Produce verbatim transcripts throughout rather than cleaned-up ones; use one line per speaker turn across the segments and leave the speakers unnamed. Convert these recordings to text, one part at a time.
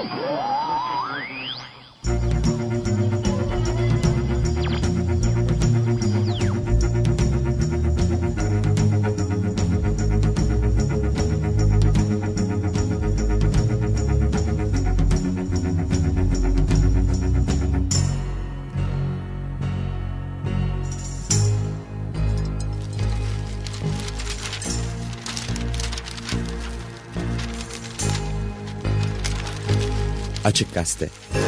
Açık Gazete.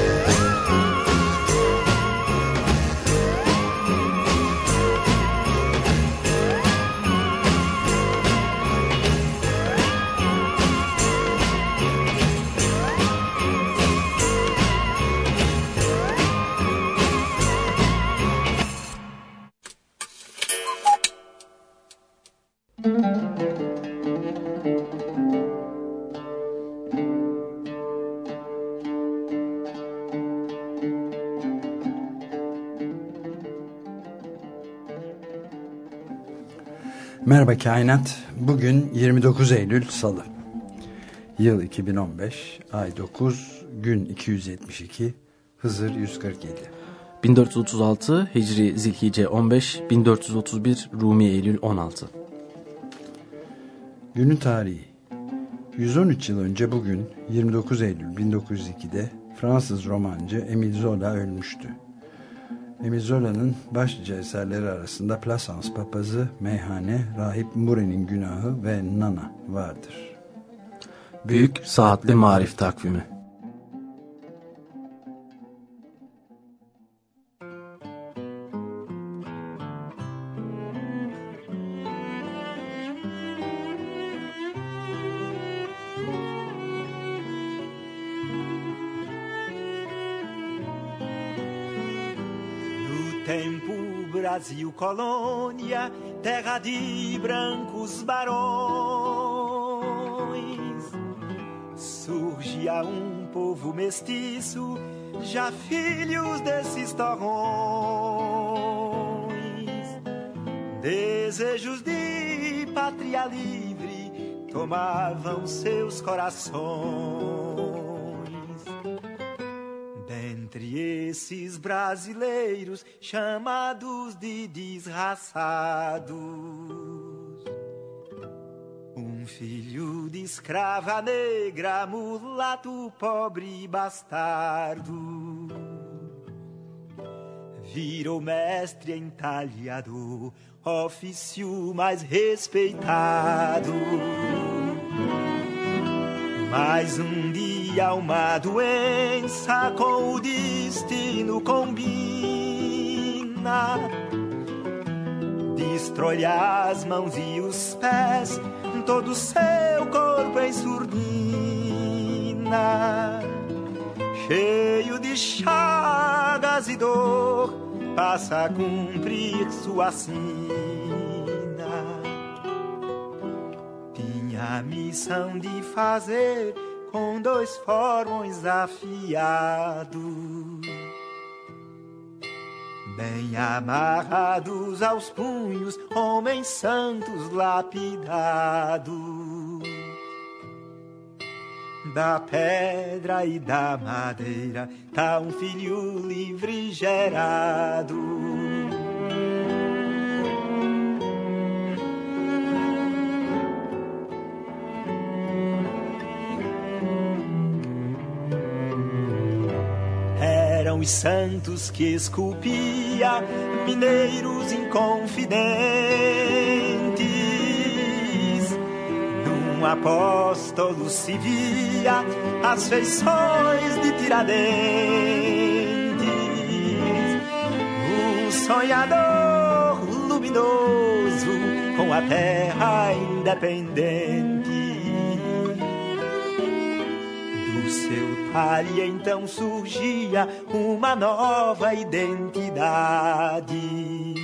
Merhaba Kainat. Bugün yirmi dokuz Eylül Salı. Yıl iki bin on beş, ay dokuz, gün iki yüz yetmiş iki, Hızır yüz kırk yedi.
bin dört yüz otuz altı Hicri Zilhice on beş, bin dört yüz otuz bir Rumi Eylül on altı.
Günün tarihi. yüz on üç yıl önce bugün yirmi dokuz Eylül bin dokuz yüz iki'de Fransız romancı Émile Zola ölmüştü. Émile Zola'nın başlıca eserleri arasında Plaisance Papazı, Meyhane, Rahip Mouret'in Günahı ve Nana vardır.
Büyük Saatli Marif Takvimi.
Tempo Brasil colônia, terra de brancos barões, surgia um povo mestiço, já filhos desses torrões, desejos de pátria livre tomavam seus corações. Dentre esses brasileiros chamados de desraçados, um filho de escrava negra, mulato, pobre e bastardo, virou mestre entalhador, ofício mais respeitado. Mas um dia uma doença com o destino combina, destrói as mãos e os pés, todo o seu corpo em surdina. Cheio de chagas e dor, passa a cumprir sua sina. A missão de fazer com dois formões afiados, bem amarrados aos punhos, homens santos lapidados, da pedra e da madeira tá um filho livre gerado. Os santos que esculpia mineiros inconfidentes, num apóstolo se via as feições de Tiradentes, um sonhador luminoso com a terra independente. Do seu talhe então surgia uma nova identidade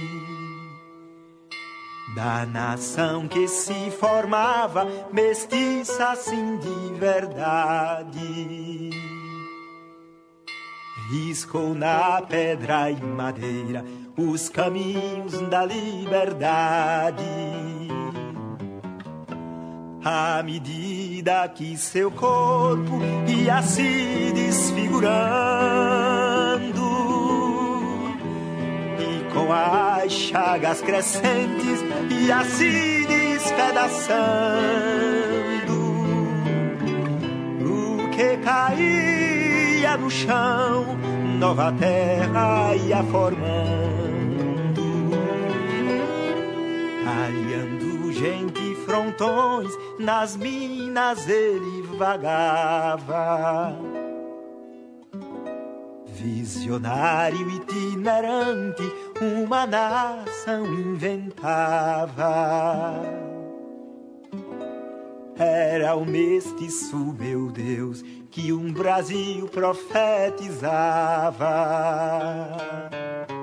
da nação que se formava mestiça assim de verdade. Riscou na pedra e madeira os caminhos da liberdade, à medida que seu corpo ia se desfigurando e com as chagas crescentes ia se despedaçando, o que caía no chão nova terra ia formando, talhando gente e frontões, nas minas ele vagava, visionário itinerante, uma nação inventava. Era o mestiço, meu Deus, que um Brasil profetizava.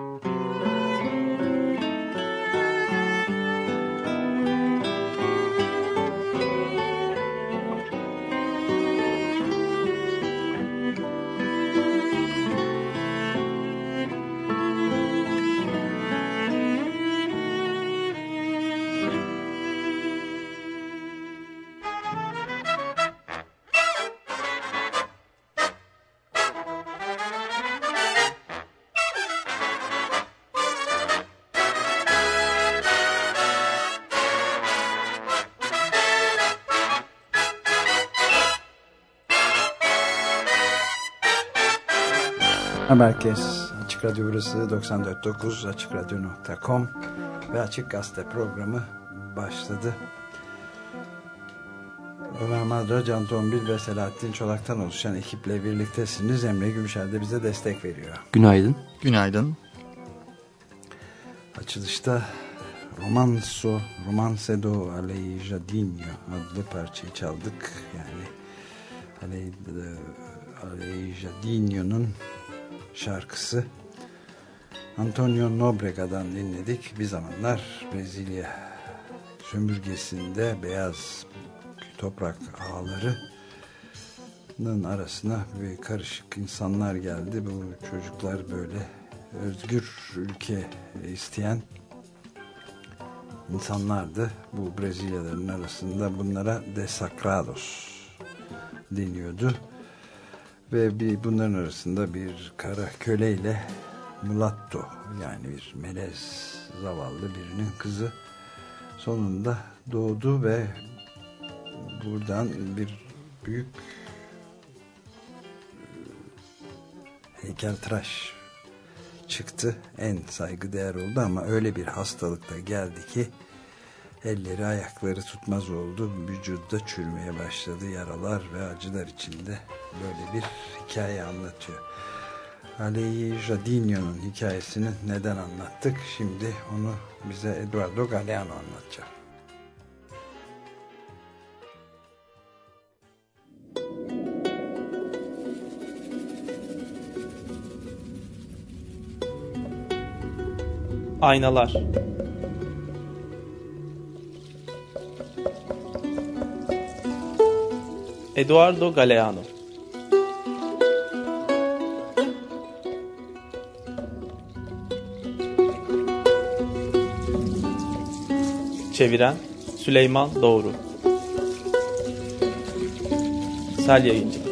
Merkez Açık Radyo burası doksan dört nokta dokuz açık radyo nokta com ve Açık Gazete programı başladı. Ömer Madra, Can Tombil ve Selahattin Çolak'tan oluşan ekiple birliktesiniz. Emre Gümüşer de bize destek veriyor.
Günaydın.
Günaydın.
Açılışta Romanzo, Romancedo Aleijadinho adlı parçayı çaldık. Yani Aleijadinho'nun şarkısı. Antonio Nobrega'dan dinledik. Bir zamanlar Brezilya sömürgesinde beyaz toprak ağlarının arasına bir karışık insanlar geldi. Bu çocuklar böyle özgür ülke isteyen insanlardı. Bu Brezilyalıların arasında bunlara desakrados deniyordu. Ve bir, bunların arasında bir kara köleyle mulatto, yani bir melez zavallı birinin kızı sonunda doğdu ve buradan bir büyük heykeltıraş çıktı. En saygıdeğer oldu ama öyle bir hastalıkta geldi ki elleri ayakları tutmaz oldu. Vücudu da çürümeye başladı. Yaralar ve acılar içinde böyle bir hikaye anlatıyor. Aleijadinho'nun hikayesini neden anlattık? Şimdi onu bize Eduardo Galeano anlatacak.
Aynalar. Eduardo Galeano. Çeviren Süleyman Doğru. Sel Yayıncılık.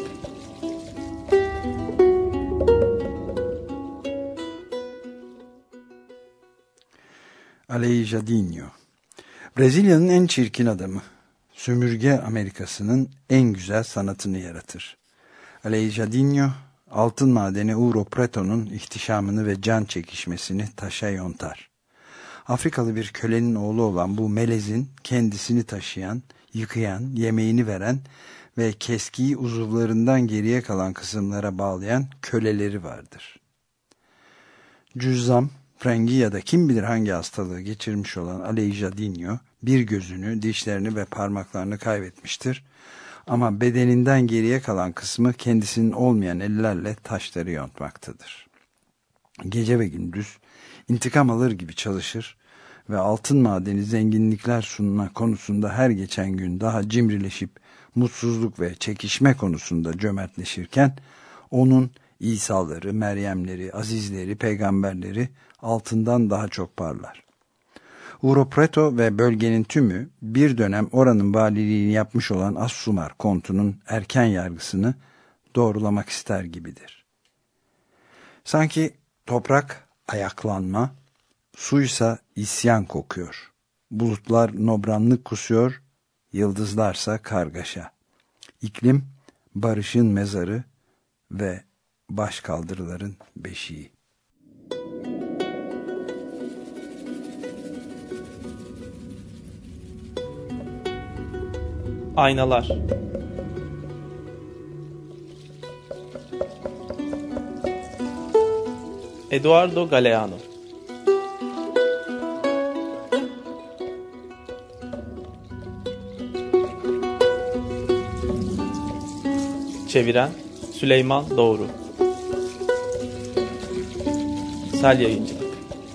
Aleijadinho, Brezilya'nın en çirkin adamı, sömürge Amerika'sının en güzel sanatını yaratır. Aleijadinho, altın madeni Ouro Preto'nun ihtişamını ve can çekişmesini taşa yontar. Afrikalı bir kölenin oğlu olan bu melezin kendisini taşıyan, yıkayan, yemeğini veren ve keskiyi uzuvlarından geriye kalan kısımlara bağlayan köleleri vardır. Cüzzam, frengi ya da kim bilir hangi hastalığı geçirmiş olan Aleijadinho bir gözünü, dişlerini ve parmaklarını kaybetmiştir. Ama bedeninden geriye kalan kısmı kendisinin olmayan ellerle taşları yontmaktadır. Gece ve gündüz intikam alır gibi çalışır ve altın madeni zenginlikler sunma konusunda her geçen gün daha cimrileşip mutsuzluk ve çekişme konusunda cömertleşirken onun İsa'ları, Meryemleri, azizleri, peygamberleri altından daha çok parlar. Uro Preto ve bölgenin tümü bir dönem oranın valiliğini yapmış olan Assumar kontunun erken yargısını doğrulamak ister gibidir. Sanki toprak ayaklanma, suysa isyan kokuyor. Bulutlar nobranlık kusuyor, yıldızlarsa kargaşa. İklim barışın mezarı ve başkaldırıların beşiği.
Aynalar. Eduardo Galeano. Çeviren Süleyman Doğru. Sel Yayıncılık.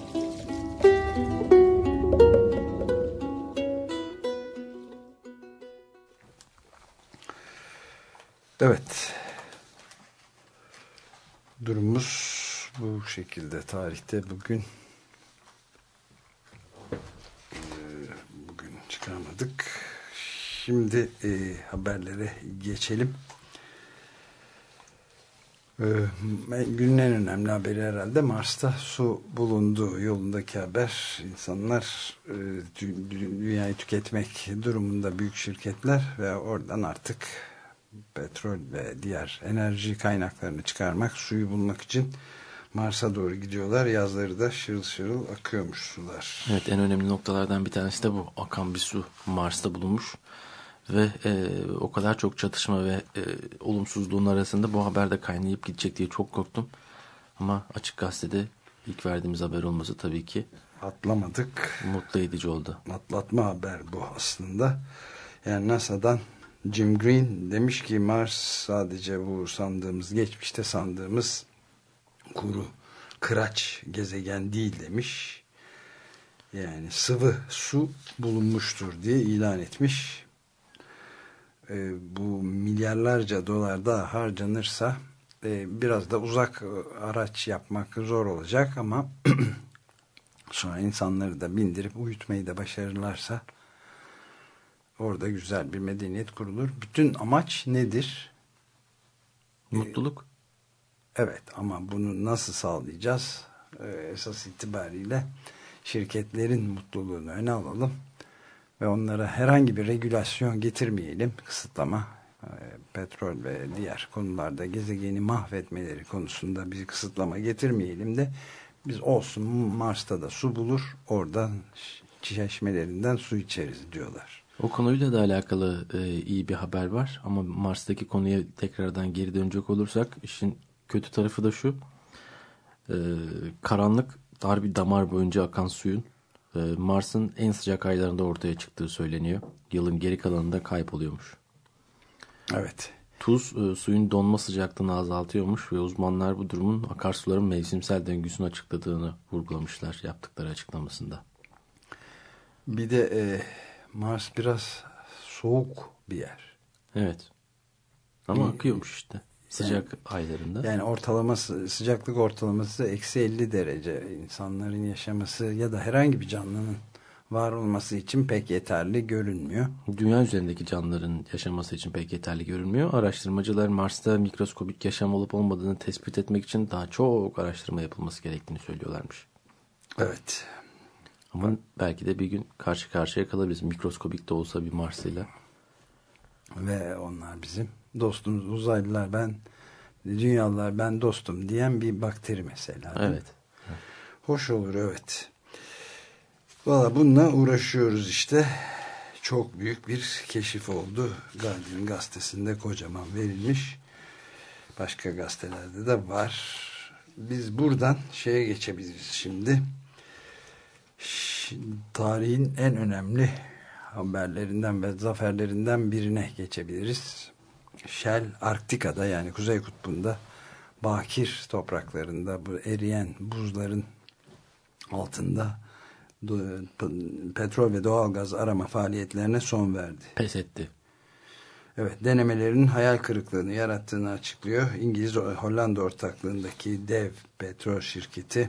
Evet. Durumumuz bu şekilde. Tarihte bugün bugün çıkarmadık. Şimdi e, haberlere geçelim. E, günün en önemli haberi herhalde Mars'ta su bulunduğu yolundaki haber. İnsanlar e, dünyayı tüketmek durumunda büyük şirketler ve oradan artık petrol ve diğer enerji kaynaklarını çıkarmak, suyu bulmak için Mars'a doğru gidiyorlar. Yazları da şırıl şırıl akıyormuş sular.
Evet, en önemli noktalardan bir tanesi de bu. Akan bir su Mars'ta bulunmuş. Ve e, o kadar çok çatışma ve e, olumsuzluğun arasında bu haber de kaynayıp gidecek diye çok korktum. Ama Açık Gazete'de ilk verdiğimiz haber olması tabii ki
atlamadık.
Mutlu edici oldu.
Atlatma haber bu aslında. Yani NASA'dan Jim Green demiş ki Mars sadece bu sandığımız, geçmişte sandığımız kuru, kıraç gezegen değil demiş. Yani sıvı su bulunmuştur diye ilan etmiş. Ee, bu milyarlarca dolar da harcanırsa e, biraz da uzak araç yapmak zor olacak ama sonra insanları da bindirip uyutmayı da başarırlarsa orada güzel bir medeniyet kurulur. Bütün amaç nedir?
Mutluluk.
Evet, ama bunu nasıl sağlayacağız? Ee, esas itibariyle şirketlerin mutluluğunu öne alalım ve onlara herhangi bir regülasyon getirmeyelim. Kısıtlama, e, petrol ve diğer konularda gezegeni mahvetmeleri konusunda bir kısıtlama getirmeyelim de biz olsun Mars'ta da su bulur, oradan çeşmelerinden su içeriz diyorlar.
O konuyla da alakalı e, iyi bir haber var ama Mars'taki konuya tekrardan geri dönecek olursak işin kötü tarafı da şu: e, karanlık dar bir damar boyunca akan suyun e, Mars'ın en sıcak aylarında ortaya çıktığı söyleniyor. Yılın geri kalanında kayboluyormuş.
Evet.
Tuz e, suyun donma sıcaklığını azaltıyormuş ve uzmanlar bu durumun akarsuların mevsimsel döngüsünü açıkladığını vurgulamışlar yaptıkları açıklamasında.
Bir de e, Mars biraz soğuk bir yer.
Evet. Ama
İyi.
akıyormuş işte. Sıcak
yani,
aylarında.
Yani ortalaması, sıcaklık ortalaması eksi elli derece. İnsanların yaşaması ya da herhangi bir canlının var olması için pek yeterli görünmüyor.
Dünya üzerindeki canlıların yaşaması için pek yeterli görünmüyor. Araştırmacılar Mars'ta mikroskobik yaşam olup olmadığını tespit etmek için daha çok araştırma yapılması gerektiğini söylüyorlarmış.
Evet.
Ama belki de bir gün karşı karşıya kalabiliriz. Mikroskobik de olsa bir Mars'ıyla.
Ve onlar bizim dostumuz, uzaylılar ben, dünyalılar ben dostum diyen bir bakteri mesela.
Evet.
Hoş olur, evet. Valla bununla uğraşıyoruz işte. Çok büyük bir keşif oldu. Guardian gazetesinde kocaman verilmiş. Başka gazetelerde de var. Biz buradan şeye geçebiliriz şimdi. Şimdi tarihin en önemli haberlerinden ve zaferlerinden birine geçebiliriz. Shell Arktika'da, yani Kuzey Kutbu'nda, bakir topraklarında, bu eriyen buzların altında petrol ve doğalgaz arama faaliyetlerine son verdi.
Pes etti.
Evet, denemelerinin hayal kırıklığını yarattığını açıklıyor. İngiliz Hollanda ortaklığındaki dev petrol şirketi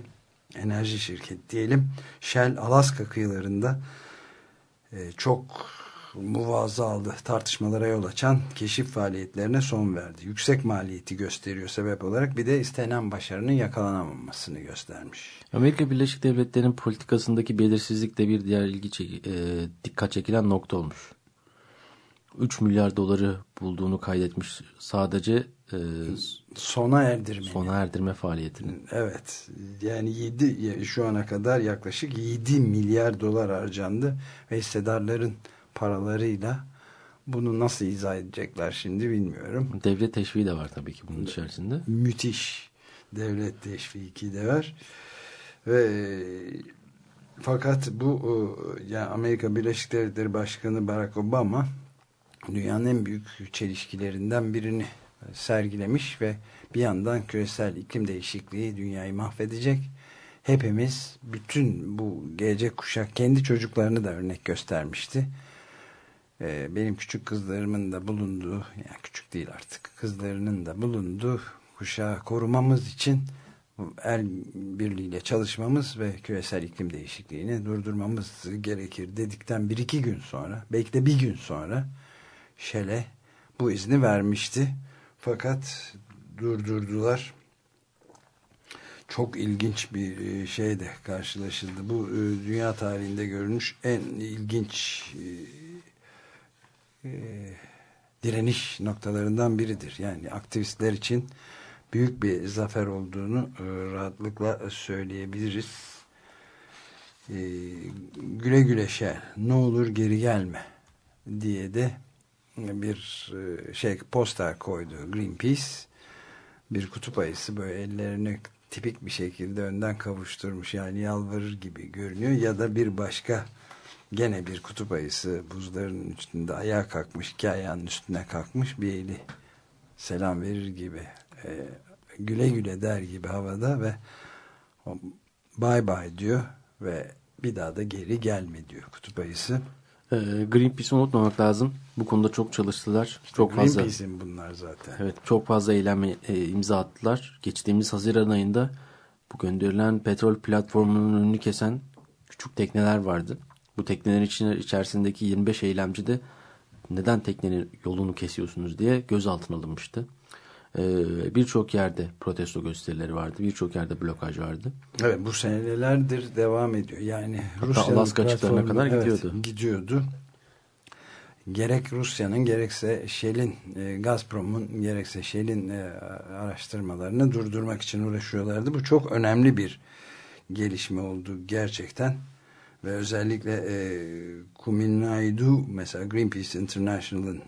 enerji şirketi diyelim, Shell Alaska kıyılarında e, çok muvazzaldı tartışmalara yol açan keşif faaliyetlerine son verdi. Yüksek maliyeti gösteriyor sebep olarak, bir de istenen başarının yakalanamamasını göstermiş.
Amerika Birleşik Devletleri'nin politikasındaki belirsizlik de bir diğer ilgi çek- e, dikkat çekilen nokta olmuş. üç milyar doları bulduğunu kaydetmiş sadece e,
sona erdirme.
Sona erdirme faaliyetini.
Evet. Yani yedi, şu ana kadar yaklaşık yedi milyar dolar harcandı ve hissedarların paralarıyla bunu nasıl izah edecekler şimdi bilmiyorum.
Devlet teşviği de var tabii ki bunun içerisinde.
Müthiş. Devlet teşviki de var. Ve fakat bu yani Amerika Birleşik Devletleri Başkanı Barack Obama dünyanın en büyük çelişkilerinden birini sergilemiş ve bir yandan küresel iklim değişikliği dünyayı mahvedecek. Hepimiz, bütün bu gelecek kuşak kendi çocuklarını da örnek göstermişti. Ee, benim küçük kızlarımın da bulunduğu, yani küçük değil artık, kızlarının da bulunduğu kuşağı korumamız için el birliğiyle çalışmamız ve küresel iklim değişikliğini durdurmamız gerekir dedikten bir iki gün sonra, belki de bir gün sonra Shell'e bu izni vermişti. Fakat durdurdular. Çok ilginç bir şey de karşılaşıldı. Bu dünya tarihinde görülmüş en ilginç direniş noktalarından biridir. Yani aktivistler için büyük bir zafer olduğunu rahatlıkla söyleyebiliriz. Güle güle Shell, ne olur geri gelme diye de bir şey poster koydu Greenpeace. Bir kutup ayısı böyle ellerini tipik bir şekilde önden kavuşturmuş, yani yalvarır gibi görünüyor, ya da bir başka gene bir kutup ayısı buzların üstünde ayağa kalkmış, iki ayağının üstüne kalkmış, bir eli selam verir gibi, e, güle güle der gibi havada ve bye bye diyor ve bir daha da geri gelme diyor kutup ayısı.
Greenpeace'i unutmamak lazım. Bu konuda çok çalıştılar. İşte çok fazla.
Greenpeace'in bunlar zaten.
Evet, çok fazla eyleme e, imza attılar. Geçtiğimiz Haziran ayında bu gönderilen petrol platformunun önünü kesen küçük tekneler vardı. Bu teknelerin içine, içerisindeki yirmi beş eylemci de neden teknenin yolunu kesiyorsunuz diye gözaltına alınmıştı. Ee, birçok yerde protesto gösterileri vardı. Birçok yerde blokaj vardı.
Evet, bu senelerdir devam ediyor. Yani
Rusya'nın Alaska açıklarına kadar
evet,
gidiyordu.
Gidiyordu. Gerek Rusya'nın gerekse Shell'in, e, Gazprom'un gerekse Shell'in e, araştırmalarını durdurmak için uğraşıyorlardı. Bu çok önemli bir gelişme oldu gerçekten. Ve özellikle e, Kuminaidu, mesela Greenpeace International'ın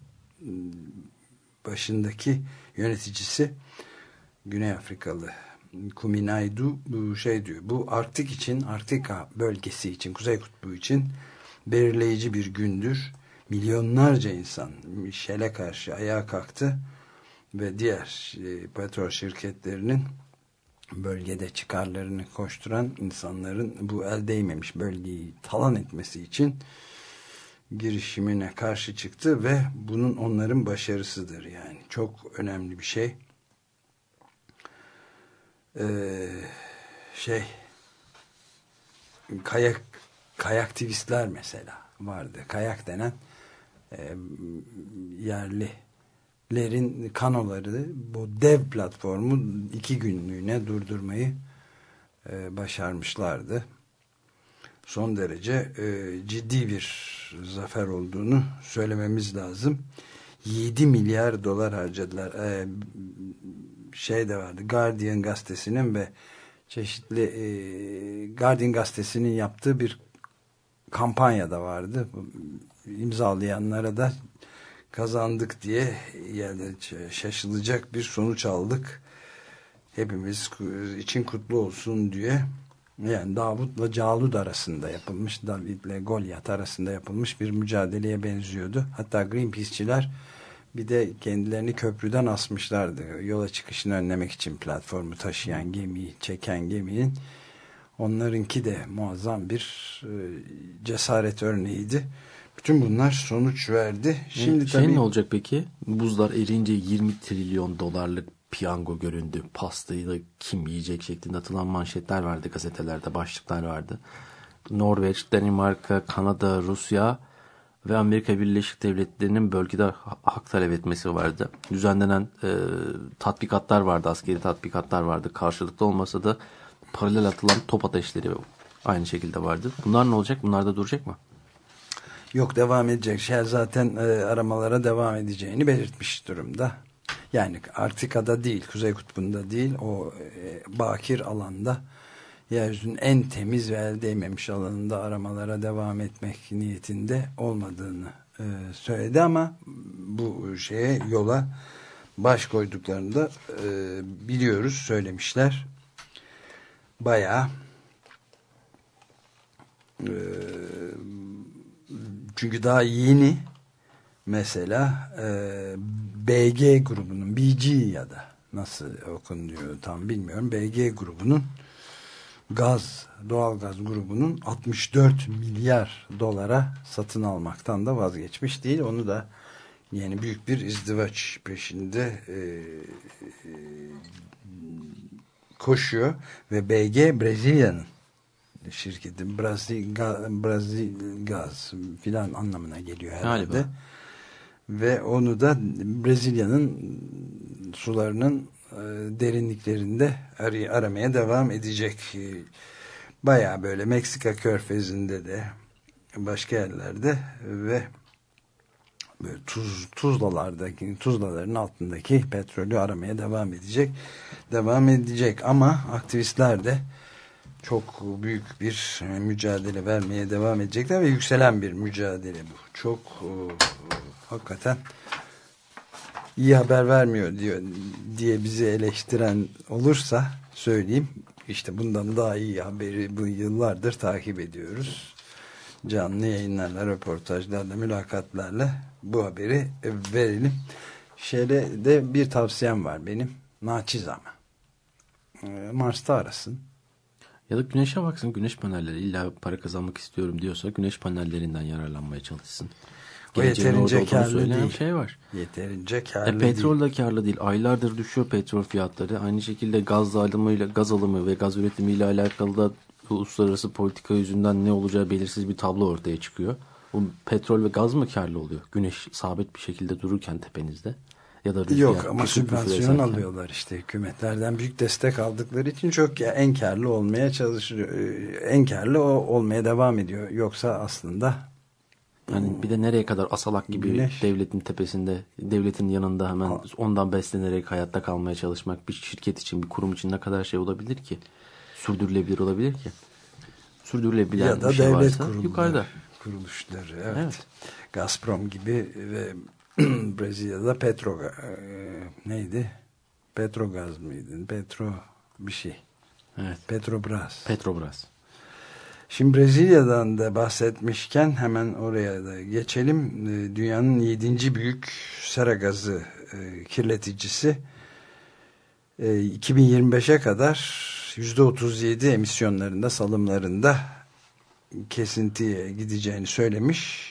başındaki yöneticisi Güney Afrikalı Kuminaidu bu şey diyor, bu Arktik için, Arktika bölgesi için, Kuzey Kutbu için belirleyici bir gündür. Milyonlarca insan Shell'e karşı ayağa kalktı ve diğer e, petrol şirketlerinin bölgede çıkarlarını koşturan insanların bu el değmemiş bölgeyi talan etmesi için girişimine karşı çıktı ve bunun onların başarısıdır. Yani çok önemli bir şey. Ee, şey kayak kayaktivistler mesela vardı. Kayak denen e, yerlilerin kanoları bu dev platformu iki günlüğüne durdurmayı e, başarmışlardı. Son derece e, ciddi bir zafer olduğunu söylememiz lazım. yedi milyar dolar harcadılar. E, şey de vardı, Guardian gazetesinin ve çeşitli e, Guardian gazetesinin yaptığı bir kampanya da vardı. İmzalayanlara da kazandık diye, yani şaşılacak bir sonuç aldık. Hepimiz için kutlu olsun diye. Yani Davut'la Calut arasında yapılmış, David'le Goliath arasında yapılmış bir mücadeleye benziyordu. Hatta Greenpeace'çiler bir de kendilerini köprüden asmışlardı. Yola çıkışını önlemek için platformu taşıyan gemiyi, çeken geminin. Onlarınki de muazzam bir e, cesaret örneğiydi. Bütün bunlar sonuç verdi. Şimdi
şey
tabii...
ne olacak peki? Buzlar erince yirmi trilyon dolarlık piyango göründü. Pastayı da kim yiyecek şeklinde atılan manşetler vardı gazetelerde, başlıklar vardı. Norveç, Danimarka, Kanada, Rusya ve Amerika Birleşik Devletleri'nin bölgede hak talep etmesi vardı. Düzenlenen e, tatbikatlar vardı, askeri tatbikatlar vardı. Karşılıklı olmasa da paralel atılan top ateşleri aynı şekilde vardı. Bunlar ne olacak? Bunlar da duracak mı?
Yok, devam edecek. Şey zaten e, aramalara devam edeceğini belirtmiş durumda. Yani Arktika'da değil, Kuzey Kutbu'nda değil, o e, bakir alanda, yeryüzünün en temiz ve el değmemiş alanında aramalara devam etmek niyetinde olmadığını e, söyledi ama bu şeye, yola baş koyduklarını da e, biliyoruz, söylemişler. Bayağı e, çünkü daha yeni mesela e, B G grubunun, B G ya da nasıl okunuyor tam bilmiyorum, B G grubunun gaz, doğalgaz grubunun altmış dört milyar dolara satın almaktan da vazgeçmiş değil. Onu da yeni büyük bir izdivaç peşinde e, e, koşuyor ve B G Brezilya'nın şirketi, Brazil, Brazil Gaz filan anlamına geliyor herhalde. Galiba. Ve onu da Brezilya'nın sularının derinliklerinde ar- aramaya devam edecek. Bayağı böyle Meksika Körfezi'nde de başka yerlerde ve böyle tuz, tuzlalardaki, tuzlaların altındaki petrolü aramaya devam edecek. Devam edecek ama aktivistler de çok büyük bir mücadele vermeye devam edecekler ve yükselen bir mücadele bu. Çok o, hakikaten iyi haber vermiyor diyor diye bizi eleştiren olursa söyleyeyim. İşte bundan daha iyi haberi bu yıllardır takip ediyoruz. Canlı yayınlarla, röportajlarla, mülakatlarla bu haberi verelim. Şöyle de bir tavsiyem var benim. Naçiz ama. Mars'ta arasın.
Ya da güneşe baksın, güneş panelleri. İlla para kazanmak istiyorum diyorsa güneş panellerinden yararlanmaya çalışsın.
O yeterince karlı değil.
Şey var.
Yeterince karlı
e, petrol da karlı değil. Aylardır düşüyor petrol fiyatları. Aynı şekilde gaz alımıyla, gaz alımı ve gaz üretimiyle alakalı da uluslararası politika yüzünden ne olacağı belirsiz bir tablo ortaya çıkıyor. Bu petrol ve gaz mı karlı oluyor? Güneş sabit bir şekilde dururken tepenizde. Ya da rüzgar,
yok ama sübvansiyon alıyorlar işte hükümetlerden, büyük destek aldıkları için çok ya en karlı olmaya çalışıyor. En karlı o olmaya devam ediyor. Yoksa aslında
yani bir de nereye kadar asalak gibi güneş, devletin tepesinde, devletin yanında hemen ha. ondan beslenerek hayatta kalmaya çalışmak bir şirket için, bir kurum için ne kadar şey olabilir ki? Sürdürülebilir olabilir ki? Sürdürülebilir
ya da
bir şey
devlet
varsa
kurumları,
yukarıda.
kuruluşları. Evet.
evet.
Gazprom gibi ve Brezilya'da Petro e, neydi? Petrogaz mıydı? Petro bir şey.
Evet.
Petrobras.
Petrobras.
Şimdi Brezilya'dan da bahsetmişken hemen oraya da geçelim. Dünyanın yedinci büyük sera gazı e, kirleticisi e, iki bin yirmi beşe kadar yüzde otuz yedi emisyonlarında, salımlarında kesintiye gideceğini söylemiş.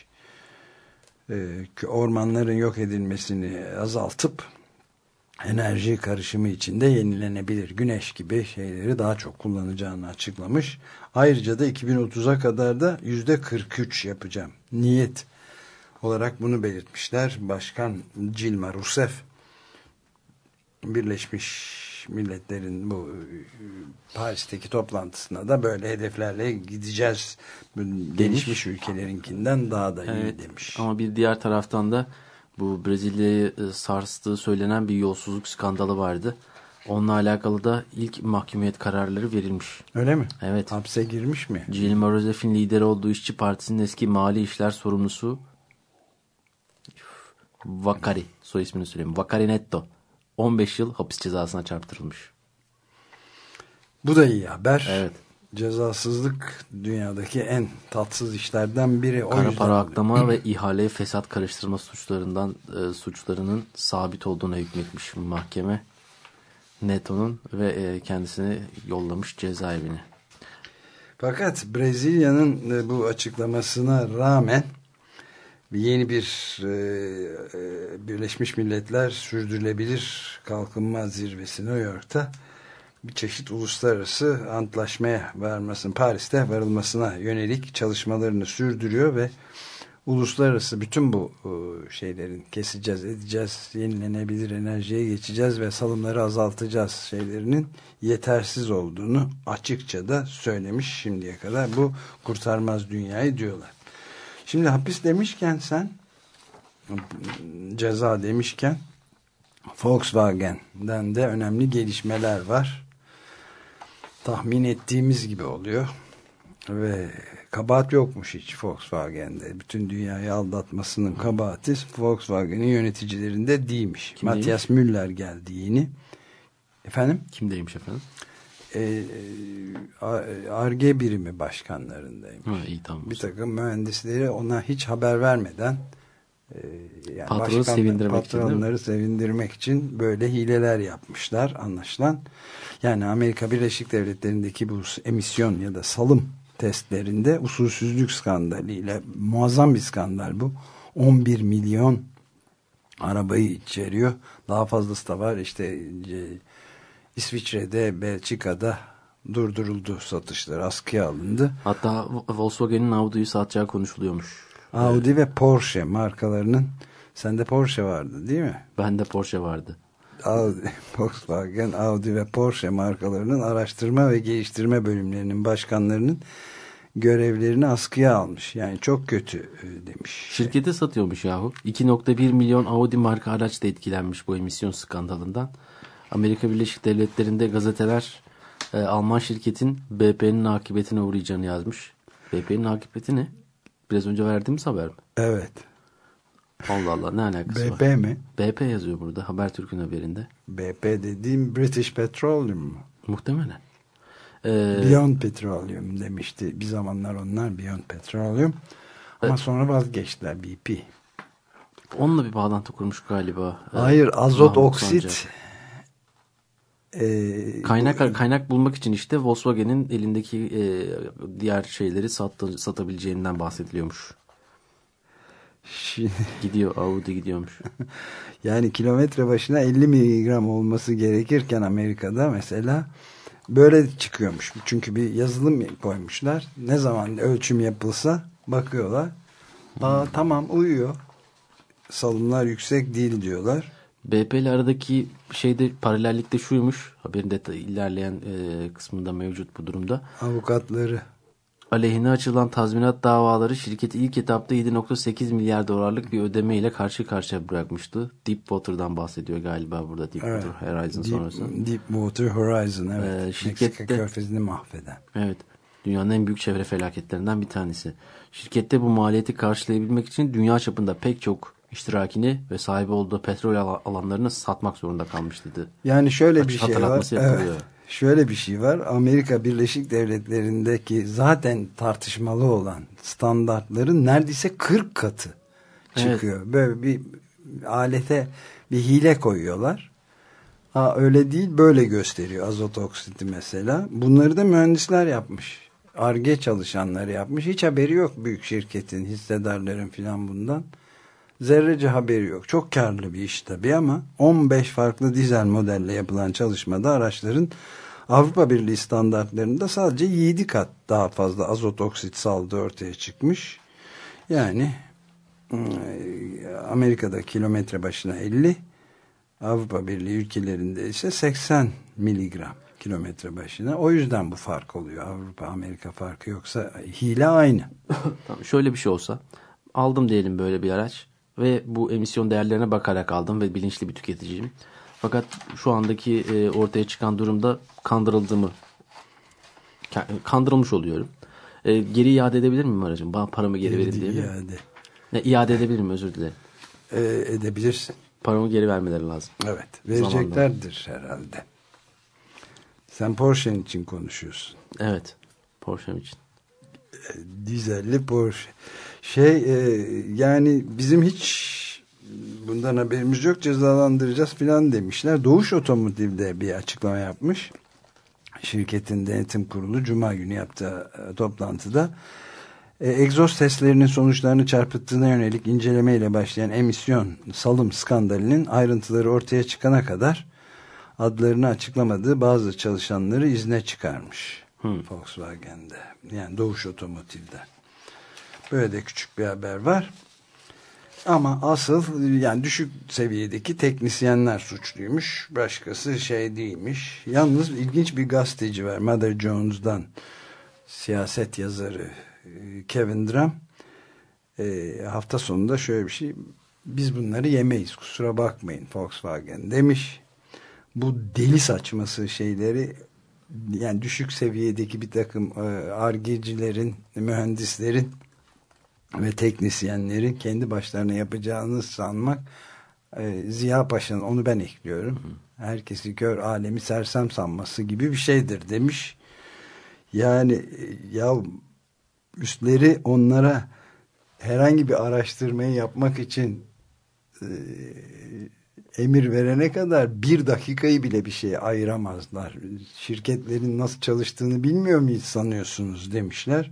E, ormanların yok edilmesini azaltıp enerji karışımı içinde yenilenebilir güneş gibi şeyleri daha çok kullanacağını açıklamış. Ayrıca da iki bin otuza kadar da yüzde kırk üç yapacağım niyet olarak bunu belirtmişler. Başkan Dilma Rousseff Birleşmiş Milletler'in bu Paris'teki toplantısına da böyle hedeflerle gideceğiz. Gelişmiş ülkelerinkinden daha da iyi evet, demiş.
Ama bir diğer taraftan da bu Brezilya'yı sarstığı söylenen bir yolsuzluk skandalı vardı. Onunla alakalı da ilk mahkumiyet kararları verilmiş.
Öyle mi?
Evet.
Hapse girmiş mi?
Dilma Rousseff'in lideri olduğu İşçi Partisi'nin eski mali işler sorumlusu Vakari, soy ismini söyleyeyim. Vakari Netto. on beş yıl hapis cezasına çarptırılmış.
Bu da iyi haber.
Evet.
Cezasızlık dünyadaki en tatsız işlerden biri. O
Kara para aklama ve ihaleye fesat karıştırma suçlarından e, suçlarının sabit olduğuna hükmetmiş mahkeme Netto'nun ve e, kendisini yollamış cezaevine.
Fakat Brezilya'nın e, bu açıklamasına rağmen Yeni bir e, e, Birleşmiş Milletler Sürdürülebilir Kalkınma Zirvesi New York'ta bir çeşit uluslararası antlaşmaya varmasın, Paris'te varılmasına yönelik çalışmalarını sürdürüyor ve uluslararası bütün bu e, şeylerin keseceğiz, edeceğiz, yenilenebilir enerjiye geçeceğiz ve salımları azaltacağız şeylerinin yetersiz olduğunu açıkça da söylemiş şimdiye kadar. Bu kurtarmaz dünyayı diyorlar. Şimdi hapis demişken sen, ceza demişken, Volkswagen'den de önemli gelişmeler var. Tahmin ettiğimiz gibi oluyor. Ve kabahat yokmuş hiç Volkswagen'de. Bütün dünyayı aldatmasının kabahati Volkswagen'in yöneticilerinde değilmiş.
Kim
Matthias
değilmiş?
Müller geldi yeni. Efendim?
Kimdeymiş efendim?
Ee, Ar-Ge birimi başkanlarındaymış.
Ha, iyi, tamam.
Bir takım mühendisleri ona hiç haber vermeden e, yani
Patronu sevindirmek
patronları
için,
sevindirmek için böyle hileler yapmışlar anlaşılan. Yani Amerika Birleşik Devletleri'ndeki bu emisyon ya da salım testlerinde usulsüzlük skandalıyla, muazzam bir skandal bu. on bir milyon arabayı içeriyor. Daha fazlası da var. İşte İsviçre'de, Belçika'da durduruldu satışları, askıya alındı.
Hatta Volkswagen'in Audi'yi satacağı konuşuluyormuş.
Audi evet. Ve Porsche markalarının, sende Porsche vardı değil mi?
Bende Porsche vardı.
Audi, Volkswagen, Audi ve Porsche markalarının araştırma ve geliştirme bölümlerinin başkanlarının görevlerini askıya almış. Yani çok kötü demiş.
Şirkete satıyormuş yahu. iki nokta bir milyon Audi marka araç da etkilenmiş bu emisyon skandalından. Amerika Birleşik Devletleri'nde gazeteler e, Alman şirketin B P'nin akıbetine uğrayacağını yazmış. B P'nin akıbeti ne? Biraz önce verdiğimiz haber mi?
Evet.
Allah Allah, ne alakası
B P
var?
B P mi?
B P yazıyor burada Habertürk'ün haberinde.
B P dediğim British Petroleum mu?
Muhtemelen. Ee,
Beyond Petroleum demişti. Bir zamanlar onlar Beyond Petroleum. Ama evet. Sonra vazgeçtiler B P.
Onunla bir bağlantı kurmuş galiba.
Hayır, azot Mahmut oksit.
Ee, kaynak bu, kaynak bulmak için işte Volkswagen'in elindeki e, diğer şeyleri sattı, satabileceğinden bahsediliyormuş.
Şimdi,
gidiyor, Audi gidiyormuş.
Yani kilometre başına elli miligram olması gerekirken Amerika'da mesela böyle çıkıyormuş. Çünkü bir yazılım koymuşlar. Ne zaman ölçüm yapılsa bakıyorlar. Aa, hmm. Tamam uyuyor. Salımlar yüksek değil diyorlar.
B P ile aradaki şeyde paralellikte şuymuş. Haberin detayı ilerleyen e, kısmında mevcut bu durumda.
Avukatları.
Aleyhine açılan tazminat davaları şirketi ilk etapta yedi nokta sekiz milyar dolarlık bir ödeme ile karşı karşıya bırakmıştı. Deepwater'dan bahsediyor galiba burada. Deepwater evet. Horizon
Deep,
sonrası.
Deepwater Horizon evet.
Ee, şirkette,
Meksika körfezini mahveden.
Evet. Dünyanın en büyük çevre felaketlerinden bir tanesi. Şirkette bu maliyeti karşılayabilmek için dünya çapında pek çok iştirakini ve sahibi olduğu petrol alanlarını satmak zorunda kalmıştı.
Yani şöyle bir şey var.
Evet.
Şöyle bir şey var. Amerika Birleşik Devletleri'ndeki zaten tartışmalı olan standartların neredeyse kırk katı çıkıyor. Evet. Böyle bir alete bir hile koyuyorlar. Ha öyle değil, böyle gösteriyor azot oksiti mesela. Bunları da mühendisler yapmış. Ar-Ge çalışanları yapmış. Hiç haberi yok büyük şirketin, hissedarların filan bundan. Zerrece haberi yok. Çok karlı bir iş tabii ama on beş farklı dizel modelle yapılan çalışmada araçların Avrupa Birliği standartlarında sadece yedi kat daha fazla azot oksit saldığı ortaya çıkmış. Yani Amerika'da kilometre başına elli, Avrupa Birliği ülkelerinde ise seksen miligram kilometre başına. O yüzden bu fark oluyor. Avrupa-Amerika farkı, yoksa hile aynı.
Tamam, şöyle bir şey olsa, aldım diyelim böyle bir araç ve bu emisyon değerlerine bakarak aldım ve bilinçli bir tüketiciyim. Fakat şu andaki e, ortaya çıkan durumda kandırıldığımı, kandırılmış oluyorum. E, geri iade edebilir miyim aracım? Bana paramı geri, geri verin diye.
İade.
Ne, iade edebilir miyim? Özür dilerim.
E, edebilirsin.
Paramı geri vermeleri lazım.
Evet. Vereceklerdir zamanla herhalde. Sen Porsche'nin için konuşuyorsun.
Evet. Porsche'm için.
E, dizelli Porsche. Şey e, yani bizim hiç bundan haberimiz yok, cezalandıracağız filan demişler. Doğuş Otomotiv'de bir açıklama yapmış. Şirketin denetim kurulu Cuma günü yaptığı toplantıda E, egzoz testlerinin sonuçlarını çarpıttığına yönelik incelemeyle başlayan emisyon salım skandalinin ayrıntıları ortaya çıkana kadar adlarını açıklamadığı bazı çalışanları izne çıkarmış. Hmm. Volkswagen'de, yani Doğuş Otomotiv'de. Böyle de küçük bir haber var. Ama asıl yani düşük seviyedeki teknisyenler suçluymuş. Başkası şey değilmiş. Yalnız ilginç bir gazeteci var. Mother Jones'dan siyaset yazarı Kevin Drum e, hafta sonunda şöyle bir şey, biz bunları yemeyiz kusura bakmayın Volkswagen demiş. Bu deli saçması şeyleri, yani düşük seviyedeki bir takım Ar-Ge'cilerin, mühendislerin ve teknisyenlerin kendi başlarına yapacağını sanmak, e, Ziya Paşa'nın, onu ben ekliyorum, herkesi kör alemi sersem sanması gibi bir şeydir demiş. Yani ya üstleri onlara herhangi bir araştırmayı yapmak için e, emir verene kadar bir dakikayı bile bir şeye ayıramazlar. Şirketlerin nasıl çalıştığını bilmiyor muyuz sanıyorsunuz demişler.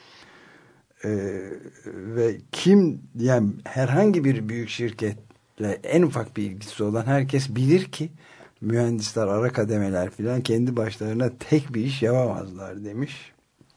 Ee, ve kim, yani herhangi bir büyük şirketle en ufak bir ilgisi olan herkes bilir ki mühendisler, ara kademeler filan kendi başlarına tek bir iş yapamazlar demiş.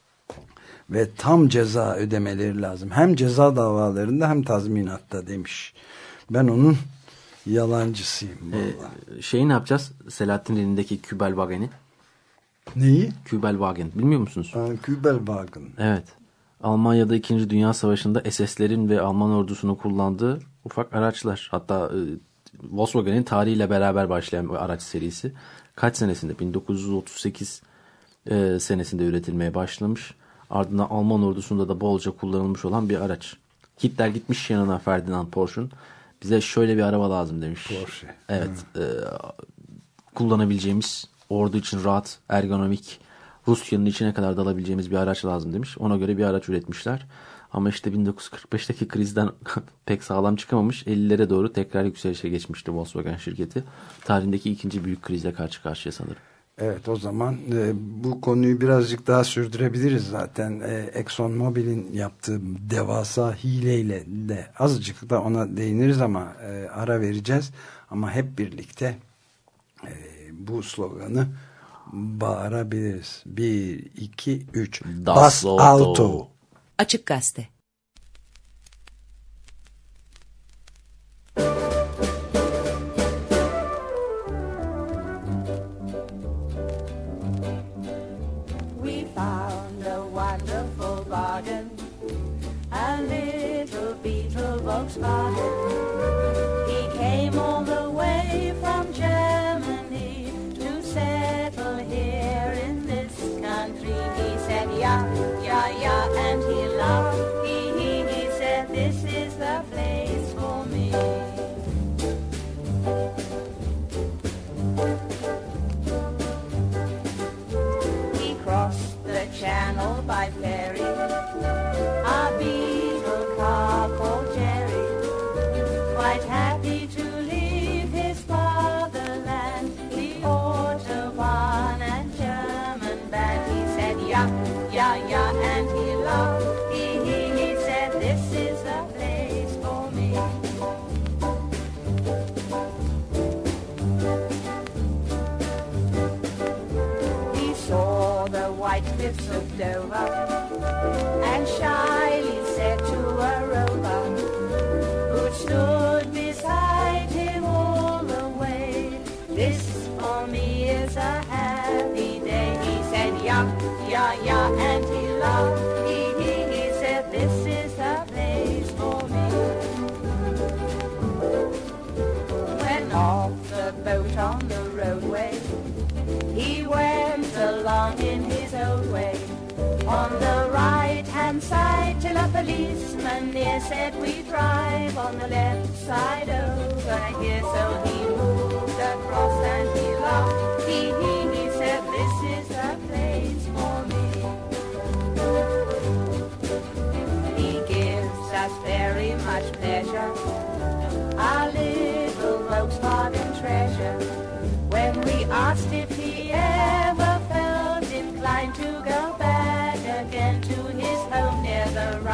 Ve tam ceza ödemeleri lazım. Hem ceza davalarında hem tazminatta demiş. Ben onun yalancısıyım.
Ee, şeyi ne yapacağız? Selahattin'in elindeki Kübelwagen'i.
Neyi?
Kübelwagen. Bilmiyor musunuz?
Kübelwagen.
Evet. Almanya'da İkinci Dünya Savaşı'nda S S'lerin ve Alman ordusunu kullandığı ufak araçlar. Hatta e, Volkswagen'in tarihiyle beraber başlayan bir araç serisi. Kaç senesinde? bin dokuz yüz otuz sekiz e, senesinde üretilmeye başlamış. Ardından Alman ordusunda da bolca kullanılmış olan bir araç. Hitler gitmiş yanına Ferdinand Porsche'un. Bize şöyle bir araba lazım demiş.
Porsche.
Evet. E, kullanabileceğimiz, ordu için rahat, ergonomik, Rusya'nın içine kadar dalabileceğimiz bir araç lazım demiş. Ona göre bir araç üretmişler. Ama işte bin dokuz yüz kırk beşteki krizden pek sağlam çıkamamış. ellilere doğru tekrar yükselişe geçmişti Volkswagen şirketi. Tarihindeki ikinci büyük krizle karşı karşıya sanırım.
Evet, o zaman e, bu konuyu birazcık daha sürdürebiliriz zaten. E, ExxonMobil'in yaptığı devasa hileyle de azıcık da ona değiniriz ama e, ara vereceğiz. Ama hep birlikte e, bu sloganı bağırabiliriz. Bir, iki, üç.
Das Auto.
Açık Gazete.
We found a wonderful bargain, a little beetle Volkswagen. He came all the way from Germany to settle here in this country. He said, yeah, yeah, yeah, and he laughed. He, he, he said, this is the place for me. He crossed the channel by ferry, a beetle car called Jerry, quite happy to leave his fatherland, the Autobahn and German band. He said, yeah, yeah, yeah, and he laughed. He, he, he said, this is the place for me. He saw the white cliffs of Dover and shyly said to a rover who stood beside him all the way, this for me is a happy day. He said, yeah, yeah, yeah, and he laughed. He, he, he said, this is the place for me. When off the boat on the roadway, he went along in his own way. On the right-hand side till a policeman near said, we drive on the left side over here. So he moved across and he laughed. He, he, he said, this is the place for me. He gives us very much pleasure, our little Volkswagen treasure. When we asked if he ever felt inclined to go back again to his home near the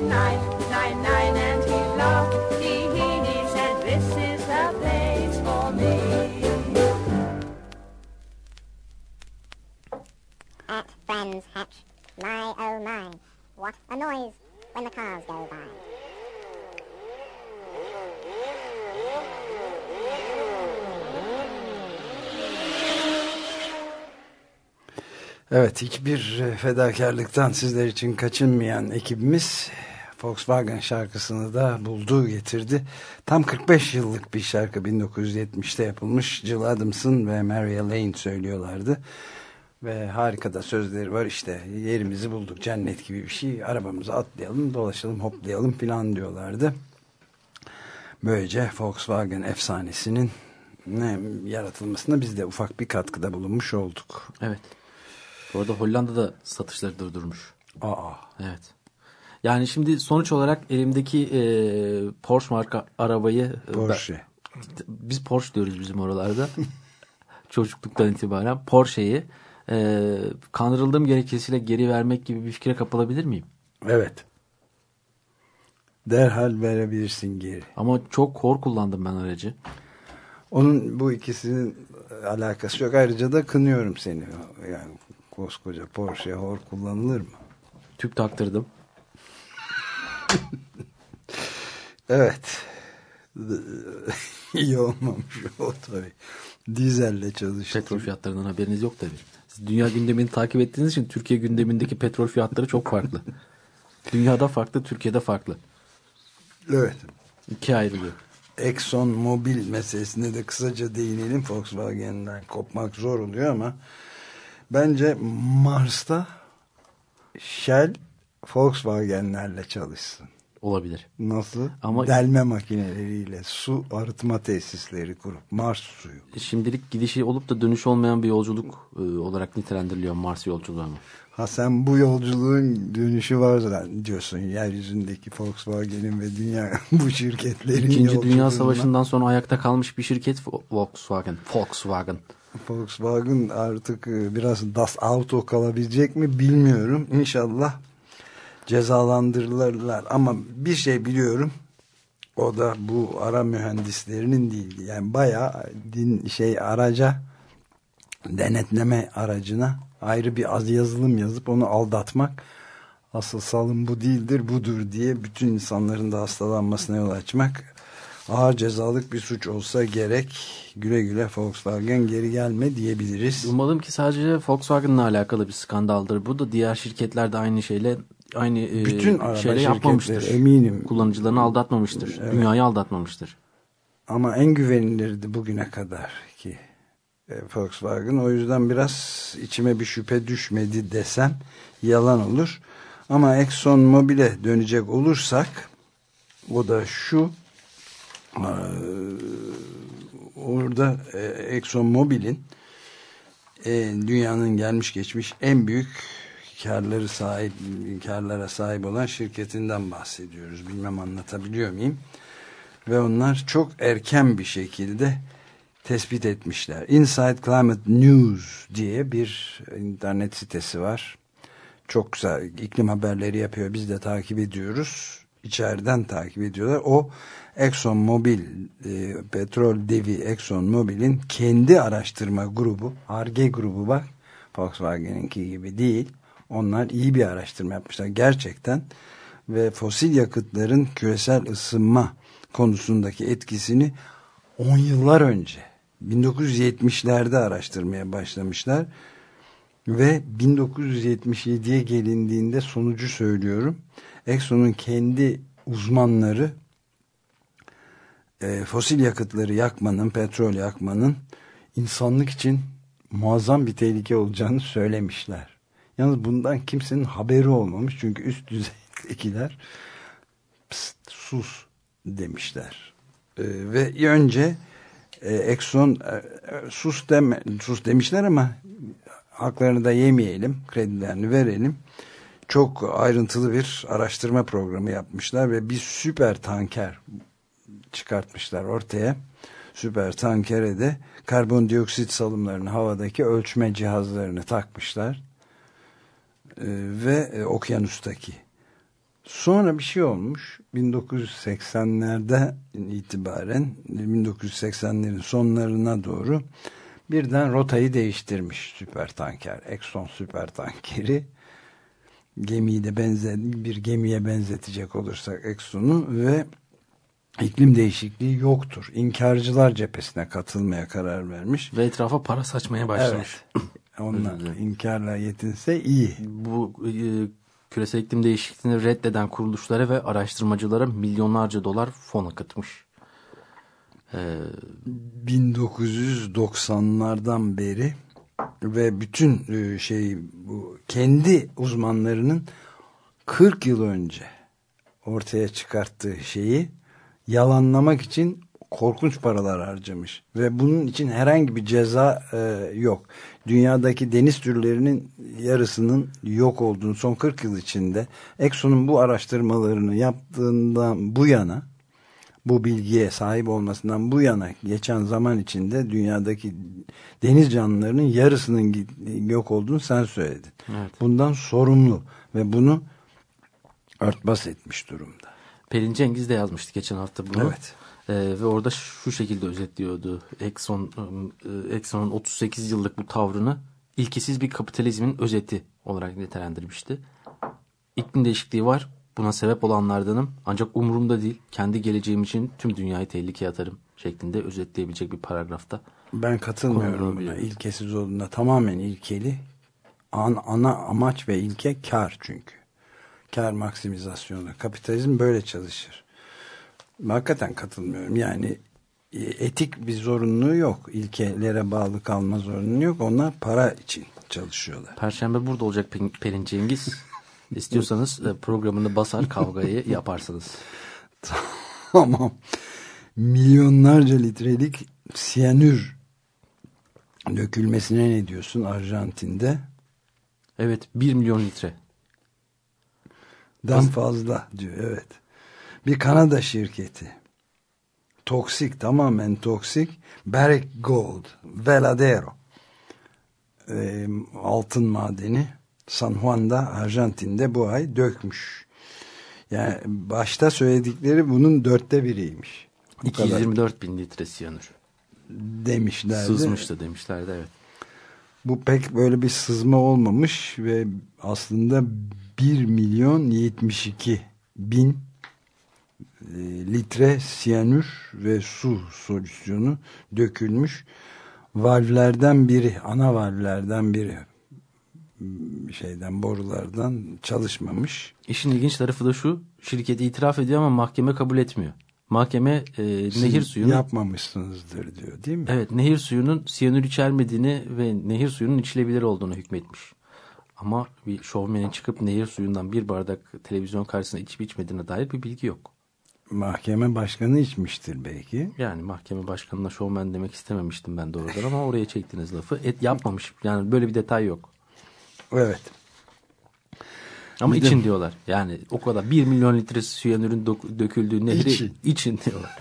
nine, nine, nine, and he laughed. He, he, he said, this is the place for me.
At Friends Hatch, my oh my, what a noise when the cars go by.
Evet, hiçbir fedakarlıktan sizler için kaçınmayan ekibimiz Volkswagen şarkısını da buldu, getirdi. Tam kırk beş yıllık bir şarkı, bin dokuz yüz yetmişte yapılmış. Jill Adamson ve Mary Lane söylüyorlardı. Ve harika da sözleri var, işte yerimizi bulduk, cennet gibi bir şey, arabamıza atlayalım, dolaşalım, hoplayalım filan diyorlardı. Böylece Volkswagen efsanesinin ne, yaratılmasına biz de ufak bir katkıda bulunmuş olduk.
Evet. Bu arada Hollanda'da satışları durdurmuş.
Aa.
Evet. Yani şimdi sonuç olarak elimdeki e, Porsche marka arabayı...
Porsche.
Ben, biz Porsche diyoruz bizim oralarda. Çocukluktan itibaren Porsche'yi e, kandırıldığım gerekçesiyle geri vermek gibi bir fikre kapılabilir miyim?
Evet. Derhal verebilirsin geri.
Ama çok hor kullandım ben aracı.
Onun bu ikisinin alakası yok. Ayrıca da kınıyorum seni. Yani koskoca Porsche hor kullanılır mı?
Tüp taktırdım.
Evet. İyi olmamış o tabii. Dizelle çalıştı.
Petrol fiyatlarından haberiniz yok tabii. Siz dünya gündemini takip ettiğiniz için Türkiye gündemindeki petrol fiyatları çok farklı. Dünyada farklı, Türkiye'de farklı.
Evet.
İkiye ayrılıyor.
Exxon Mobil meselesine de kısaca değinelim. Volkswagen'den kopmak zor oluyor ama bence Mars'ta Shell Volkswagen'lerle çalışsın.
Olabilir.
Nasıl?
Ama
delme makineleriyle su arıtma tesisleri kurup Mars suyu.
Şimdilik gidişi olup da dönüşü olmayan bir yolculuk e, olarak nitelendiriliyor Mars yolculuğu ama.
Ha sen bu yolculuğun dönüşü var zaten diyorsun. Yeryüzündeki Volkswagen'in ve dünya bu şirketlerin
İkinci Dünya Savaşı'ndan sonra ayakta kalmış bir şirket Volkswagen. Volkswagen.
Volkswagen artık biraz Das Auto kalabilecek mi bilmiyorum. İnşallah cezalandırırlar ama bir şey biliyorum, o da bu ara mühendislerinin değil, yani bayağı din şey araca, denetleme aracına ayrı bir az yazılım yazıp onu aldatmak, asıl salın bu değildir budur diye bütün insanların da hastalanmasına yol açmak ağır cezalık bir suç olsa gerek. Güle güle Volkswagen, geri gelme diyebiliriz.
Umalım ki sadece Volkswagen'la alakalı bir skandaldır. Bu da diğer şirketler de aynı şeyle aynı
bütün
e, şeyle yapmamıştır.
Eminim.
Kullanıcılarını aldatmamıştır.
Evet.
Dünyayı aldatmamıştır.
Ama en güvenilirdi bugüne kadar ki e, Volkswagen. O yüzden biraz içime bir şüphe düşmedi desem yalan olur. Ama Exxon Mobil'e dönecek olursak, o da şu, e, orada e, Exxon Mobil'in e, dünyanın gelmiş geçmiş en büyük karları sahip, karlara sahip olan şirketinden bahsediyoruz. Bilmem anlatabiliyor muyum? Ve onlar çok erken bir şekilde tespit etmişler. Inside Climate News diye bir internet sitesi var. Çok güzel iklim haberleri yapıyor. Biz de takip ediyoruz. İçeriden takip ediyorlar. O Exxon Mobil, e, petrol devi Exxon Mobil'in kendi araştırma grubu, Ar-Ge grubu, bak Volkswagen'inki gibi değil. Onlar iyi bir araştırma yapmışlar gerçekten ve fosil yakıtların küresel ısınma konusundaki etkisini on yıllar önce bin dokuz yüz yetmişlerde araştırmaya başlamışlar ve bin dokuz yüz yetmiş yediye gelindiğinde sonucu söylüyorum. Exxon'un kendi uzmanları e, fosil yakıtları yakmanın, petrol yakmanın insanlık için muazzam bir tehlike olacağını söylemişler. Yalnız bundan kimsenin haberi olmamış. Çünkü üst düzeydekiler pst, sus demişler. Ee, ve önce e, Exxon e, sus, deme, sus demişler ama haklarını da yemeyelim, kredilerini verelim. Çok ayrıntılı bir araştırma programı yapmışlar ve bir süper tanker çıkartmışlar ortaya. Süper tankere de karbondioksit salımlarını, havadaki ölçme cihazlarını takmışlar. Ve e, okyanustaki Sonra bir şey olmuş. bin dokuz yüz seksenlerden itibaren bin dokuz yüz seksenlerin sonlarına doğru birden rotayı değiştirmiş süpertanker. Exxon süpertankeri. Gemiyi de benzer, bir gemiye benzetecek olursak Exxon'u ve iklim değişikliği yoktur. İnkarcılar cephesine katılmaya karar vermiş.
Ve etrafa para saçmaya başlamış.
Evet. Onlar inkarla yetinse iyi.
Bu e, küresel iklim değişikliğini reddeden kuruluşlara ve araştırmacılara milyonlarca dolar fon akıtmış. Ee,
bin dokuz yüz doksanlardan beri ve bütün şey bu kendi uzmanlarının kırk yıl önce ortaya çıkarttığı şeyi yalanlamak için korkunç paralar harcamış ve bunun için herhangi bir ceza e, yok. Dünyadaki deniz türlerinin yarısının yok olduğunu son kırk yıl içinde Exxon'un bu araştırmalarını yaptığından bu yana, bu bilgiye sahip olmasından bu yana geçen zaman içinde dünyadaki deniz canlılarının yarısının yok olduğunu sen söyledin.
Evet.
Bundan sorumlu ve bunu örtbas etmiş durumda.
Pelin Cengiz de yazmıştı geçen hafta bunu.
Evet.
Ee, ve orada şu şekilde özetliyordu Exxon, e, Exxon'un otuz sekiz yıllık bu tavrını ilkesiz bir kapitalizmin özeti olarak nitelendirmişti. İklim değişikliği var. Buna sebep olanlardanım. Ancak umurumda değil. Kendi geleceğim için tüm dünyayı tehlikeye atarım şeklinde özetleyebilecek bir paragrafta.
Ben katılmıyorum buna. İlkesiz olduğunda tamamen ilkeli. An, ana amaç ve ilke kar çünkü. Kar maksimizasyonu. Kapitalizm böyle çalışır. Hakikaten katılmıyorum. Yani etik bir zorunluluğu yok. İlkelere bağlı kalma zorunluluğu yok. Onlar para için çalışıyorlar.
Perşembe burada olacak Pelin Cengiz. İstiyorsanız programını basar kavgayı yaparsınız.
Tamam. Milyonlarca litrelik siyanür dökülmesine ne diyorsun Arjantin'de?
Evet, bir milyon litre.
Dan fazla diyor, evet. Bir Kanada şirketi. Toksik, tamamen toksik. Barrick Gold, Veladero. E, altın madeni San Juan'da, Arjantin'de bu ay dökmüş. Yani başta söyledikleri bunun dörtte biriymiş. Bu
iki yüz yirmi dört bin litre siyanür.
Demişlerdi.
Sızmıştı demişlerdi, evet.
Bu pek böyle bir sızma olmamış ve aslında bir milyon yetmiş iki bin e, litre siyanür ve su solüsyonu dökülmüş. Valvlerden biri, ana valvlerden biri şeyden, borulardan çalışmamış.
İşin ilginç tarafı da şu, şirket itiraf ediyor ama mahkeme kabul etmiyor. Mahkeme e, nehir suyunu
yapmamışsınızdır diyor, değil mi?
Evet, nehir suyunun siyanür içermediğini ve nehir suyunun içilebilir olduğunu hükmetmiş. Ama bir şovmenin çıkıp nehir suyundan bir bardak televizyon karşısında içip içmediğine dair bir bilgi yok.
Mahkeme başkanı içmiştir belki.
Yani mahkeme başkanına şovmen demek istememiştim ben doğrudan ama oraya çektiniz lafı. Et yapmamış. Yani böyle bir detay yok.
Evet.
Ama
bir
için
de,
diyorlar. Yani o kadar bir milyon litre siyanürün döküldüğü nehri için, için diyorlar.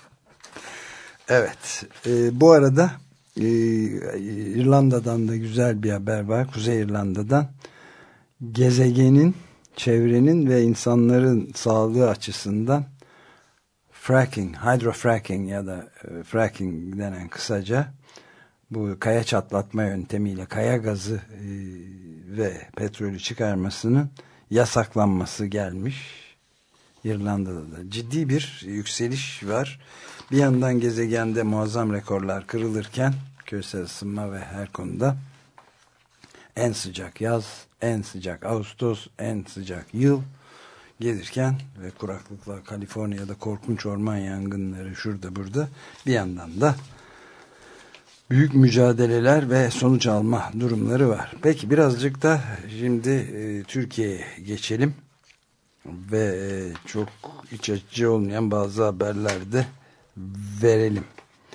Evet. E, bu arada e, İrlanda'dan da güzel bir haber var. Kuzey İrlanda'dan. Gezegenin, çevrenin ve insanların sağlığı açısından fracking, hydrofracking ya da e, fracking denen kısaca bu kaya çatlatma yöntemiyle kaya gazı e, ve petrolü çıkarmasının yasaklanması gelmiş. İrlanda'da da ciddi bir yükseliş var. Bir yandan gezegende muazzam rekorlar kırılırken küresel ısınma ve her konuda en sıcak yaz, en sıcak Ağustos, en sıcak yıl gelirken ve kuraklıkla Kaliforniya'da korkunç orman yangınları şurada burada, bir yandan da büyük mücadeleler ve sonuç alma durumları var. Peki birazcık da şimdi e, Türkiye'ye geçelim ve e, çok iç açıcı olmayan bazı haberler de verelim.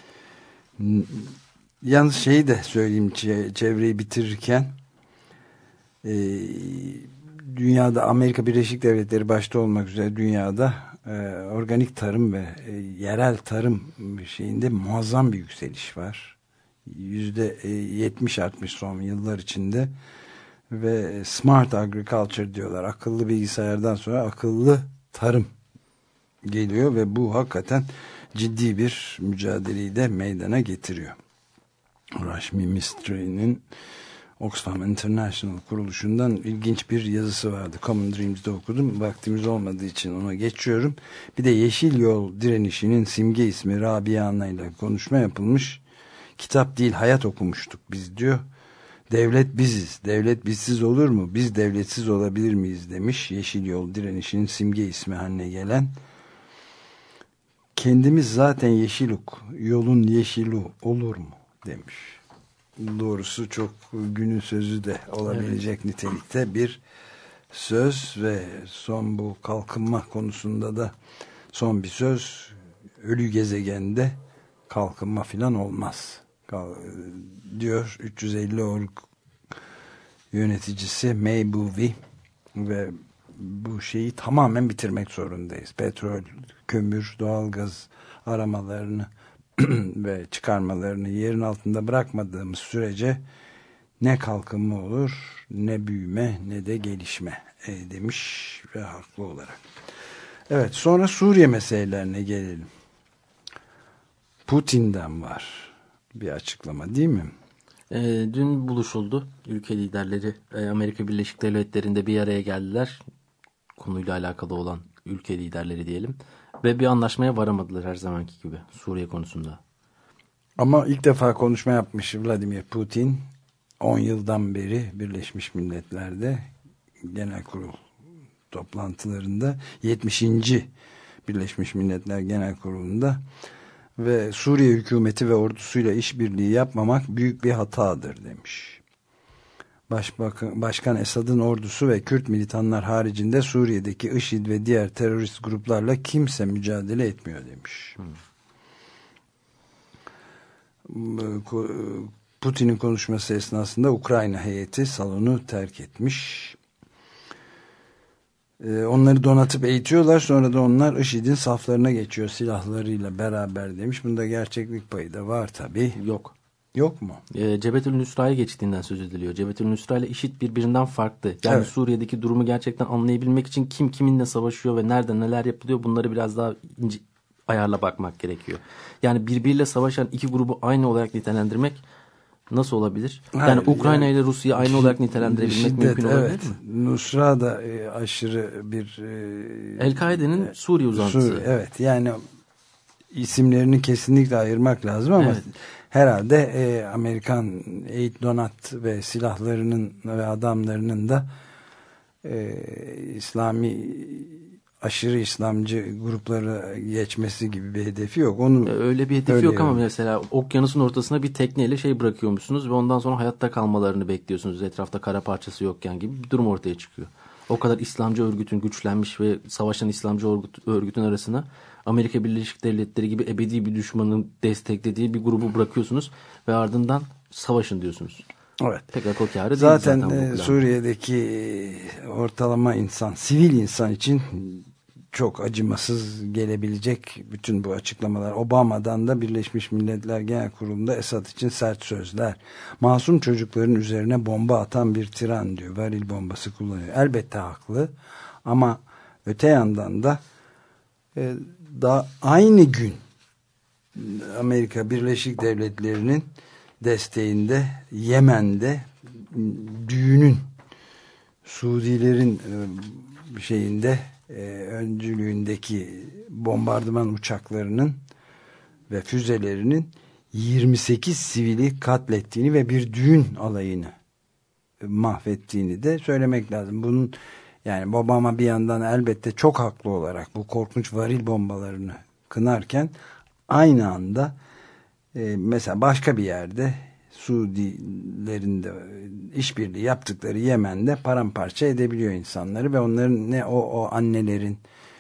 Yalnız şeyi de söyleyeyim, çevreyi bitirirken e, dünyada Amerika Birleşik Devletleri başta olmak üzere dünyada e, organik tarım ve e, yerel tarım şeyinde muazzam bir yükseliş var. Yüzde yetmiş artmış son yıllar içinde ve smart agriculture diyorlar. Akıllı bilgisayardan sonra akıllı tarım geliyor ve bu hakikaten ciddi bir mücadeleyi de meydana getiriyor. Rashmi Mistri'nin Oxfam International kuruluşundan ilginç bir yazısı vardı. Common Dreams'de okudum. Vaktimiz olmadığı için ona geçiyorum. Bir de Yeşil Yol direnişinin simge ismi Rabia Anna ile konuşma yapılmış. Kitap değil, hayat okumuştuk biz diyor. Devlet biziz. Devlet bizsiz olur mu? Biz devletsiz olabilir miyiz demiş. Yeşil Yol direnişinin simge ismi haline gelen. Kendimiz zaten yeşiluk. Yolun yeşilu olur mu? Demiş. Doğrusu çok günün sözü de olabilecek evet. nitelikte bir söz ve son bu kalkınma konusunda da son bir söz. Ölü gezegende kalkınma filan olmaz diyor üç yüz elli org yöneticisi May Bouvier ve bu şeyi tamamen bitirmek zorundayız. Petrol, kömür, doğalgaz aramalarını ve çıkarmalarını yerin altında bırakmadığımız sürece ne kalkınma olur, ne büyüme, ne de gelişme e, demiş ve haklı olarak. Evet, sonra Suriye meselelerine gelelim. Putin'den var bir açıklama değil mi?
E, dün buluşuldu. Ülke liderleri e, Amerika Birleşik Devletleri'nde bir araya geldiler. Konuyla alakalı olan ülke liderleri diyelim. Ve bir anlaşmaya varamadılar her zamanki gibi Suriye konusunda.
Ama ilk defa konuşma yapmış Vladimir Putin. on yıldan beri Birleşmiş Milletler'de Genel Kurul toplantılarında yetmişinci Birleşmiş Milletler Genel Kurulu'nda ve Suriye hükümeti ve ordusuyla işbirliği yapmamak büyük bir hatadır demiş. Başbakan, Başkan Esad'ın ordusu ve Kürt militanlar haricinde Suriye'deki IŞİD ve diğer terörist gruplarla kimse mücadele etmiyor demiş. Hmm. Putin'in konuşması esnasında Ukrayna heyeti salonu terk etmiş. Onları donatıp eğitiyorlar, sonra da onlar IŞİD'in saflarına geçiyor silahlarıyla beraber demiş. Bunda gerçeklik payı da var tabii.
Yok.
Yok mu?
E, Cebhetül Nusra'ya geçtiğinden söz ediliyor. Cebhetül Nusra ile IŞİD birbirinden farklı. Yani evet. Suriye'deki durumu gerçekten anlayabilmek için kim kiminle savaşıyor ve nerede neler yapılıyor, bunları biraz daha ince ayarla bakmak gerekiyor. Yani birbiriyle savaşan iki grubu aynı olarak nitelendirmek nasıl olabilir? Yani Hayır, Ukrayna yani, ile Rusya'yı aynı olarak nitelendirebilmek şiddet, mümkün olabilir evet.
mi? Nusra da e, aşırı bir... E,
El-Kaide'nin e, Suriye uzantısı. Suriye,
evet, yani isimlerini kesinlikle ayırmak lazım ama evet. herhalde e, Amerikan eğit donat ve silahlarının ve adamlarının da e, İslami aşırı İslamcı grupları geçmesi gibi bir hedefi yok. Onun
öyle bir hedefi öyle yok yani. Ama mesela okyanusun ortasına bir tekneyle şey bırakıyormuşsunuz ve ondan sonra hayatta kalmalarını bekliyorsunuz. Etrafta kara parçası yokken gibi bir durum ortaya çıkıyor. O kadar İslamcı örgütün güçlenmiş ve savaşan İslamcı örgüt, örgütün arasına Amerika Birleşik Devletleri gibi ebedi bir düşmanın desteklediği bir grubu bırakıyorsunuz ve ardından savaşın diyorsunuz.
Evet.
Pek akıl kârı değil
zaten,
zaten
Suriye'deki ortalama insan, sivil insan için çok acımasız gelebilecek bütün bu açıklamalar. Obama'dan da Birleşmiş Milletler Genel Kurulu'nda Esad için sert sözler. Masum çocukların üzerine bomba atan bir tiran diyor. Varil bombası kullanıyor. Elbette haklı ama öte yandan da e, daha aynı gün Amerika Birleşik Devletleri'nin desteğinde Yemen'de düğünün Suudilerin e, şeyinde e, öncülüğündeki bombardıman uçaklarının ve füzelerinin yirmi sekiz sivili katlettiğini ve bir düğün alayını e, mahvettiğini de söylemek lazım. Bunun yani Obama bir yandan elbette çok haklı olarak bu korkunç varil bombalarını kınarken aynı anda e, mesela başka bir yerde Suudilerin de işbirliği yaptıkları Yemen'de paramparça edebiliyor insanları ve onların ne o, o annelerin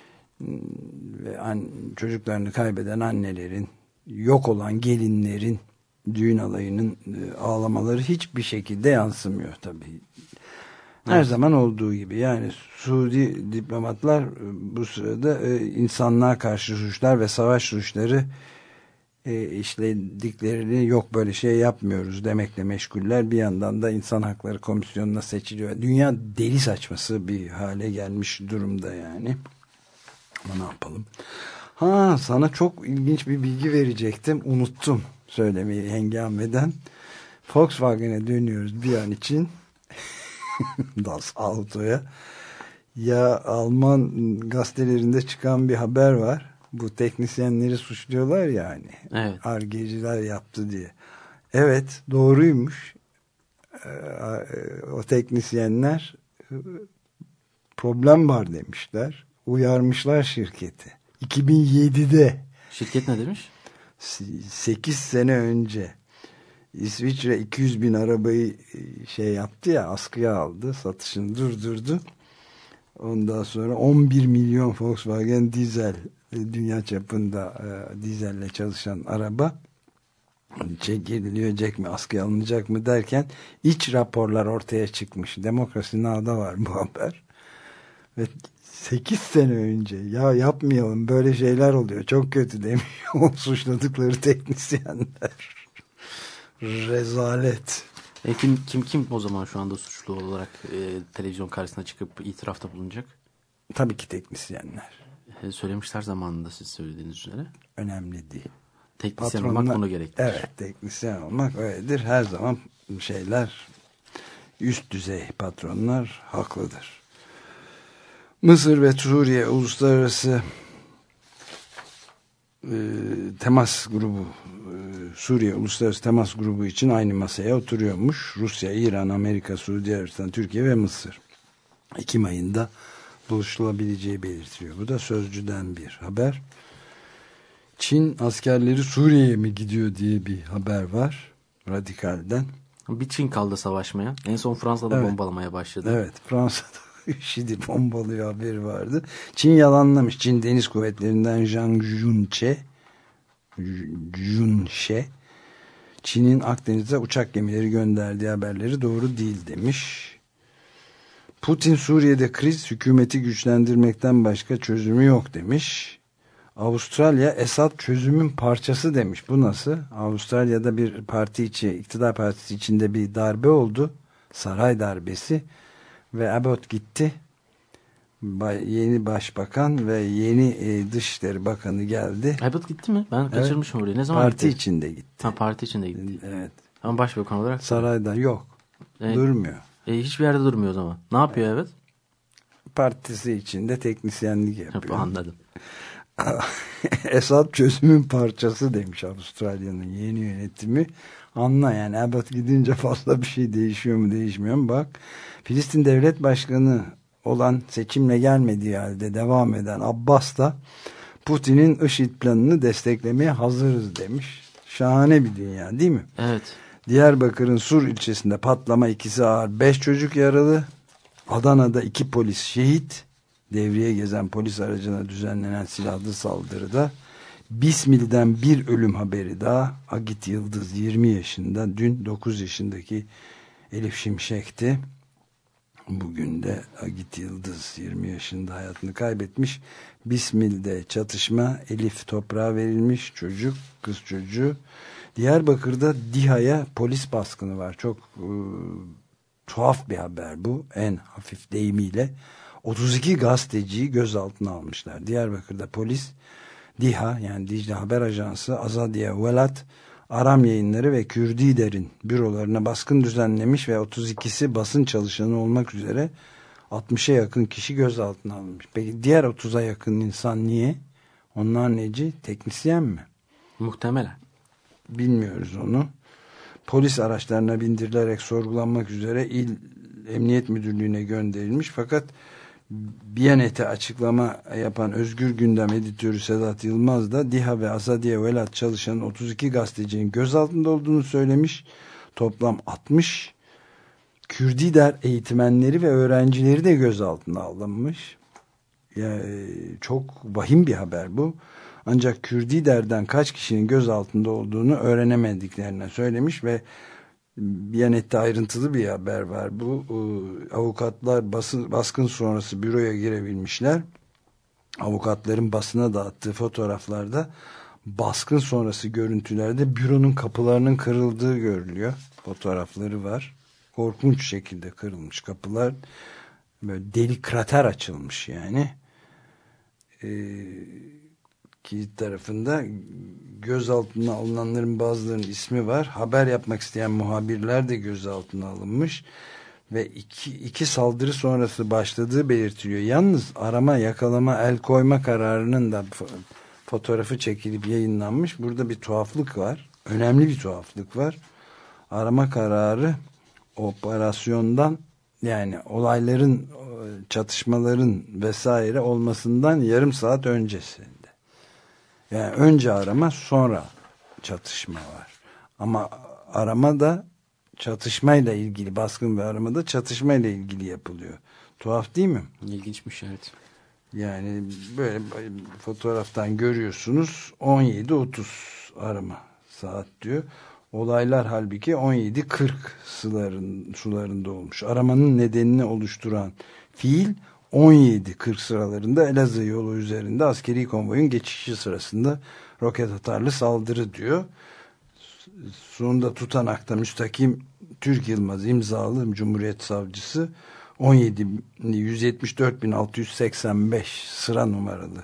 ve an, çocuklarını kaybeden annelerin, yok olan gelinlerin düğün alayının e, ağlamaları hiçbir şekilde yansımıyor tabii. Her evet. zaman olduğu gibi yani Suudi diplomatlar bu sırada e, insanlığa karşı suçlar ve savaş suçları e, işlediklerini yok böyle şey yapmıyoruz demekle meşguller. Bir yandan da İnsan Hakları Komisyonu'na seçiliyor. Dünya deli saçması bir hale gelmiş durumda yani. Ama ne yapalım? Ha, sana çok ilginç bir bilgi verecektim. Unuttum söylemeyi hengameden. Volkswagen'e dönüyoruz bir an için. Das Auto'ya. Ya Alman gazetelerinde çıkan bir haber var. Bu teknisyenleri suçluyorlar ya hani.
Evet.
Ar-Ge'ciler yaptı diye. Evet, doğruymuş. O teknisyenler problem var demişler. Uyarmışlar şirketi. iki bin yedide.
Şirket ne demiş?
sekiz sene önce İsviçre iki yüz bin arabayı şey yaptı ya, askıya aldı, satışını durdurdu. Ondan sonra on bir milyon Volkswagen dizel, dünya çapında e, dizelle çalışan araba çekilecek mi, askıya alınacak mı derken iç raporlar ortaya çıkmış. Demokrasi Now'da var bu haber. Ve sekiz sene önce ya yapmayalım böyle şeyler oluyor, çok kötü demiş o suçladıkları teknisyenler. Rezalet.
E kim, kim kim o zaman şu anda suçlu olarak e, televizyon karşısına çıkıp itirafta bulunacak?
Tabii ki teknisyenler.
E, söylemişler zamanında siz söylediğiniz üzere.
Önemli değil.
Teknisyen
Patronlar,
olmak bunu gerektirir.
Evet, teknisyen olmak öyledir. Her zaman şeyler, üst düzey patronlar haklıdır. Mısır ve Suriye uluslararası e, temas grubu, e, Suriye uluslararası temas grubu için aynı masaya oturuyormuş. Rusya, İran, Amerika, Suudi Arabistan, Türkiye ve Mısır. Ekim ayında buluşulabileceği belirtiliyor. Bu da Sözcü'den bir haber. Çin askerleri Suriye'ye mi gidiyor diye bir haber var. Radikal'den.
Bir Çin kaldı savaşmaya. En son Fransa'da
evet. bombalamaya başladı. Evet, Fransa'da IŞİD'i bombalıyor haberi vardı. Çin yalanlamış. Çin Deniz Kuvvetleri'nden Zhang Junche Junche Çin'in Akdeniz'e uçak gemileri gönderdiği haberleri doğru değil demiş. Putin Suriye'de kriz hükümeti güçlendirmekten başka çözümü yok demiş. Avustralya Esad çözümün parçası demiş. Bu nasıl? Avustralya'da bir parti içi, iktidar partisi içinde bir darbe oldu. Saray darbesi. Ve Abbott gitti. Yeni başbakan ve yeni e, Dışişleri Bakanı geldi.
Abbott gitti mi? Ben kaçırmışım
evet.
orayı. Ne zaman
parti
gitti?
içinde gitti.
Ha, parti içinde gitti.
Evet.
Ama başbakan olarak?
Sarayda yok. E, Durmuyor.
E, hiçbir yerde durmuyor o zaman. Ne yapıyor evet? evet?
Partisi içinde teknisyenlik yapıyor.
Anladım.
Esad çözümün parçası demiş Avustralya'nın yeni yönetimi. Anla yani, Abbott gidince fazla bir şey değişiyor mu değişmiyor mu bak. Filistin Devlet Başkanı olan, seçimle gelmediği halde devam eden Abbas da Putin'in IŞİD planını desteklemeye hazırız demiş. Şahane bir dünya değil mi?
Evet.
Diyarbakır'ın Sur ilçesinde patlama, ikisi ağır, beş çocuk yaralı. Adana'da iki polis şehit. Devriye gezen polis aracına düzenlenen silahlı saldırıda Bismil'den bir ölüm haberi daha. Agit Yıldız yirmi yaşında, dün dokuz yaşındaki Elif Şimşek'ti. Bugün de Agit Yıldız yirmi yaşında hayatını kaybetmiş. Bismil'de çatışma, Elif toprağa verilmiş, çocuk, kız çocuğu. Diyarbakır'da DİHA'ya polis baskını var. Çok e, tuhaf bir haber bu, en hafif deyimiyle. otuz iki gazeteciyi gözaltına almışlar. Diyarbakır'da polis, DİHA yani Dicle Haber Ajansı, Azadiye Velat, Aram Yayınları ve Kürdider'in bürolarına baskın düzenlemiş ve otuz ikisi basın çalışanı olmak üzere altmışa yakın kişi gözaltına alınmış. Peki diğer otuza yakın insan niye? Onlar neci? Teknisyen mi?
Muhtemelen.
Bilmiyoruz onu. Polis araçlarına bindirilerek sorgulanmak üzere İl Emniyet Müdürlüğü'ne gönderilmiş. Fakat Biyanet'e açıklama yapan Özgür Gündem editörü Sedat Yılmaz da DİHA ve Azadiye Velat çalışan otuz iki gazetecinin gözaltında olduğunu söylemiş. Toplam altmış Kürdider eğitmenleri ve öğrencileri de gözaltına alınmış. Yani çok vahim bir haber bu. Ancak Kürdider'den kaç kişinin gözaltında olduğunu öğrenemediklerini söylemiş ve Biyanet'te ayrıntılı bir haber var. Bu avukatlar basın, baskın sonrası büroya girebilmişler. Avukatların basına dağıttığı fotoğraflarda baskın sonrası görüntülerde büronun kapılarının kırıldığı görülüyor. Fotoğrafları var. Korkunç şekilde kırılmış kapılar. Böyle delik krater açılmış yani. Ee, kilit tarafında gözaltına alınanların bazılarının ismi var. Haber yapmak isteyen muhabirler de gözaltına alınmış. Ve iki, iki saldırı sonrası başladığı belirtiliyor. Yalnız arama, yakalama, el koyma kararının da fotoğrafı çekilip yayınlanmış. Burada bir tuhaflık var. Önemli bir tuhaflık var. Arama kararı operasyondan, yani olayların, çatışmaların vesaire olmasından yarım saat öncesinde. Yani önce arama, sonra çatışma var. Ama arama da çatışmayla ilgili, baskın ve aramada çatışmayla ilgili yapılıyor. Tuhaf değil mi?
İlginçmiş, evet. Yani
böyle fotoğraftan görüyorsunuz, on yedi otuz arama saat diyor. Olaylar halbuki on yedi kırk suların, sularında olmuş. Aramanın nedenini oluşturan fiil on yedi kırk sıralarında Elazığ yolu üzerinde askeri konvoyun geçişi sırasında roket atarlı saldırı diyor. Sonunda tutanakta müstakim Türk Yılmaz imzalı Cumhuriyet Savcısı on yedi yüz yetmiş dört bin altı yüz seksen beş sıra numaralı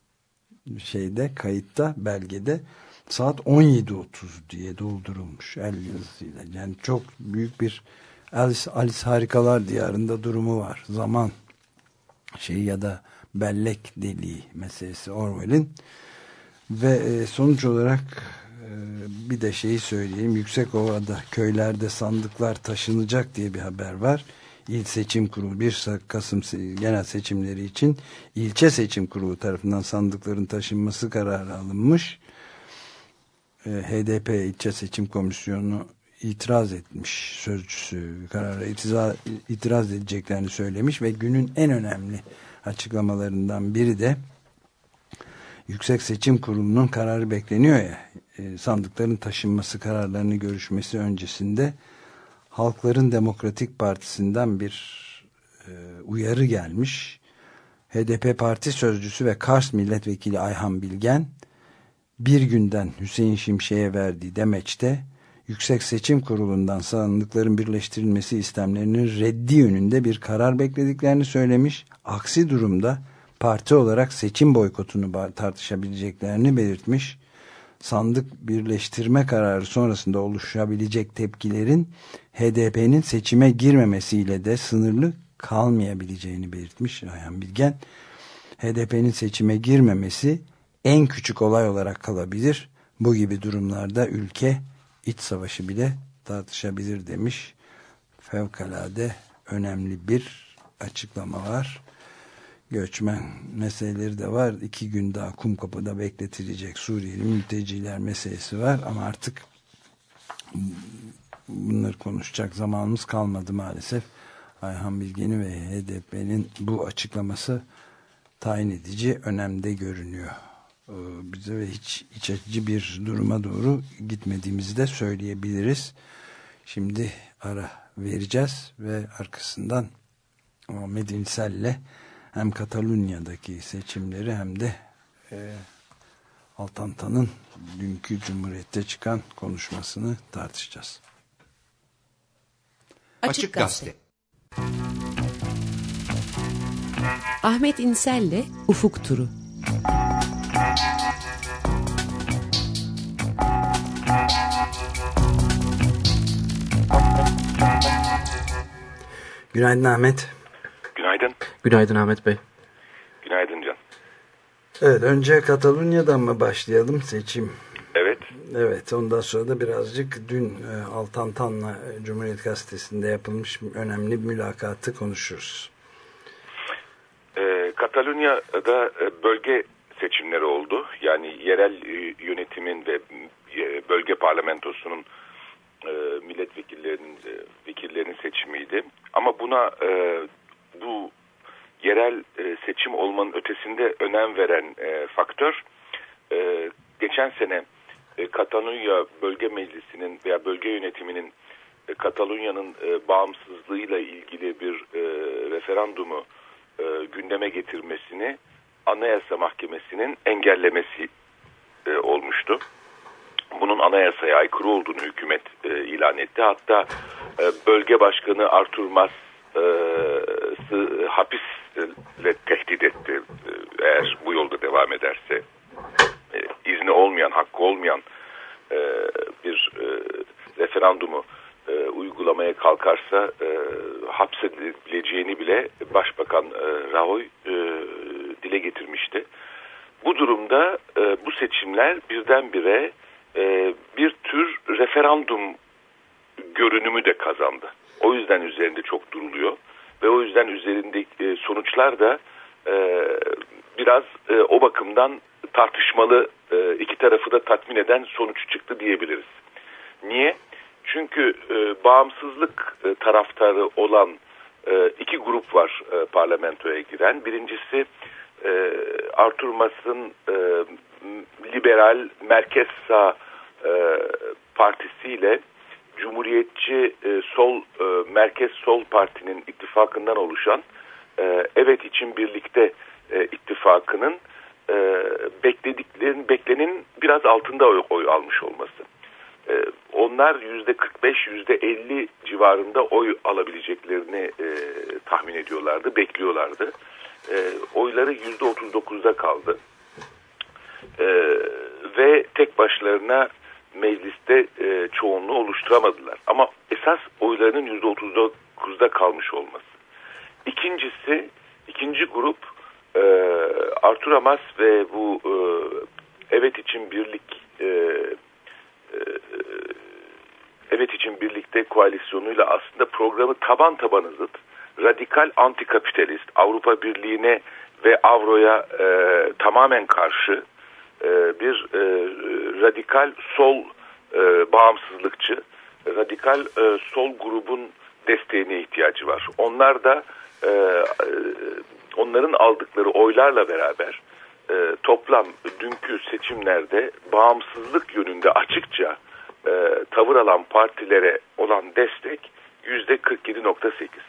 şeyde, kayıtta, belgede saat on yedi otuz diye doldurulmuş el yazısıyla. Yani çok büyük bir Alice, Alice Harikalar Diyarında durumu var. Zaman şey ya da bellek deliği meselesi Orwell'in. Ve sonuç olarak bir de şeyi söyleyeyim. Yüksekova'da köylerde sandıklar taşınacak diye bir haber var. İl Seçim Kurulu bir Kasım genel seçimleri için ilçe seçim kurulu tarafından sandıkların taşınması kararı alınmış. H D P ilçe seçim komisyonu itiraz etmiş, sözcüsü karara itiraz, itiraz edeceklerini söylemiş ve günün en önemli açıklamalarından biri de Yüksek Seçim Kurulu'nun kararı bekleniyor ya, sandıkların taşınması kararlarını görüşmesi öncesinde Halkların Demokratik Partisi'nden bir e, uyarı gelmiş. H D P Parti Sözcüsü ve Kars Milletvekili Ayhan Bilgen bir günden Hüseyin Şimşek'e verdiği demeçte Yüksek Seçim Kurulu'ndan sandıkların birleştirilmesi istemlerinin reddi yönünde bir karar beklediklerini söylemiş. Aksi durumda parti olarak seçim boykotunu tartışabileceklerini belirtmiş. Sandık birleştirme kararı sonrasında oluşabilecek tepkilerin H D P'nin seçime girmemesiyle de sınırlı kalmayabileceğini belirtmiş Ayhan Bilgen. H D P'nin seçime girmemesi en küçük olay olarak kalabilir. Bu gibi durumlarda ülke iç savaşı bile tartışabilir demiş. Fevkalade önemli bir açıklama var. Göçmen meseleleri de var. İki gün daha Kumkapı'da bekletilecek Suriyeli mülteciler meselesi var. Ama artık bunları konuşacak zamanımız kalmadı maalesef. Ayhan Bilgen'in ve H D P'nin bu açıklaması tayin edici önemde görünüyor. Bize ve hiç iç açıcı bir duruma doğru gitmediğimizi de söyleyebiliriz. Şimdi ara vereceğiz ve arkasından Ahmet İnsel'le hem Katalunya'daki seçimleri hem de e, Altantan'ın dünkü Cumhuriyet'te çıkan konuşmasını tartışacağız.
Açık Gazete.
Ahmet İnsel'le Ufuk Turu.
Günaydın Ahmet.
Günaydın.
Günaydın Ahmet Bey.
Günaydın Can.
Evet, önce Katalunya'dan mı başlayalım seçim?
Evet.
Evet, ondan sonra da birazcık dün e, Altantan'la e, Cumhuriyet Gazetesi'nde yapılmış önemli bir mülakatı konuşuruz.
Ee, Katalunya'da e, bölge seçimleri oldu. Yani yerel e, yönetimin ve e, bölge parlamentosunun e, milletvekillerinin e, vekillerinin seçimiydi. Ama buna e, bu yerel e, seçim olmanın ötesinde önem veren e, faktör e, geçen sene e, Katalunya Bölge Meclisi'nin veya bölge yönetiminin e, Katalunya'nın e, bağımsızlığıyla ilgili bir e, referandumu e, gündeme getirmesini Anayasa Mahkemesi'nin engellemesi e, olmuştu. Bunun anayasaya aykırı olduğunu hükümet e, ilan etti. Hatta e, bölge başkanı Artur Mas'ı e, hapisle tehdit etti. E, eğer bu yolda devam ederse e, izni olmayan, hakkı olmayan e, bir e, referandumu e, uygulamaya kalkarsa e, hapsedilebileceğini bile Başbakan e, Rajoy e, dile getirmişti. Bu durumda e, bu seçimler birdenbire e, bir tür referandum görünümü de kazandı. O yüzden üzerinde çok duruluyor ve o yüzden üzerindeki e, sonuçlar da e, biraz e, o bakımdan tartışmalı, e, iki tarafı da tatmin eden sonuç çıktı diyebiliriz. Niye? Çünkü e, bağımsızlık e, taraftarı olan e, iki grup var e, parlamentoya giren. Birincisi e, Artur Mas'ın e, liberal merkez sağ e, partisiyle Cumhuriyetçi e, sol e, merkez sol partinin ittifakından oluşan e, Evet için Birlikte e, ittifakının e, beklediklerin beklenenin biraz altında oy, oy almış olması. E, onlar yüzde kırk beş yüzde elli civarında oy alabileceklerini e, tahmin ediyorlardı, bekliyorlardı. E, oyları yüzde otuz dokuzda kaldı. E, ve tek başlarına mecliste e, çoğunluğu oluşturamadılar. Ama esas oylarının yüzde otuz dokuzda kalmış olması. İkincisi, ikinci grup e, Artur Mas ve bu e, Evet için Birlik e, e, Evet için Birlikte koalisyonuyla aslında programı taban tabana zıt, radikal antikapitalist, Avrupa Birliği'ne ve Avro'ya e, tamamen karşı e, bir e, radikal sol e, bağımsızlıkçı, radikal e, sol grubun desteğine ihtiyacı var. Onlar da e, e, onların aldıkları oylarla beraber e, toplam dünkü seçimlerde bağımsızlık yönünde açıkça e, tavır alan partilere olan destek yüzde kırk yedi nokta sekiz.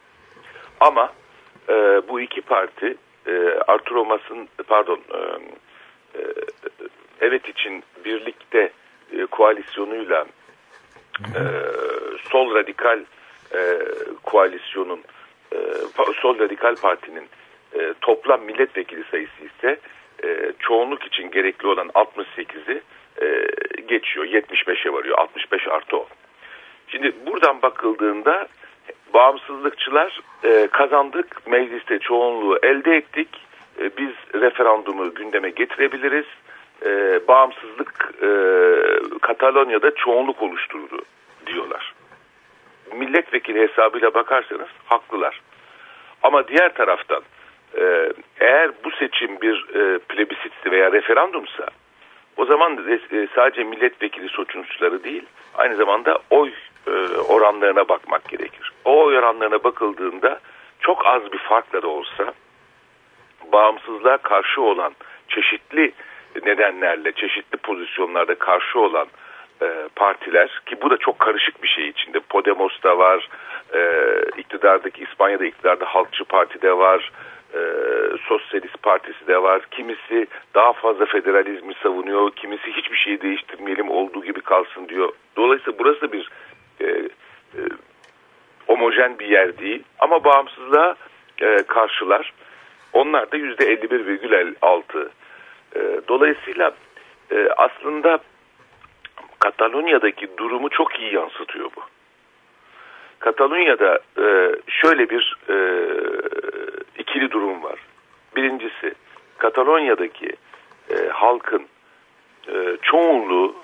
Ama e, bu iki parti e, Artur Mas'ın pardon e, e, Evet için Birlikte e, koalisyonuyla e, sol radikal e, koalisyonun e, sol radikal partinin e, toplam milletvekili sayısı ise e, çoğunluk için gerekli olan altmış sekizi e, geçiyor. yetmiş beşe varıyor. altmış beş artı o. Şimdi buradan bakıldığında bağımsızlıkçılar e, kazandık, mecliste çoğunluğu elde ettik, e, biz referandumu gündeme getirebiliriz, e, bağımsızlık e, Katalonya'da çoğunluk oluşturdu diyorlar. Milletvekili hesabıyla bakarsanız haklılar. Ama diğer taraftan e, eğer bu seçim bir e, plebisitsi veya referandumsa o zaman e, sadece milletvekili sonuçları değil, aynı zamanda oy e, oranlarına bakmak gerekir. O oy oranlarına bakıldığında çok az bir farkla da olsa bağımsızlığa karşı olan, çeşitli nedenlerle, çeşitli pozisyonlarda karşı olan e, partiler, ki bu da çok karışık bir şey içinde. Podemos da var, e, iktidardaki İspanya'da iktidarda Halkçı Parti de var, e, Sosyalist Partisi de var. Kimisi daha fazla federalizmi savunuyor, kimisi hiçbir şeyi değiştirmeyelim, olduğu gibi kalsın diyor. Dolayısıyla burası bir e, e, homojen bir yer değil ama bağımsızlığa e, karşılar. Onlar da yüzde elli bir virgül altı. E, dolayısıyla e, aslında Katalonya'daki durumu çok iyi yansıtıyor bu. Katalonya'da e, şöyle bir e, ikili durum var. Birincisi, Katalonya'daki e, halkın e, çoğunluğu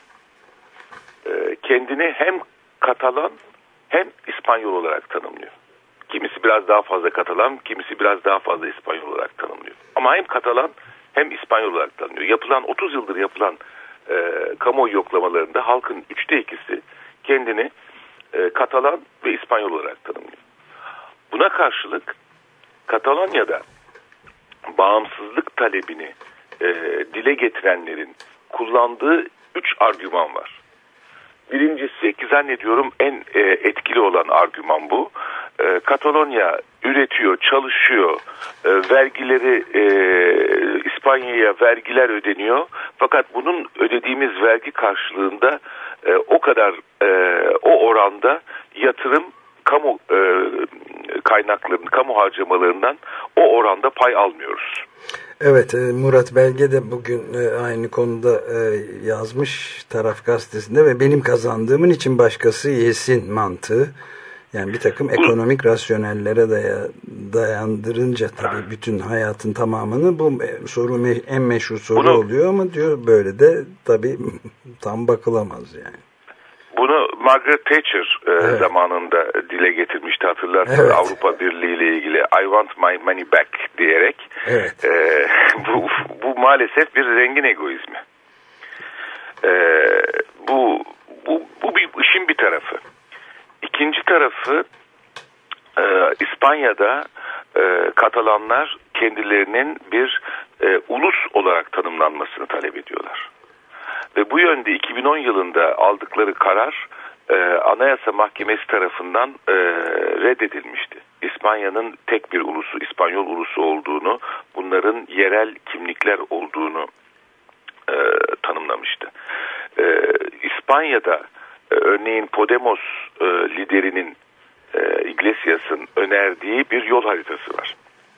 e, kendini hem Katalan hem İspanyol olarak tanımlıyor. Kimisi biraz daha fazla Katalan, kimisi biraz daha fazla İspanyol olarak tanımlıyor. Ama hem Katalan hem İspanyol olarak tanımlıyor. Yapılan otuz yıldır yapılan e, kamuoyu yoklamalarında halkın üçte ikisi kendini e, Katalan ve İspanyol olarak tanımlıyor. Buna karşılık Katalonya'da bağımsızlık talebini e, dile getirenlerin kullandığı üç argüman var. Birincisi, ki zannediyorum en e, etkili olan argüman bu. e, Katalonya üretiyor, çalışıyor, e, vergileri e, İspanya'ya vergiler ödeniyor. Fakat bunun ödediğimiz vergi karşılığında e, o kadar e, o oranda yatırım kamu e, kaynaklarının, kamu harcamalarından o oranda pay almıyoruz.
Evet, Murat Belge de bugün aynı konuda yazmış Taraf Gazetesi'nde ve benim kazandığımın için başkası yesin mantığı. Yani bir takım ekonomik rasyonellere dayandırınca tabii bütün hayatın tamamını bu soru en meşhur soru Bunu, oluyor ama diyor böyle de tabii tam bakılamaz yani.
Bunu Margaret Thatcher evet. zamanında dile getirmişti, hatırlarsınız, evet. Avrupa Birliği ile ilgili I want my money back diyerek.
Evet.
E, bu, bu maalesef bir zengin egoizmi. E, bu, bu, bu bir işin bir tarafı. İkinci tarafı e, İspanya'da e, Katalanlar kendilerinin bir e, ulus olarak tanımlanmasını talep ediyorlar. Ve bu yönde iki bin on yılında aldıkları karar e, Anayasa Mahkemesi tarafından e, reddedilmişti. İspanya'nın tek bir ulusu, İspanyol ulusu olduğunu, bunların yerel kimlikler olduğunu e, tanımlamıştı. E, İspanya'da e, örneğin Podemos e, liderinin e, Iglesias'ın önerdiği bir yol haritası var.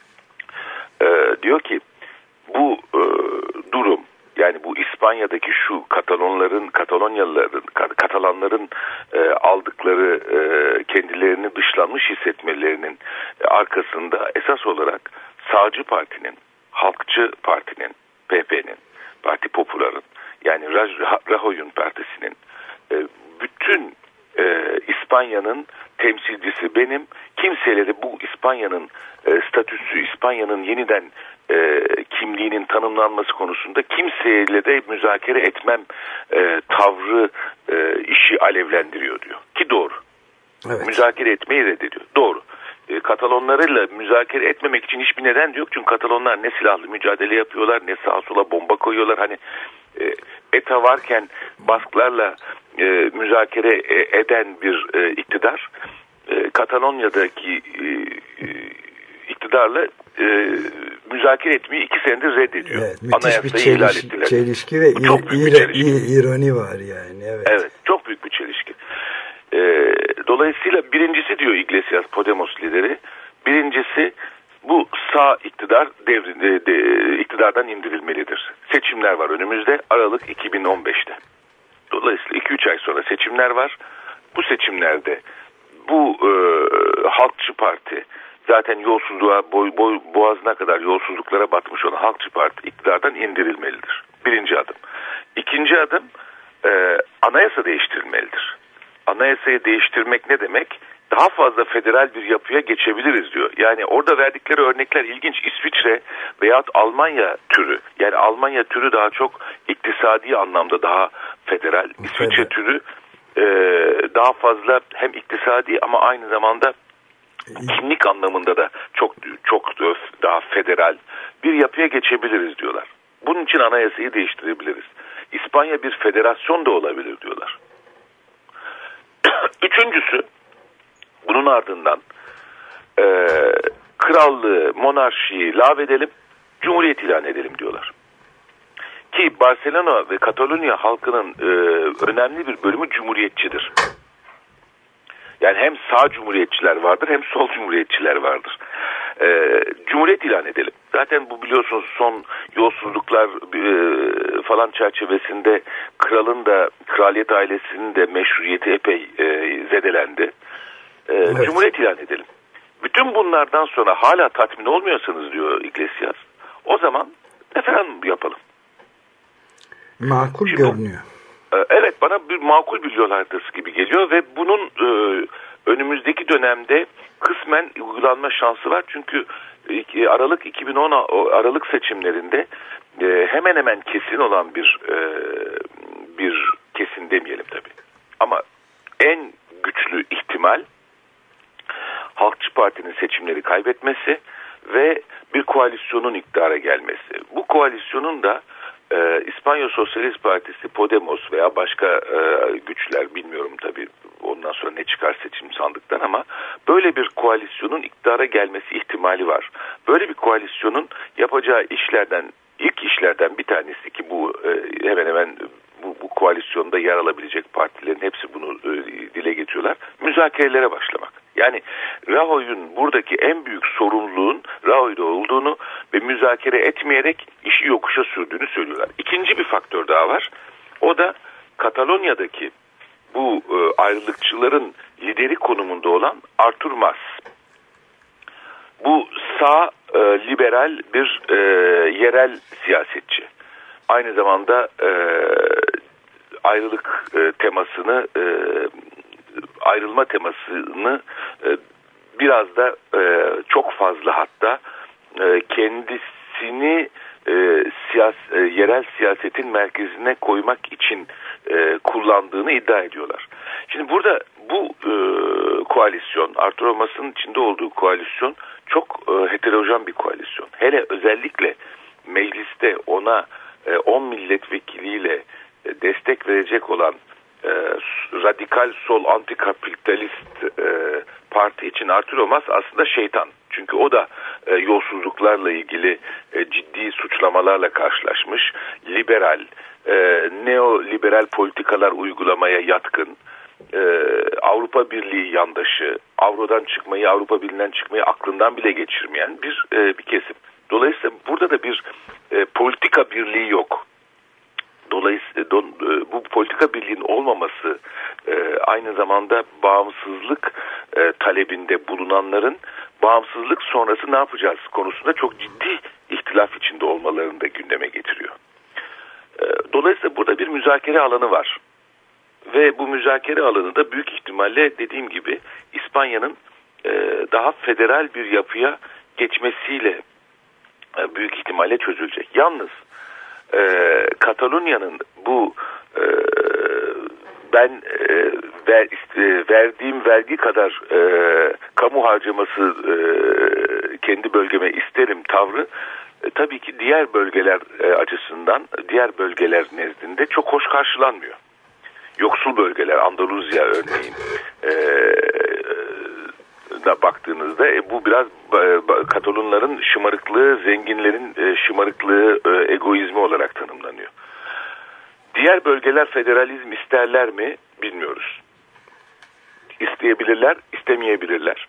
E, diyor ki bu e, durum, yani bu İspanya'daki şu Katalonların, Katalonyalıların, Katalanların e, aldıkları e, kendilerini dışlanmış hissetmelerinin e, arkasında esas olarak sağcı partinin, halkçı partinin, P P'nin, Parti Popular'ın, yani Rajoy'un partisinin e, bütün e, İspanya'nın temsilcisi benim, kimseyle de bu İspanya'nın e, statüsü, İspanya'nın yeniden e, kimliğinin tanımlanması konusunda kimseyle de müzakere etmem e, tavrı e, işi alevlendiriyor diyor. Ki doğru. Evet. Müzakere etmeyi reddediyor. Doğru. E, Katalonlarıyla müzakere etmemek için hiçbir neden yok. Çünkü Katalonlar ne silahlı mücadele yapıyorlar, ne sağa sola bomba koyuyorlar. Hani e, E T A varken baskılarla e, müzakere e, eden bir e, iktidar, e, Katalonya'daki e, iktidarla e, müzakere etmeyi iki senedir reddediyor. Evet,
müthiş bir çeliş, çelişki ve ir, ir, çelişki. ironi var yani. Evet.
Evet, çok büyük bir çelişki. E, dolayısıyla birincisi diyor Iglesias, Podemos lideri, birincisi bu sağ iktidar devri, de, de, iktidardan indirilmelidir. Seçimler var önümüzde, Aralık iki bin on beşte. Dolayısıyla iki üç ay sonra seçimler var. Bu seçimlerde bu e, Halkçı Parti, zaten yolsuzluğa, boy, boy, boğazına kadar yolsuzluklara batmış olan Halkçı Parti iktidardan indirilmelidir. Birinci adım. İkinci adım, e, anayasa değiştirilmelidir. Anayasayı değiştirmek ne demek? Daha fazla federal bir yapıya geçebiliriz diyor. Yani orada verdikleri örnekler ilginç. İsviçre veyahut Almanya türü. Yani Almanya türü daha çok iktisadi anlamda daha federal. İsviçre türü e, daha fazla hem iktisadi ama aynı zamanda kimlik anlamında da çok çok daha federal bir yapıya geçebiliriz diyorlar. Bunun için anayasayı değiştirebiliriz. İspanya bir federasyon da olabilir diyorlar. Üçüncüsü, bunun ardından e, krallığı, monarşiyi lağvedelim, cumhuriyet ilan edelim diyorlar. Ki Barcelona ve Katalonya halkının e, önemli bir bölümü cumhuriyetçidir. Yani hem sağ cumhuriyetçiler vardır hem sol cumhuriyetçiler vardır. E, cumhuriyet ilan edelim. Zaten bu biliyorsunuz son yolsuzluklar e, falan çerçevesinde kralın da, kraliyet ailesinin de meşruiyeti epey e, zedelendi. E, evet. Cumhuriyet ilan edelim. Bütün bunlardan sonra hala tatmin olmuyorsanız diyor Iglesias, o zaman referandum yapalım.
Makul Şimdi, görünüyor.
E, evet, bana bir makul bir yol haritası gibi geliyor ve bunun e, önümüzdeki dönemde kısmen uygulanma şansı var. Çünkü Aralık iki bin on Aralık seçimlerinde e, hemen hemen kesin olan bir e, bir kesin demeyelim tabii. Ama en güçlü ihtimal Halkçı Parti'nin seçimleri kaybetmesi ve bir koalisyonun iktidara gelmesi. Bu koalisyonun da e, İspanya Sosyalist Partisi, Podemos veya başka e, güçler, bilmiyorum tabii ondan sonra ne çıkar seçim sandıktan, ama böyle bir koalisyonun iktidara gelmesi ihtimali var. Böyle bir koalisyonun yapacağı işlerden, ilk işlerden bir tanesi ki bu e, hemen hemen bu, bu koalisyonda yer alabilecek partilerin hepsi bunu e, dile getiriyorlar. Müzakerelere başlamak. Yani Rajoy'un buradaki en büyük sorumluluğun Rajoy'da olduğunu ve müzakere etmeyerek işi yokuşa sürdüğünü söylüyorlar. İkinci bir faktör daha var. O da Katalonya'daki bu e, ayrılıkçıların lideri konumunda olan Artur Mas. Bu sağ e, liberal bir e, yerel siyasetçi. Aynı zamanda e, ayrılık e, temasını, e, ayrılma temasını e, biraz da e, çok fazla hatta e, kendisini e, siyas, e, yerel siyasetin merkezine koymak için e, kullandığını iddia ediyorlar. Şimdi burada bu e, koalisyon, Artur Mas'ın içinde olduğu koalisyon çok e, heterojen bir koalisyon. Hele özellikle mecliste ona e, on milletvekiliyle e, destek verecek olan e, radikal sol antikapitalist e, parti için Artur Mas aslında şeytan. Çünkü o da e, yolsuzluklarla ilgili e, ciddi suçlamalarla karşılaşmış, liberal, e, neoliberal politikalar uygulamaya yatkın, e, Avrupa Birliği yandaşı, Avro'dan çıkmayı, Avrupa Birliği'nden çıkmayı aklından bile geçirmeyen bir e, bir kesim. Dolayısıyla burada da bir e, politika birliği yok. Dolayısıyla don, e, bu politika birliğinin olmaması e, aynı zamanda bağımsızlık e, talebinde bulunanların bağımsızlık sonrası ne yapacağız konusunda çok ciddi ihtilaf içinde olmalarını da gündeme getiriyor. E, dolayısıyla burada bir müzakere alanı var. Ve bu müzakere alanı da büyük ihtimalle dediğim gibi İspanya'nın e, daha federal bir yapıya geçmesiyle e, büyük ihtimalle çözülecek. Yalnız e, Katalonya'nın bu e, ben e, ver, e, verdiğim vergi kadar e, kamu harcaması e, kendi bölgeme isterim tavrı e, tabii ki diğer bölgeler e, açısından, diğer bölgeler nezdinde çok hoş karşılanmıyor. Yoksul bölgeler, Andaluzya örneğin e, da baktığınızda e, bu biraz e, Katalonların şımarıklığı, zenginlerin e, şımarıklığı, e, egoizmi olarak tanımlanıyor. Diğer bölgeler federalizm isterler mi bilmiyoruz. İsteyebilirler, istemeyebilirler.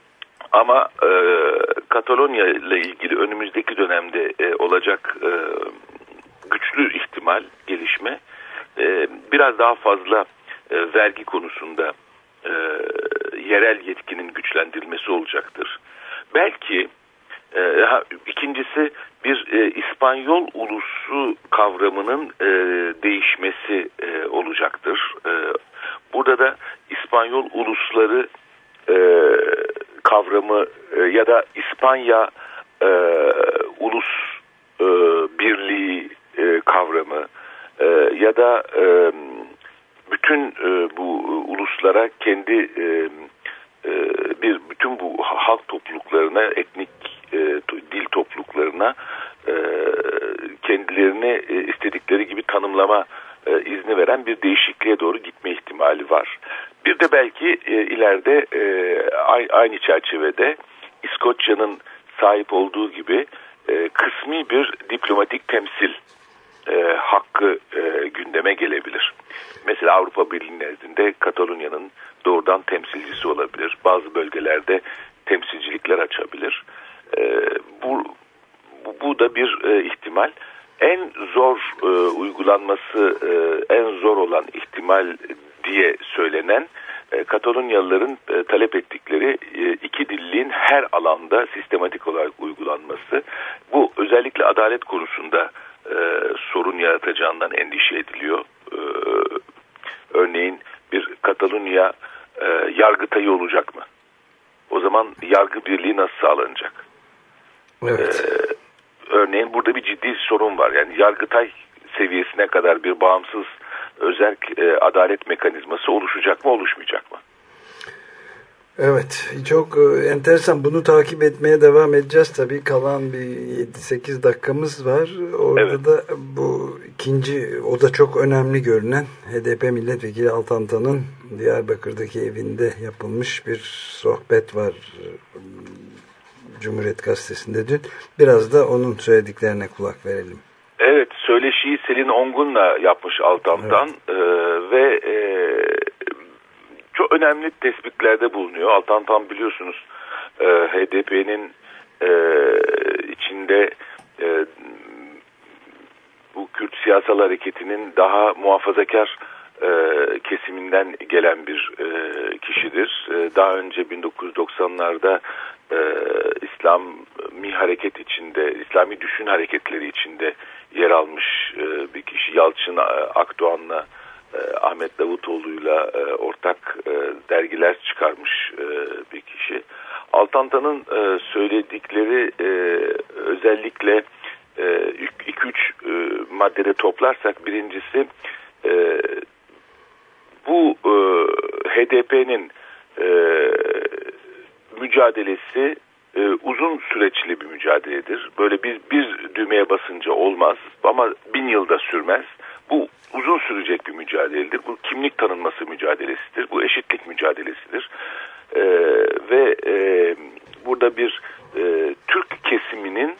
Ama e, Katalonya ile ilgili önümüzdeki dönemde e, olacak e, güçlü ihtimal, gelişme e, biraz daha fazla e, vergi konusunda e, yerel yetkinin güçlendirilmesi olacaktır. Belki e, ha, ikincisi bir e, İspanyol ulusu kavramının e, değişmesi e, olacaktır. E, burada da İspanyol ulusları e, kavramı e, ya da İspanya e, ulus e, birliği e, kavramı e, ya da e, bütün e, bu uluslara kendi e, e, bir bütün bu halk topluluklarına, etnik e, dil topluluklarına e, kendilerini e, istedikleri gibi tanımlama e, izni veren bir değişikliğe doğru gitme ihtimali var. Bir de belki e, ileride e, aynı çerçevede İskoçya'nın sahip olduğu gibi e, kısmi bir diplomatik temsil e, hakkı e, gündeme gelebilir. Mesela Avrupa Birliği nezdinde Katalonya'nın doğrudan temsilcisi olabilir. Bazı bölgelerde temsilcilikler açabilir. E, bu, bu, bu da bir e, ihtimal. En zor e, uygulanması, e, en zor olan ihtimal diye söylenen e, Katalonyalıların e, talep ettikleri e, iki dilliliğin her alanda sistematik olarak uygulanması. Bu özellikle adalet konusunda e, sorun yaratacağından endişe ediliyor. E, örneğin bir Katalonya e, yargıtayı olacak mı? O zaman yargı birliği nasıl sağlanacak? Evet. E, örneğin burada bir ciddi sorun var. Yani yargıtay seviyesine kadar bir bağımsız özerk e, adalet mekanizması oluşacak mı, oluşmayacak mı?
Evet, çok e, enteresan. Bunu takip etmeye devam edeceğiz tabii. Kalan bir yedi sekiz dakikamız var. Orada evet. da bu ikinci, o da çok önemli görünen H D P milletvekili Altantan'ın Diyarbakır'daki evinde yapılmış bir sohbet var Cumhuriyet Gazetesi'nde dün. Biraz da onun söylediklerine kulak verelim.
Evet, söyleşiyi Selin Ongun'la yapmış Altantan, evet. ee, ve e, çok önemli tespitlerde bulunuyor. Altantan biliyorsunuz e, H D P'nin e, içinde e, bu Kürt siyasal hareketinin daha muhafazakar e, kesiminden gelen bir e, kişidir. E, daha önce bin dokuz yüz doksanlarda e, İslami hareket içinde, İslami düşün hareketleri içinde yer almış e, bir kişi. Yalçın Akdoğan'la, e, Ahmet Davutoğlu'yla e, ortak e, dergiler çıkarmış e, bir kişi. Altantan'ın e, söyledikleri e, özellikle iki üç e, maddede toplarsak, birincisi e, bu e, H D P'nin e, mücadelesi e, uzun süreçli bir mücadeledir. Böyle bir, bir düğmeye basınca olmaz ama bin yılda sürmez. Bu uzun sürecek bir mücadeledir. Bu kimlik tanınması mücadelesidir. Bu eşitlik mücadelesidir. E, ve e, burada bir e, Türk kesiminin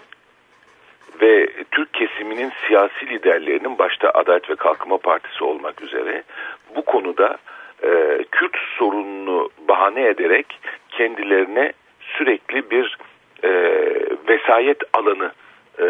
ve Türk kesiminin siyasi liderlerinin, başta Adalet ve Kalkınma Partisi olmak üzere, bu konuda e, Kürt sorununu bahane ederek kendilerine sürekli bir e, vesayet alanı e,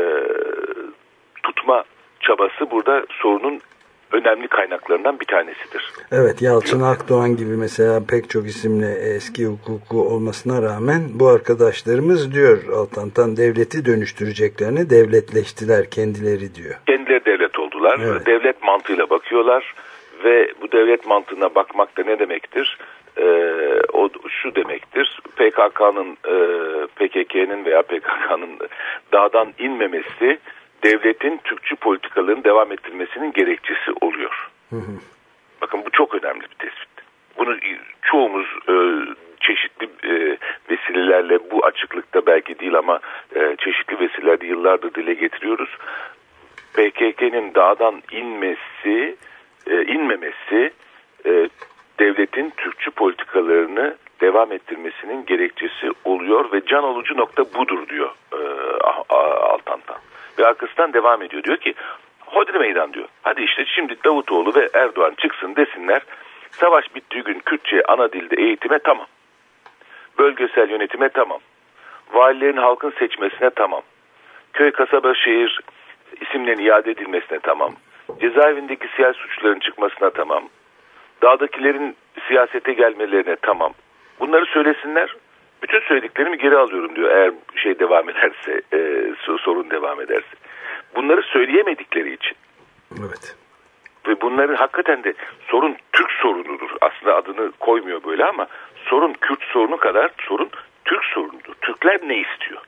tutma çabası burada sorunun önemli kaynaklarından bir tanesidir.
Evet, Yalçın Akdoğan gibi mesela pek çok isimle eski hukuku olmasına rağmen bu arkadaşlarımız, diyor Altantan, devleti dönüştüreceklerini devletleştiler kendileri, diyor.
Kendileri devlet oldular.
Evet.
Devlet mantığıyla bakıyorlar ve bu devlet mantığına bakmak da ne demektir? Ee, o şu demektir: P K K'nın, e, P K K'nın veya P K K'nın dağdan inmemesi devletin Türkçü politikalarını devam ettirmesinin gerekçesi oluyor. Hı hı. Bakın, bu çok önemli bir tespit. Bunu çoğumuz e, çeşitli e, vesilelerle, bu açıklıkta belki değil ama e, çeşitli vesilelerde yıllardır dile getiriyoruz. P K K'nın dağdan inmesi, e, inmemesi e, devletin Türkçü politikalarını devam ettirmesinin gerekçesi oluyor ve can alıcı nokta budur, diyor e, Altantan. Ve arkasından devam ediyor. Diyor ki, hodri meydan, diyor. Hadi işte şimdi Davutoğlu ve Erdoğan çıksın desinler, savaş bittiği gün Kürtçe ana dilde eğitime tamam. Bölgesel yönetime tamam. Valilerin halkın seçmesine tamam. Köy, kasaba, şehir isimlerinin iade edilmesine tamam. Cezaevindeki siyasi suçluların çıkmasına tamam. Dağdakilerin siyasete gelmelerine tamam. Bunları söylesinler. Bütün söylediklerimi geri alıyorum, diyor, eğer şey devam ederse, e, sorun devam ederse. Bunları söyleyemedikleri için.
Evet.
Ve bunların hakikaten de sorun Türk sorunudur. Aslında adını koymuyor böyle ama sorun Kürt sorunu kadar sorun Türk sorunudur. Türkler ne istiyor?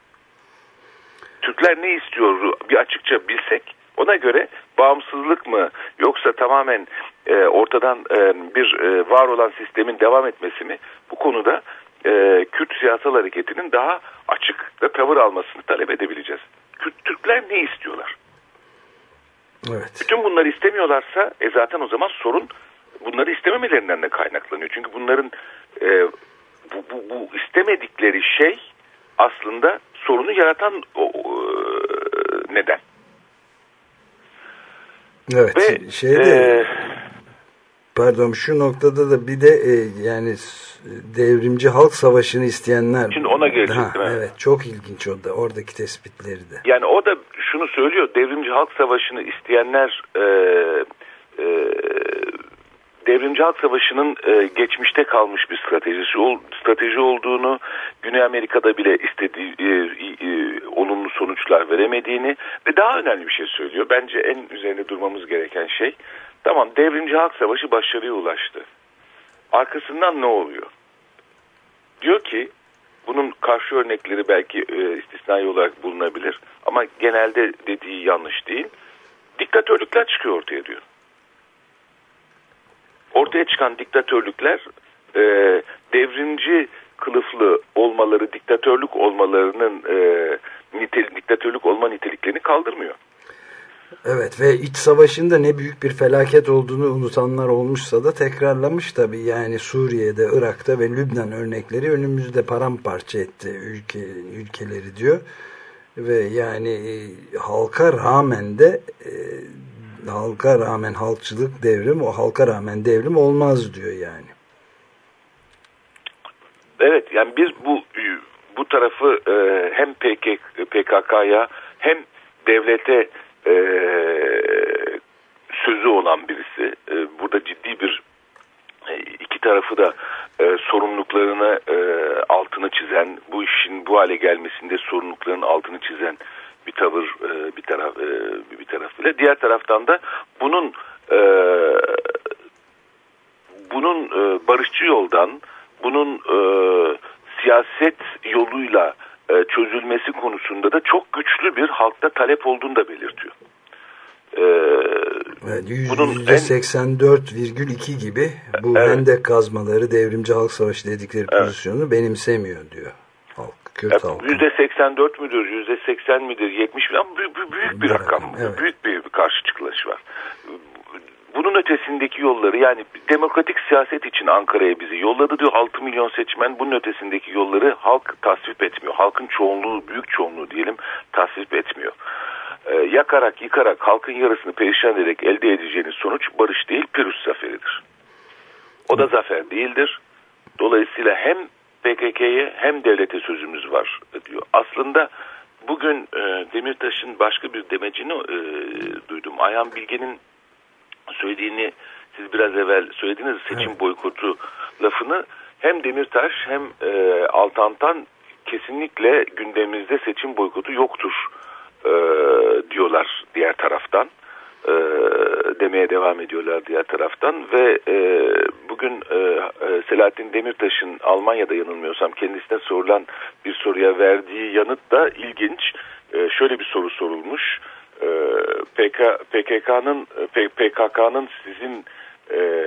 Türkler ne istiyor bir açıkça bilsek, ona göre bağımsızlık mı yoksa tamamen e, ortadan e, bir e, var olan sistemin devam etmesi mi, bu konuda e, Kürt siyasal hareketinin daha açık ve tavır almasını talep edebileceğiz. Kürt, Türkler ne istiyorlar?
Evet.
Bütün bunları istemiyorlarsa e, zaten o zaman sorun bunları istememelerinden de kaynaklanıyor. Çünkü bunların e, bu, bu, bu istemedikleri şey aslında sorunu yaratan o, o, neden.
Evet.
Ve,
şeyde
e,
pardon, şu noktada da bir de e, yani devrimci halk savaşını isteyenler.
Şimdi ona gelecek.
Ha, evet, çok ilginç o da, oradaki tespitleri de.
Yani o da şunu söylüyor: devrimci halk savaşını isteyenler e, e, devrimci halk savaşının e, geçmişte kalmış bir stratejisi ol, strateji olduğunu, Güney Amerika'da bile istediği e, e, olumlu sonuçlar veremediğini ve daha önemli bir şey söylüyor. Bence en üzerinde durmamız gereken şey, tamam, devrimci halk savaşı başarıya ulaştı. Arkasından ne oluyor? Diyor ki, bunun karşı örnekleri belki e, istisnai olarak bulunabilir ama genelde dediği yanlış değil. Diktatörlükler çıkıyor ortaya, diyor. Ortaya çıkan diktatörlükler e, devrimci kılıflı olmaları, diktatörlük olmalarının e, nitel, diktatörlük olma niteliklerini kaldırmıyor.
Evet ve iç savaşında ne büyük bir felaket olduğunu unutanlar olmuşsa da tekrarlamış tabii. Yani Suriye'de, Irak'ta ve Lübnan örnekleri önümüzde paramparça etti ülke, ülkeleri diyor. Ve yani e, halka rağmen de e, halka rağmen halkçılık devrim, o halka rağmen devrim olmaz diyor yani.
Evet, yani biz bu bu tarafı e, hem P K K'ya hem devlete e, sözü olan birisi. E, burada ciddi bir e, iki tarafı da e, sorumluluklarını e, altını çizen, bu işin bu hale gelmesinde sorumluluklarının altını çizen bir tavır e, bir taraf e, bir tarafıyla, diğer taraftan da bunun e, bunun e, barışçı yoldan, bunun e, siyaset yoluyla e, çözülmesi konusunda da çok güçlü bir halkta talep olduğunu da belirtiyor. E,
evet, yüzde seksen dört virgül iki gibi bu evet. Hendek kazmaları, devrimci halk savaşı dedikleri evet. pozisyonu benimsemiyor diyor halk. Kürt halkı.
yüzde seksen dört müdür, yüzde seksen midir, yetmiş mi? Büyük, büyük, büyük bir rakam. Evet. Büyük bir, bir karşı çıkılış var. Bunun ötesindeki yolları, yani demokratik siyaset için Ankara'ya bizi yolladı diyor altı milyon seçmen. Bunun ötesindeki yolları halk tasvip etmiyor. Halkın çoğunluğu, büyük çoğunluğu diyelim, tasvip etmiyor. Ee, yakarak, yıkarak, halkın yarısını perişan ederek elde edeceğiniz sonuç barış değil, Pyrrhus zaferidir. O da zafer değildir. Dolayısıyla hem P K K'ye hem devlete sözümüz var diyor. Aslında bugün e, Demirtaş'ın başka bir demecini e, duydum. Ayhan Bilge'nin söylediğini, siz biraz evvel söylediğiniz seçim evet. boykotu lafını hem Demirtaş hem e, Altantan kesinlikle gündemimizde seçim boykotu yoktur e, diyorlar diğer taraftan. E, demeye devam ediyorlar diğer taraftan ve e, bugün e, e, Selahattin Demirtaş'ın Almanya'da yanılmıyorsam kendisine sorulan bir soruya verdiği yanıt da ilginç. E, şöyle bir soru sorulmuş. P K K'nın P K K'nın sizin e,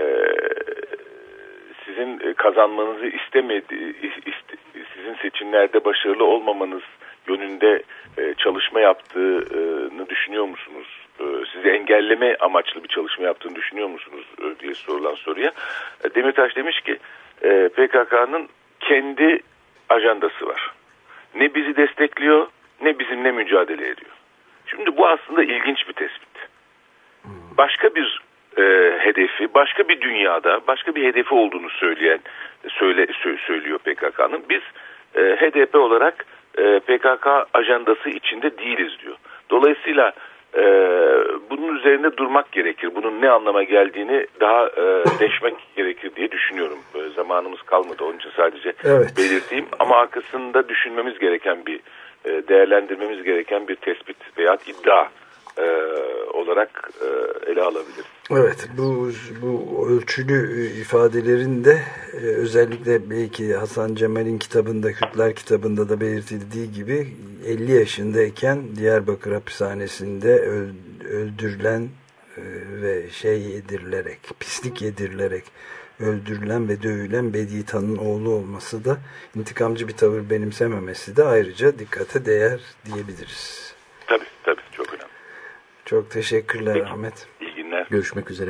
sizin kazanmanızı istemedi, iste, sizin seçimlerde başarılı olmamanız yönünde e, çalışma yaptığını düşünüyor musunuz? E, sizi engelleme amaçlı bir çalışma yaptığını düşünüyor musunuz e, diye sorulan soruya e, Demirtaş demiş ki e, P K K'nın kendi ajandası var. Ne bizi destekliyor ne bizimle mücadele ediyor. Şimdi bu aslında ilginç bir tespit. Başka bir e, hedefi, başka bir dünyada, başka bir hedefi olduğunu söyleyen söyle sö- söylüyor P K K'nın. Biz e, H D P olarak e, P K K ajandası içinde değiliz diyor. Dolayısıyla e, bunun üzerinde durmak gerekir. Bunun ne anlama geldiğini daha e, deşmek gerekir diye düşünüyorum. E, zamanımız kalmadı, onun için sadece evet. belirteyim. Ama arkasında düşünmemiz gereken bir, e, değerlendirmemiz gereken bir tespit veya iddia e, olarak e, ele alabiliriz.
Evet, bu bu ölçülü ifadelerin de e, özellikle belki Hasan Cemal'in kitabında, Kürtler kitabında da belirtildiği gibi elli yaşındayken Diyarbakır hapishanesinde öldürülen e, ve şey yedirilerek, pislik yedirilerek öldürülen ve dövülen Bedi Tan'ın oğlu olması da, intikamcı bir tavır benimsememesi de ayrıca dikkate değer diyebiliriz.
Tabii tabii, çok önemli.
Çok teşekkürler Peki. Ahmet.
İyi günler.
Görüşmek üzere.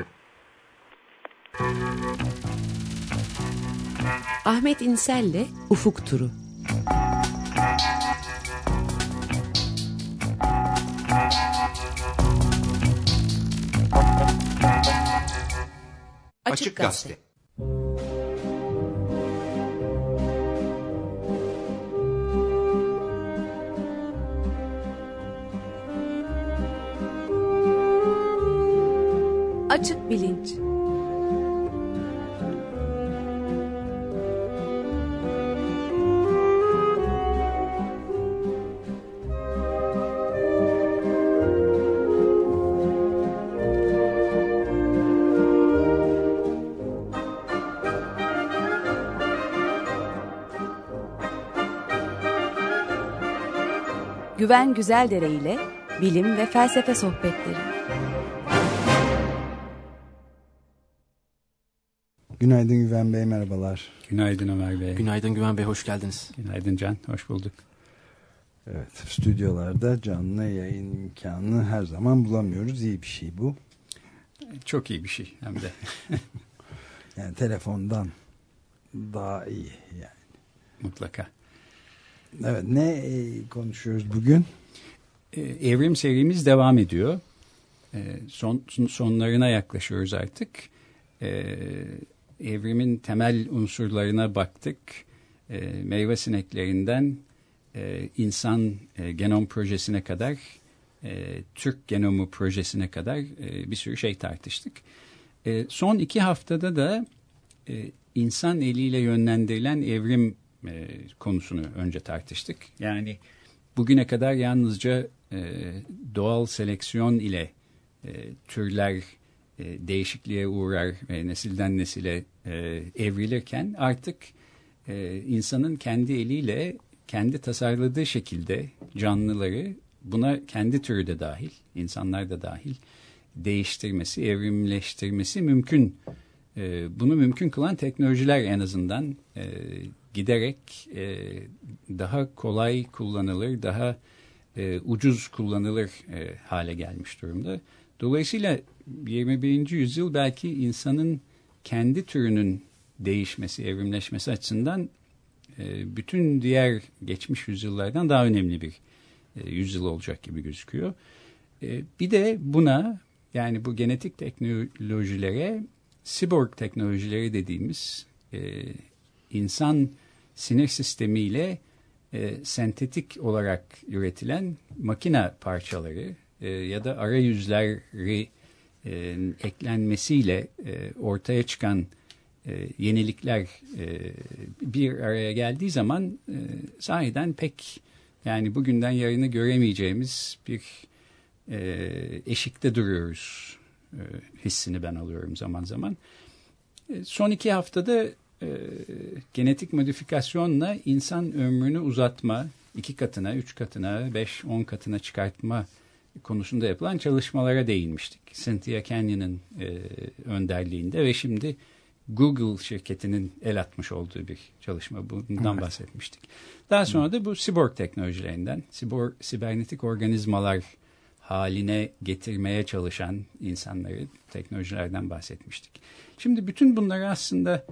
Ahmet İnsel'le Ufuk Turu. Açık Gazete. Açık bilinç. Güven Güzeldere ile bilim ve felsefe sohbetleri.
Günaydın Güven Bey, merhabalar.
Günaydın Ömer Bey.
Günaydın Güven Bey, hoş geldiniz.
Günaydın Can, hoş bulduk.
Evet, stüdyolarda canlı yayın imkanını her zaman bulamıyoruz. İyi bir şey bu.
Çok iyi bir şey hem de.
Yani telefondan daha iyi yani.
Mutlaka.
Evet, ne konuşuyoruz bugün?
Evrim serimiz devam ediyor. Son sonlarına yaklaşıyoruz artık. Evrimin temel unsurlarına baktık. Meyve sineklerinden insan genom projesine kadar, Türk genomu projesine kadar bir sürü şey tartıştık. Son iki haftada da insan eliyle yönlendirilen evrim konusunu önce tartıştık. Yani bugüne kadar yalnızca doğal seleksiyon ile türler değişikliğe uğrar ve nesilden nesile evrilirken artık insanın kendi eliyle kendi tasarladığı şekilde canlıları, buna kendi türü de dahil, insanlar da dahil, değiştirmesi, evrimleştirmesi mümkün. E, bunu mümkün kılan teknolojiler en azından e, giderek e, daha kolay kullanılır, daha e, ucuz kullanılır e, hale gelmiş durumda. Dolayısıyla yirmi birinci yüzyıl belki insanın kendi türünün değişmesi, evrimleşmesi açısından e, bütün diğer geçmiş yüzyıllardan daha önemli bir e, yüzyıl olacak gibi gözüküyor. E, bir de buna, yani bu genetik teknolojilere cyborg teknolojileri dediğimiz e, insan sinir sistemiyle e, sentetik olarak üretilen makine parçaları e, ya da arayüzleri e, eklenmesiyle e, ortaya çıkan e, yenilikler e, bir araya geldiği zaman e, sahiden pek, yani bugünden yarını göremeyeceğimiz bir e, eşikte duruyoruz e, hissini ben alıyorum zaman zaman. E, son iki haftada e, genetik modifikasyonla insan ömrünü uzatma, iki katına, üç katına, beş, on katına çıkartma konusunda yapılan çalışmalara değinmiştik. Cynthia Canyon'ın e, önderliğinde ve şimdi Google şirketinin el atmış olduğu bir çalışma. Bundan evet. bahsetmiştik. Daha sonra da bu cyborg teknolojilerinden, cyborg, sibernetik organizmalar haline getirmeye çalışan insanları, teknolojilerden bahsetmiştik. Şimdi bütün bunları aslında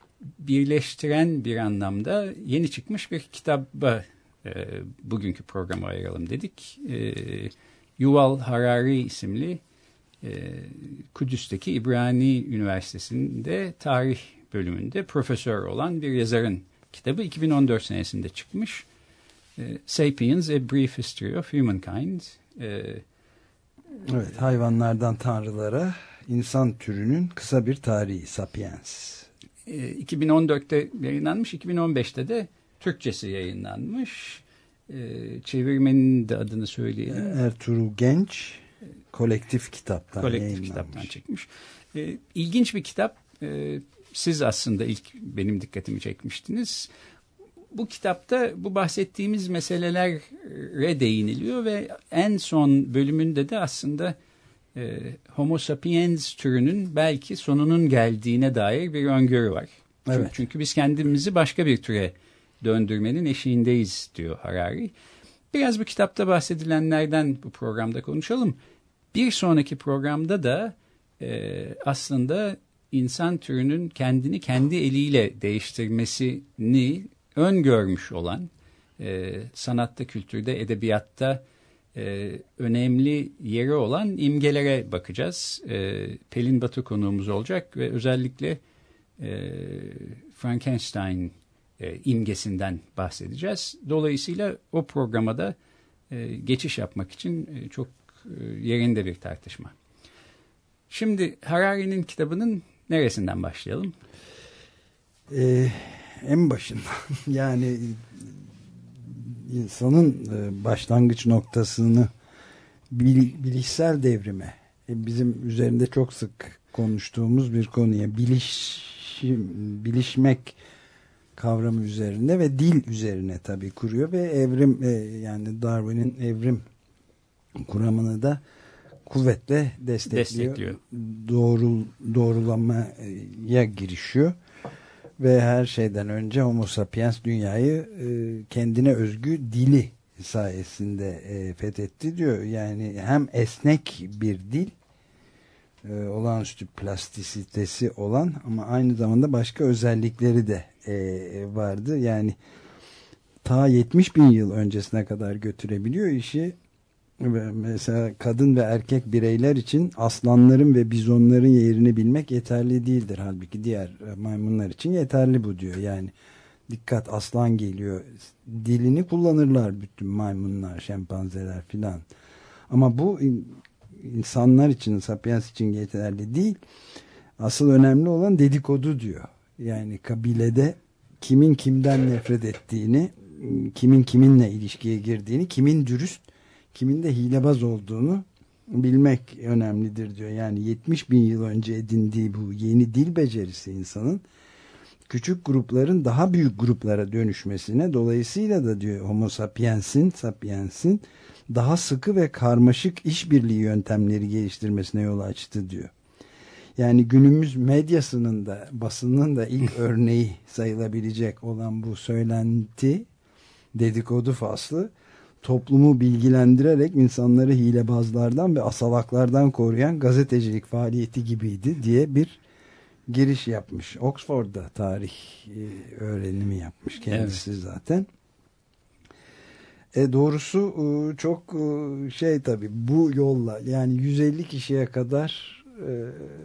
birleştiren bir anlamda yeni çıkmış bir kitaba e, bugünkü programa ayıralım dedik. E, Yuval Harari isimli e, Kudüs'teki İbrani Üniversitesi'nde tarih bölümünde profesör olan bir yazarın kitabı iki bin on dört senesinde çıkmış. E, Sapiens: A Brief History of Humankind. E,
evet, hayvanlardan tanrılara insan türünün kısa bir tarihi, Sapiens.
E, iki bin on dörtte yayınlanmış, iki bin on beşte de Türkçesi yayınlanmış. E, çevirmenin de adını söyleyelim.
Ertuğrul Genç kolektif kitaptan
kolektif kitaptan çıkmış. E, ilginç bir kitap. E, siz aslında ilk benim dikkatimi çekmiştiniz. Bu kitapta bu bahsettiğimiz meselelere değiniliyor ve en son bölümünde de aslında e, Homo sapiens türünün belki sonunun geldiğine dair bir öngörü var. Evet. Çünkü, çünkü biz kendimizi başka bir türe döndürmenin eşiğindeyiz diyor Harari. Biraz bu kitapta bahsedilenlerden bu programda konuşalım. Bir sonraki programda da e, aslında insan türünün kendini kendi eliyle değiştirmesini öngörmüş olan, e, sanatta, kültürde, edebiyatta e, önemli yeri olan imgelere bakacağız. E, Pelin Batu konuğumuz olacak ve özellikle e, Frankenstein e, imgesinden bahsedeceğiz. Dolayısıyla o programa da e, geçiş yapmak için e, çok e, yerinde bir tartışma. Şimdi Harari'nin kitabının neresinden başlayalım?
Ee, en başından yani insanın başlangıç noktasını bil, bilişsel devrime, bizim üzerinde çok sık konuştuğumuz bir konuya, bilişim, bilişmek kavramı üzerinde ve dil üzerine tabii kuruyor ve evrim, yani Darwin'in evrim kuramını da kuvvetle destekliyor. destekliyor. Doğru, doğrulamaya girişiyor. Ve her şeyden önce Homo sapiens dünyayı e, kendine özgü dili sayesinde e, fethetti diyor. Yani hem esnek bir dil, e, olağanüstü plastisitesi olan ama aynı zamanda başka özellikleri de e, vardı. Yani ta yetmiş bin yıl öncesine kadar götürebiliyor işi. Mesela kadın ve erkek bireyler için aslanların ve bizonların yerini bilmek yeterli değildir. Halbuki diğer maymunlar için yeterli bu diyor. Yani dikkat, aslan geliyor. Dilini kullanırlar bütün maymunlar, şempanzeler filan. Ama bu insanlar için, sapiens için yeterli değil. Asıl önemli olan dedikodu diyor. Yani kabilede kimin kimden nefret ettiğini, kimin kiminle ilişkiye girdiğini, kimin dürüst, kimin de hilebaz olduğunu bilmek önemlidir diyor. Yani yetmiş bin yıl önce edindiği bu yeni dil becerisi insanın küçük grupların daha büyük gruplara dönüşmesine, dolayısıyla da diyor Homo sapiens'in sapiens'in daha sıkı ve karmaşık işbirliği yöntemleri geliştirmesine yol açtı diyor. Yani günümüz medyasının da basının da ilk örneği sayılabilecek olan bu söylenti, dedikodu faslı, toplumu bilgilendirerek insanları hilebazlardan ve asalaklardan koruyan gazetecilik faaliyeti gibiydi diye bir giriş yapmış. Oxford'da tarih e, öğrenimi yapmış kendisi, evet. Zaten. E doğrusu e, çok e, şey tabii bu yolla yani yüz elli kişiye kadar e,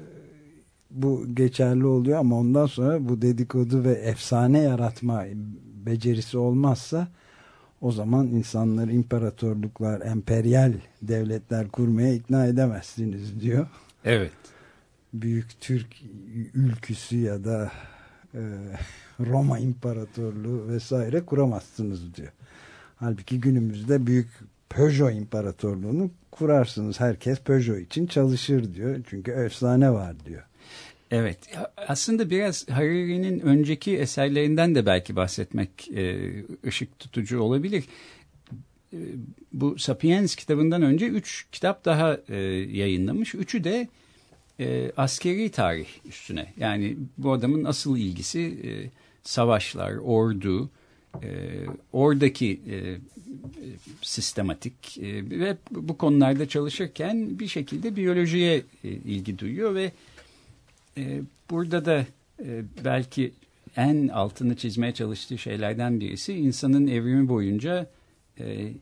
bu geçerli oluyor ama ondan sonra bu dedikodu ve efsane yaratma becerisi olmazsa o zaman insanları imparatorluklar, emperyal devletler kurmaya ikna edemezsiniz diyor.
Evet.
Büyük Türk ülküsü ya da e, Roma İmparatorluğu vesaire kuramazsınız diyor. Halbuki günümüzde büyük Peugeot İmparatorluğunu kurarsınız. Herkes Peugeot için çalışır diyor. Çünkü efsane var diyor.
Evet. Aslında biraz Harari'nin önceki eserlerinden de belki bahsetmek e, ışık tutucu olabilir. E, bu Sapiens kitabından önce üç kitap daha e, yayınlamış. Üçü de e, askeri tarih üstüne. Yani bu adamın asıl ilgisi e, savaşlar, ordu, e, oradaki e, sistematik e, ve bu konularda çalışırken bir şekilde biyolojiye e, ilgi duyuyor ve e, burada da e, belki en altını çizmeye çalıştığı şeylerden birisi insanın evrimi boyunca e,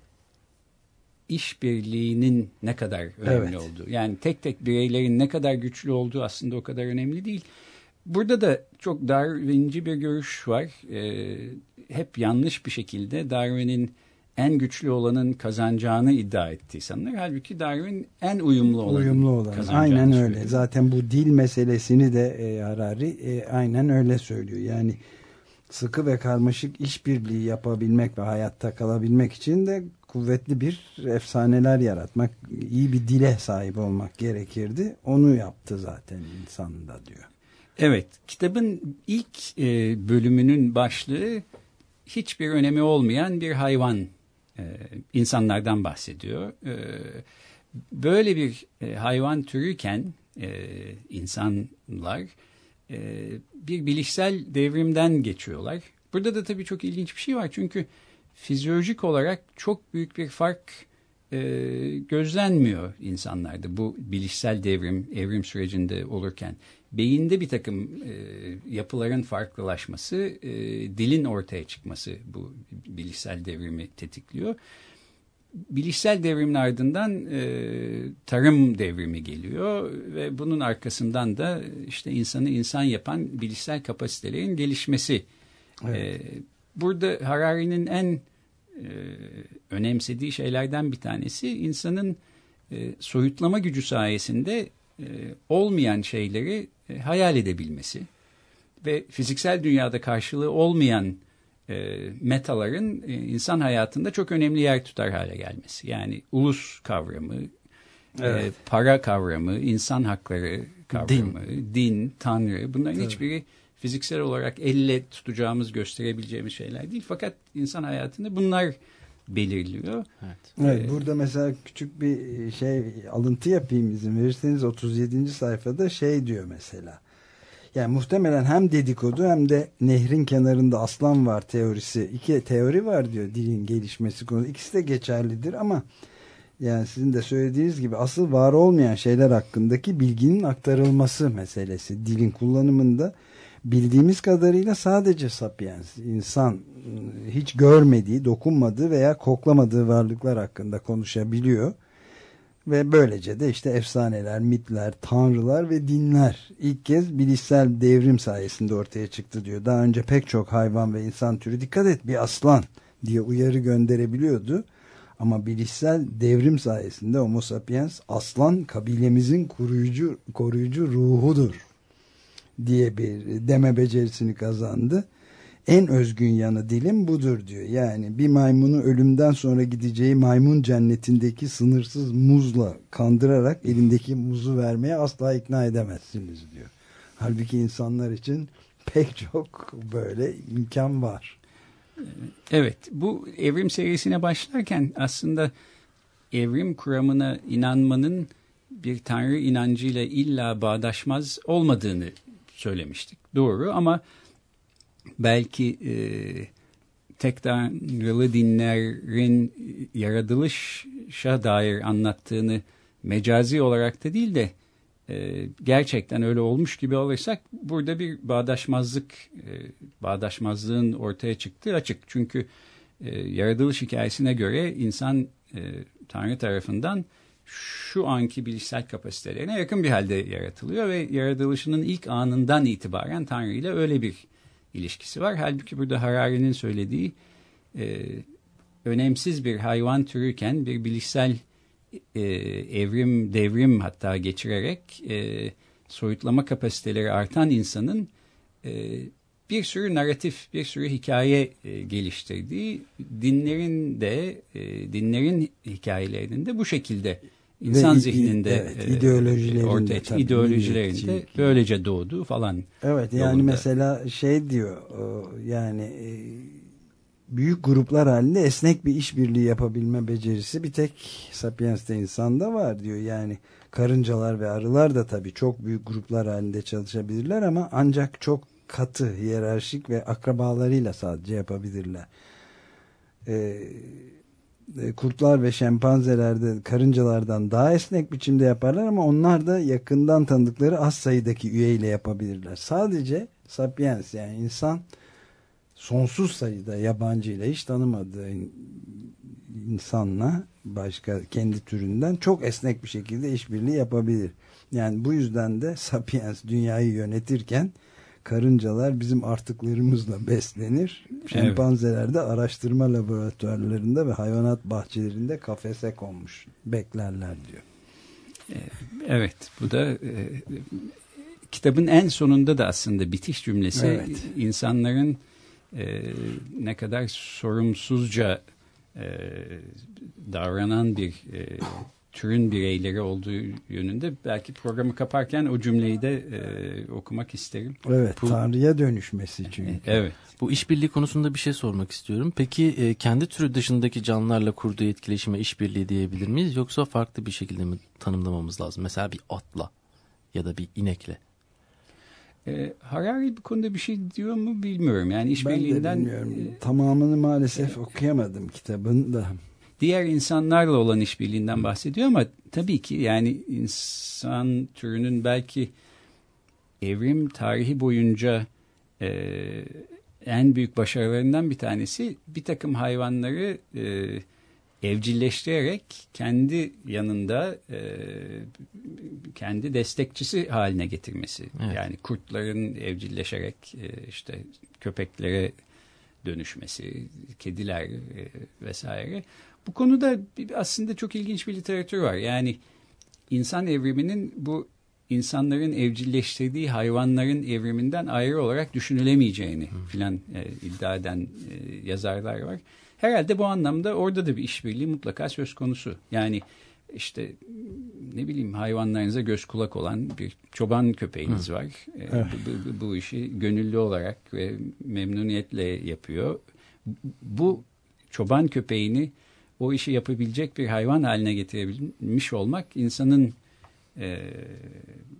işbirliğinin ne kadar önemli, evet, olduğu. Yani tek tek bireylerin ne kadar güçlü olduğu aslında o kadar önemli değil. Burada da çok Darwinci bir görüş var. E, hep yanlış bir şekilde Darwin'in en güçlü olanın kazanacağını iddia ettiği sanılır. Halbuki Darwin en uyumlu olanın
uyumlu olan. Aynen öyle. Söylüyor. Zaten bu dil meselesini de e, Harari e, aynen öyle söylüyor. Yani sıkı ve karmaşık işbirliği yapabilmek ve hayatta kalabilmek için de kuvvetli bir efsaneler yaratmak, iyi bir dile sahip olmak gerekirdi. Onu yaptı zaten insan da diyor.
Evet, kitabın ilk e, bölümünün başlığı hiçbir önemi olmayan bir hayvan, e, insanlardan bahsediyor. E, böyle bir e, hayvan türüyken e, insanlar e, bir bilişsel devrimden geçiyorlar. Burada da tabii çok ilginç bir şey var çünkü fizyolojik olarak çok büyük bir fark e, gözlenmiyor insanlarda bu bilişsel devrim, evrim sürecinde olurken. Beyinde bir takım e, yapıların farklılaşması, e, dilin ortaya çıkması bu bilişsel devrimi tetikliyor. Bilişsel devrimin ardından e, tarım devrimi geliyor ve bunun arkasından da işte insanı insan yapan bilişsel kapasitelerin gelişmesi. Evet. E, burada Harari'nin en e, önemsediği şeylerden bir tanesi insanın e, soyutlama gücü sayesinde e, olmayan şeyleri e, hayal edebilmesi ve fiziksel dünyada karşılığı olmayan e, metaların e, insan hayatında çok önemli yer tutar hale gelmesi. Yani ulus kavramı, evet, e, para kavramı, insan hakları kavramı, din, din tanrı, bunların tabii hiçbiri fiziksel olarak elle tutacağımız, gösterebileceğimiz şeyler değil. Fakat insan hayatında bunlar belirliyor.
Evet. Evet, ee, burada mesela küçük bir şey alıntı yapayım izin verirseniz. otuz yedinci sayfada şey diyor mesela. Yani muhtemelen hem dedikodu hem de nehrin kenarında aslan var teorisi. İki teori var diyor dilin gelişmesi konusu. İkisi de geçerlidir ama yani sizin de söylediğiniz gibi asıl var olmayan şeyler hakkındaki bilginin aktarılması meselesi. Dilin kullanımında bildiğimiz kadarıyla sadece sapiens, insan hiç görmediği, dokunmadığı veya koklamadığı varlıklar hakkında konuşabiliyor. Ve böylece de işte efsaneler, mitler, tanrılar ve dinler ilk kez bilişsel devrim sayesinde ortaya çıktı diyor. Daha önce pek çok hayvan ve insan türü dikkat et bir aslan diye uyarı gönderebiliyordu. Ama bilişsel devrim sayesinde Homo sapiens aslan kabilemizin koruyucu, koruyucu ruhudur diye bir deme becerisini kazandı. En özgün yanı dilim budur diyor. Yani bir maymunu ölümden sonra gideceği maymun cennetindeki sınırsız muzla kandırarak elindeki muzu vermeye asla ikna edemezsiniz diyor. Halbuki insanlar için pek çok böyle imkan var.
Evet, bu evrim serisine başlarken aslında evrim kuramına inanmanın bir tanrı inancıyla illa bağdaşmaz olmadığını söylemiştik. Doğru ama belki e, tek tanrılı dinlerin yaratılışa dair anlattığını mecazi olarak da değil de e, gerçekten öyle olmuş gibi alırsak burada bir bağdaşmazlık, e, bağdaşmazlığın ortaya çıktığı açık. Çünkü e, yaratılış hikayesine göre insan e, Tanrı tarafından şu anki bilişsel kapasitelerine yakın bir halde yaratılıyor ve yaratılışının ilk anından itibaren Tanrı ile öyle bir ilişkisi var. Halbuki burada Harari'nin söylediği e, önemsiz bir hayvan türüyken bir bilişsel e, evrim, devrim hatta geçirerek e, soyutlama kapasiteleri artan insanın e, bir sürü narratif, bir sürü hikaye e, geliştirdiği, dinlerin de e, dinlerin hikayelerinin de bu şekilde İnsan
Ve,
zihninde
evet, ideolojilerinde,
ortaya tabii, ideolojilerinde böylece doğdu falan.
Evet yani yolunda. Mesela şey diyor yani büyük gruplar halinde esnek bir işbirliği yapabilme becerisi bir tek Sapiens'te insanda var diyor. Yani karıncalar ve arılar da tabii çok büyük gruplar halinde çalışabilirler ama ancak çok katı, hiyerarşik ve akrabalarıyla sadece yapabilirler. Eee kurtlar ve şempanzelerde karıncalardan daha esnek biçimde yaparlar ama onlar da yakından tanıdıkları az sayıdaki üyeyle yapabilirler. Sadece sapiens yani insan sonsuz sayıda yabancıyla hiç tanımadığı insanla başka kendi türünden çok esnek bir şekilde işbirliği yapabilir. Yani bu yüzden de sapiens dünyayı yönetirken karıncalar bizim artıklarımızla beslenir. Şempanzeler de araştırma laboratuvarlarında ve hayvanat bahçelerinde kafese konmuş beklerler diyor.
Evet, bu da e, kitabın en sonunda da aslında bitiş cümlesi evet. insanların e, ne kadar sorumsuzca e, davranan bir e, türün bireyleri olduğu yönünde belki programı kaparken o cümleyi de e, okumak isterim.
Evet,
bu,
Tanrı'ya dönüşmesi çünkü.
Evet.
Bu işbirliği konusunda bir şey sormak istiyorum. Peki e, kendi türü dışındaki canlılarla kurduğu etkileşime işbirliği diyebilir miyiz? Yoksa farklı bir şekilde mi tanımlamamız lazım? Mesela bir atla ya da bir inekle.
E, Harari bu konuda bir şey diyor mu bilmiyorum. Yani işbirliğinden
ben de bilmiyorum. E, Tamamını maalesef e, okuyamadım kitabın da.
Diğer insanlarla olan işbirliğinden bahsediyor ama tabii ki yani insan türünün belki evrim tarihi boyunca e, en büyük başarılarından bir tanesi bir takım hayvanları e, evcilleştirerek kendi yanında e, kendi destekçisi haline getirmesi. Evet. Yani kurtların evcilleşerek e, işte köpeklere dönüşmesi, kediler e, vesaire. Bu konuda aslında çok ilginç bir literatür var. Yani insan evriminin bu insanların evcilleştirdiği hayvanların evriminden ayrı olarak düşünülemeyeceğini filan e, iddia eden e, yazarlar var. Herhalde bu anlamda orada da bir işbirliği mutlaka söz konusu. Yani işte ne bileyim hayvanlarınıza göz kulak olan bir çoban köpeğiniz Hı. var. E, evet. bu, bu, bu işi gönüllü olarak ve memnuniyetle yapıyor. Bu çoban köpeğini o işi yapabilecek bir hayvan haline getirebilmiş olmak insanın e,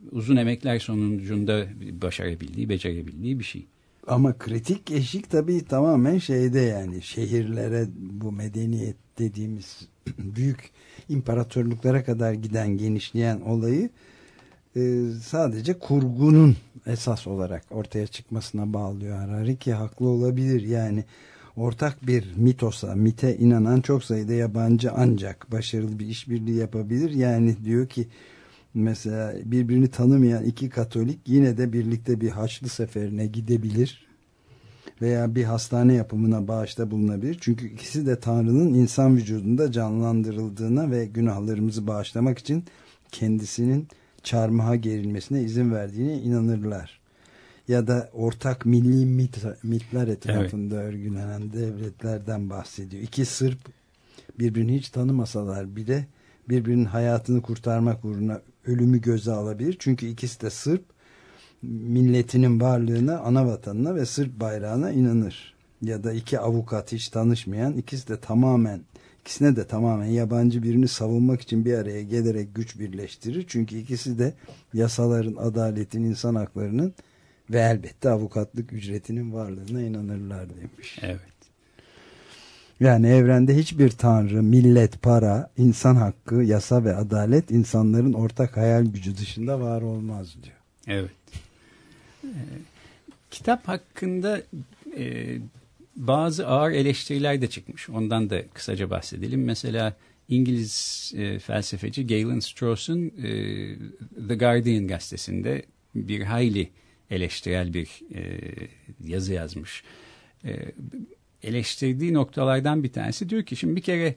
uzun emekler sonucunda başarabildiği, becerebildiği bir şey.
Ama kritik eşik tabii tamamen şeyde, yani şehirlere, bu medeniyet dediğimiz büyük imparatorluklara kadar giden, genişleyen olayı e, sadece kurgunun esas olarak ortaya çıkmasına bağlıyor Harari, ki haklı olabilir. Yani ortak bir mitosa, mite inanan çok sayıda yabancı ancak başarılı bir işbirliği yapabilir. Yani diyor ki mesela birbirini tanımayan iki Katolik yine de birlikte bir Haçlı seferine gidebilir veya bir hastane yapımına bağışta bulunabilir. Çünkü ikisi de Tanrı'nın insan vücudunda canlandırıldığına ve günahlarımızı bağışlamak için kendisinin çarmıha gerilmesine izin verdiğine inanırlar. Ya da ortak milli mit, mitler etrafında evet. örgülenen devletlerden bahsediyor. İki Sırp birbirini hiç tanımasalar bile birbirinin hayatını kurtarmak uğruna ölümü göze alabilir. Çünkü ikisi de Sırp, milletinin varlığına, ana vatanına ve Sırp bayrağına inanır. Ya da iki avukat hiç tanışmayan, ikisi de tamamen, ikisine de tamamen yabancı birini savunmak için bir araya gelerek güç birleştirir. Çünkü ikisi de yasaların, adaletin, insan haklarının ve elbette avukatlık ücretinin varlığına inanırlar demiş.
Evet.
Yani evrende hiçbir tanrı, millet, para, insan hakkı, yasa ve adalet insanların ortak hayal gücü dışında var olmaz diyor.
Evet. Ee, kitap hakkında e, bazı ağır eleştiriler de çıkmış. Ondan da kısaca bahsedelim. Mesela İngiliz e, felsefeci Galen Strawson e, The Guardian gazetesinde bir hayli eleştirel bir e, yazı yazmış. E, eleştirdiği noktalardan bir tanesi diyor ki şimdi bir kere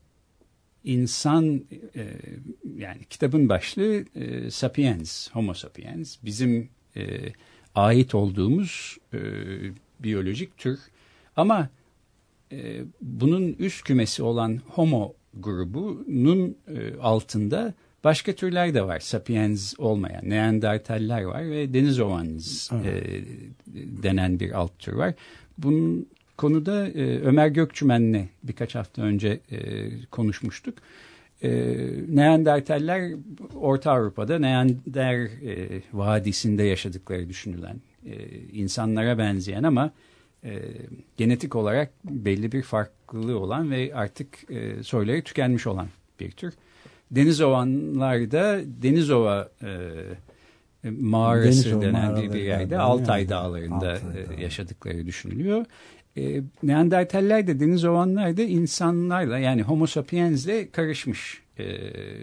insan e, yani kitabın başlığı e, sapiens, homo sapiens, bizim e, ait olduğumuz e, biyolojik tür ama e, bunun üst kümesi olan homo grubunun e, altında başka türler de var. Sapiens olmayan Neandertaller var ve Denisovans e, denen bir alt tür var. Bunun konuda e, Ömer Gökçümen'le birkaç hafta önce e, konuşmuştuk. E, Neandertaller Orta Avrupa'da Neander e, Vadisi'nde yaşadıkları düşünülen e, insanlara benzeyen ama e, genetik olarak belli bir farklılığı olan ve artık e, soyları tükenmiş olan bir tür. Denizovanlar da Denizova e, mağarası Denizova denen bir, bir yerde Altay yani. Dağları'nda Altay e, yaşadıkları düşünülüyor. E, Neandertaller de Denizovanlar da insanlarla yani Homo sapiens'le karışmış. E,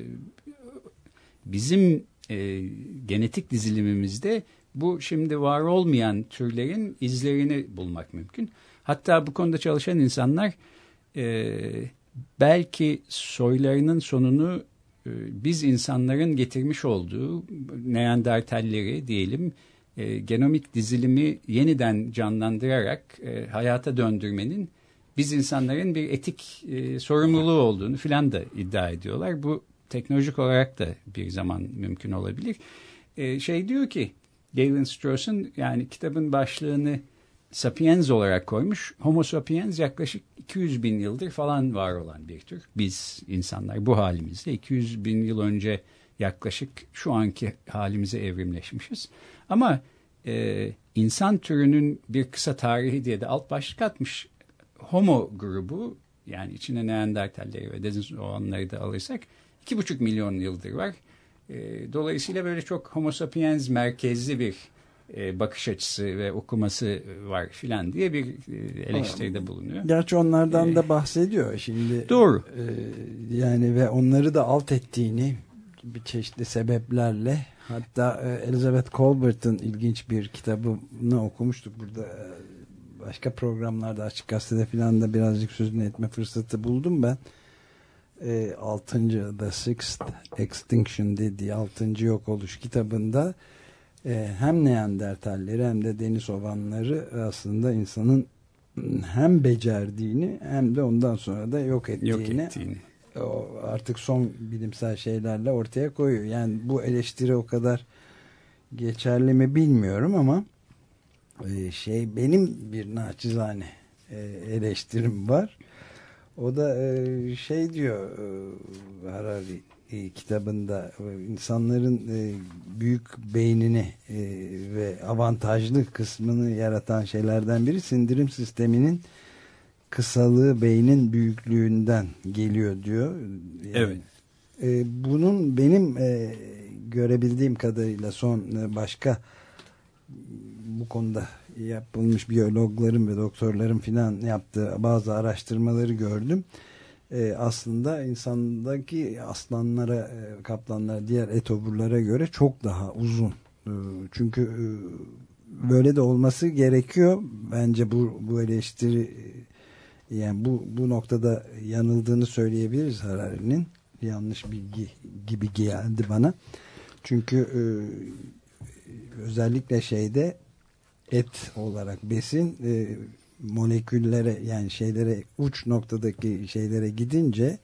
bizim e, genetik dizilimimizde bu şimdi var olmayan türlerin izlerini bulmak mümkün. Hatta bu konuda çalışan insanlar e, belki soylarının sonunu e, biz insanların getirmiş olduğu Neandertalleri diyelim e, genomik dizilimi yeniden canlandırarak e, hayata döndürmenin biz insanların bir etik e, sorumluluğu olduğunu filan da iddia ediyorlar. Bu teknolojik olarak da bir zaman mümkün olabilir. E, şey diyor ki Galen Strawson yani kitabın başlığını Sapiens olarak koymuş. Homo sapiens yaklaşık iki yüz bin yıldır falan var olan bir tür. Biz insanlar bu halimizde iki yüz bin yıl önce yaklaşık şu anki halimize evrimleşmişiz. Ama e, insan türünün bir kısa tarihi diye de alt başlık atmış. Homo grubu yani içine Neandertalleri ve Denisovanları da alırsak iki buçuk milyon yıldır var. E, dolayısıyla böyle çok Homo sapiens merkezli bir e, bakış açısı ve okuması var filan diye bir e, eleştiride bulunuyor.
Gerçi onlardan ee, da bahsediyor şimdi.
Doğru.
E, yani ve onları da alt ettiğini bir çeşitli sebeplerle hatta e, Elizabeth Colbert'ın ilginç bir kitabını okumuştuk burada. E, başka programlarda Açık Gazete'de filan da birazcık sözünü etme fırsatı buldum ben. E, altıncı The Sixth Extinction dediği altıncı yok oluş kitabında e, hem Neandertalleri hem de Denisovanları aslında insanın hem becerdiğini hem de ondan sonra da yok ettiğini, yok ettiğini. O artık son bilimsel şeylerle ortaya koyuyor. Yani bu eleştiri o kadar geçerli mi bilmiyorum ama e, şey benim bir naçizane e, eleştirim var. O da e, şey diyor e, Harari e, kitabında insanların e, büyük beynini e, ve avantajlı kısmını yaratan şeylerden biri sindirim sisteminin kısalığı beynin büyüklüğünden geliyor diyor. Yani,
evet.
E, bunun benim e, görebildiğim kadarıyla son e, başka bu konuda yapılmış biyologların ve doktorların filan yaptığı bazı araştırmaları gördüm. Ee, aslında insandaki aslanlara, e, kaplanlara, diğer etoburlara göre çok daha uzun. Ee, çünkü e, böyle de olması gerekiyor. Bence bu bu eleştiri e, yani bu bu noktada yanıldığını söyleyebiliriz Harari'nin. Yanlış bilgi gibi geldi bana. Çünkü e, özellikle şeyde et olarak besin e, moleküllere yani şeylere uç noktadaki şeylere gidince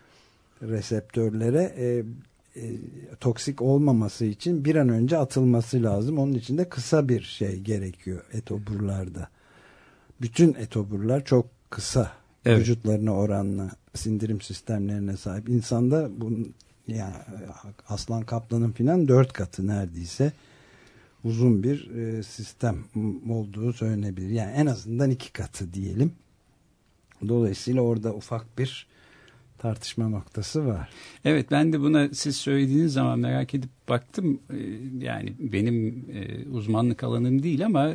reseptörlere e, e, toksik olmaması için bir an önce atılması lazım. Onun için de kısa bir şey gerekiyor etoburlarda. Bütün etoburlar çok kısa, evet. Vücutlarına oranla sindirim sistemlerine sahip. İnsanda bunun yani aslan kaplanın filan dört katı neredeyse uzun bir e, sistem olduğu söylenebilir. Yani en azından iki katı diyelim. Dolayısıyla orada ufak bir tartışma noktası var.
Evet, ben de buna siz söylediğiniz zaman merak edip baktım. E, yani benim e, uzmanlık alanım değil ama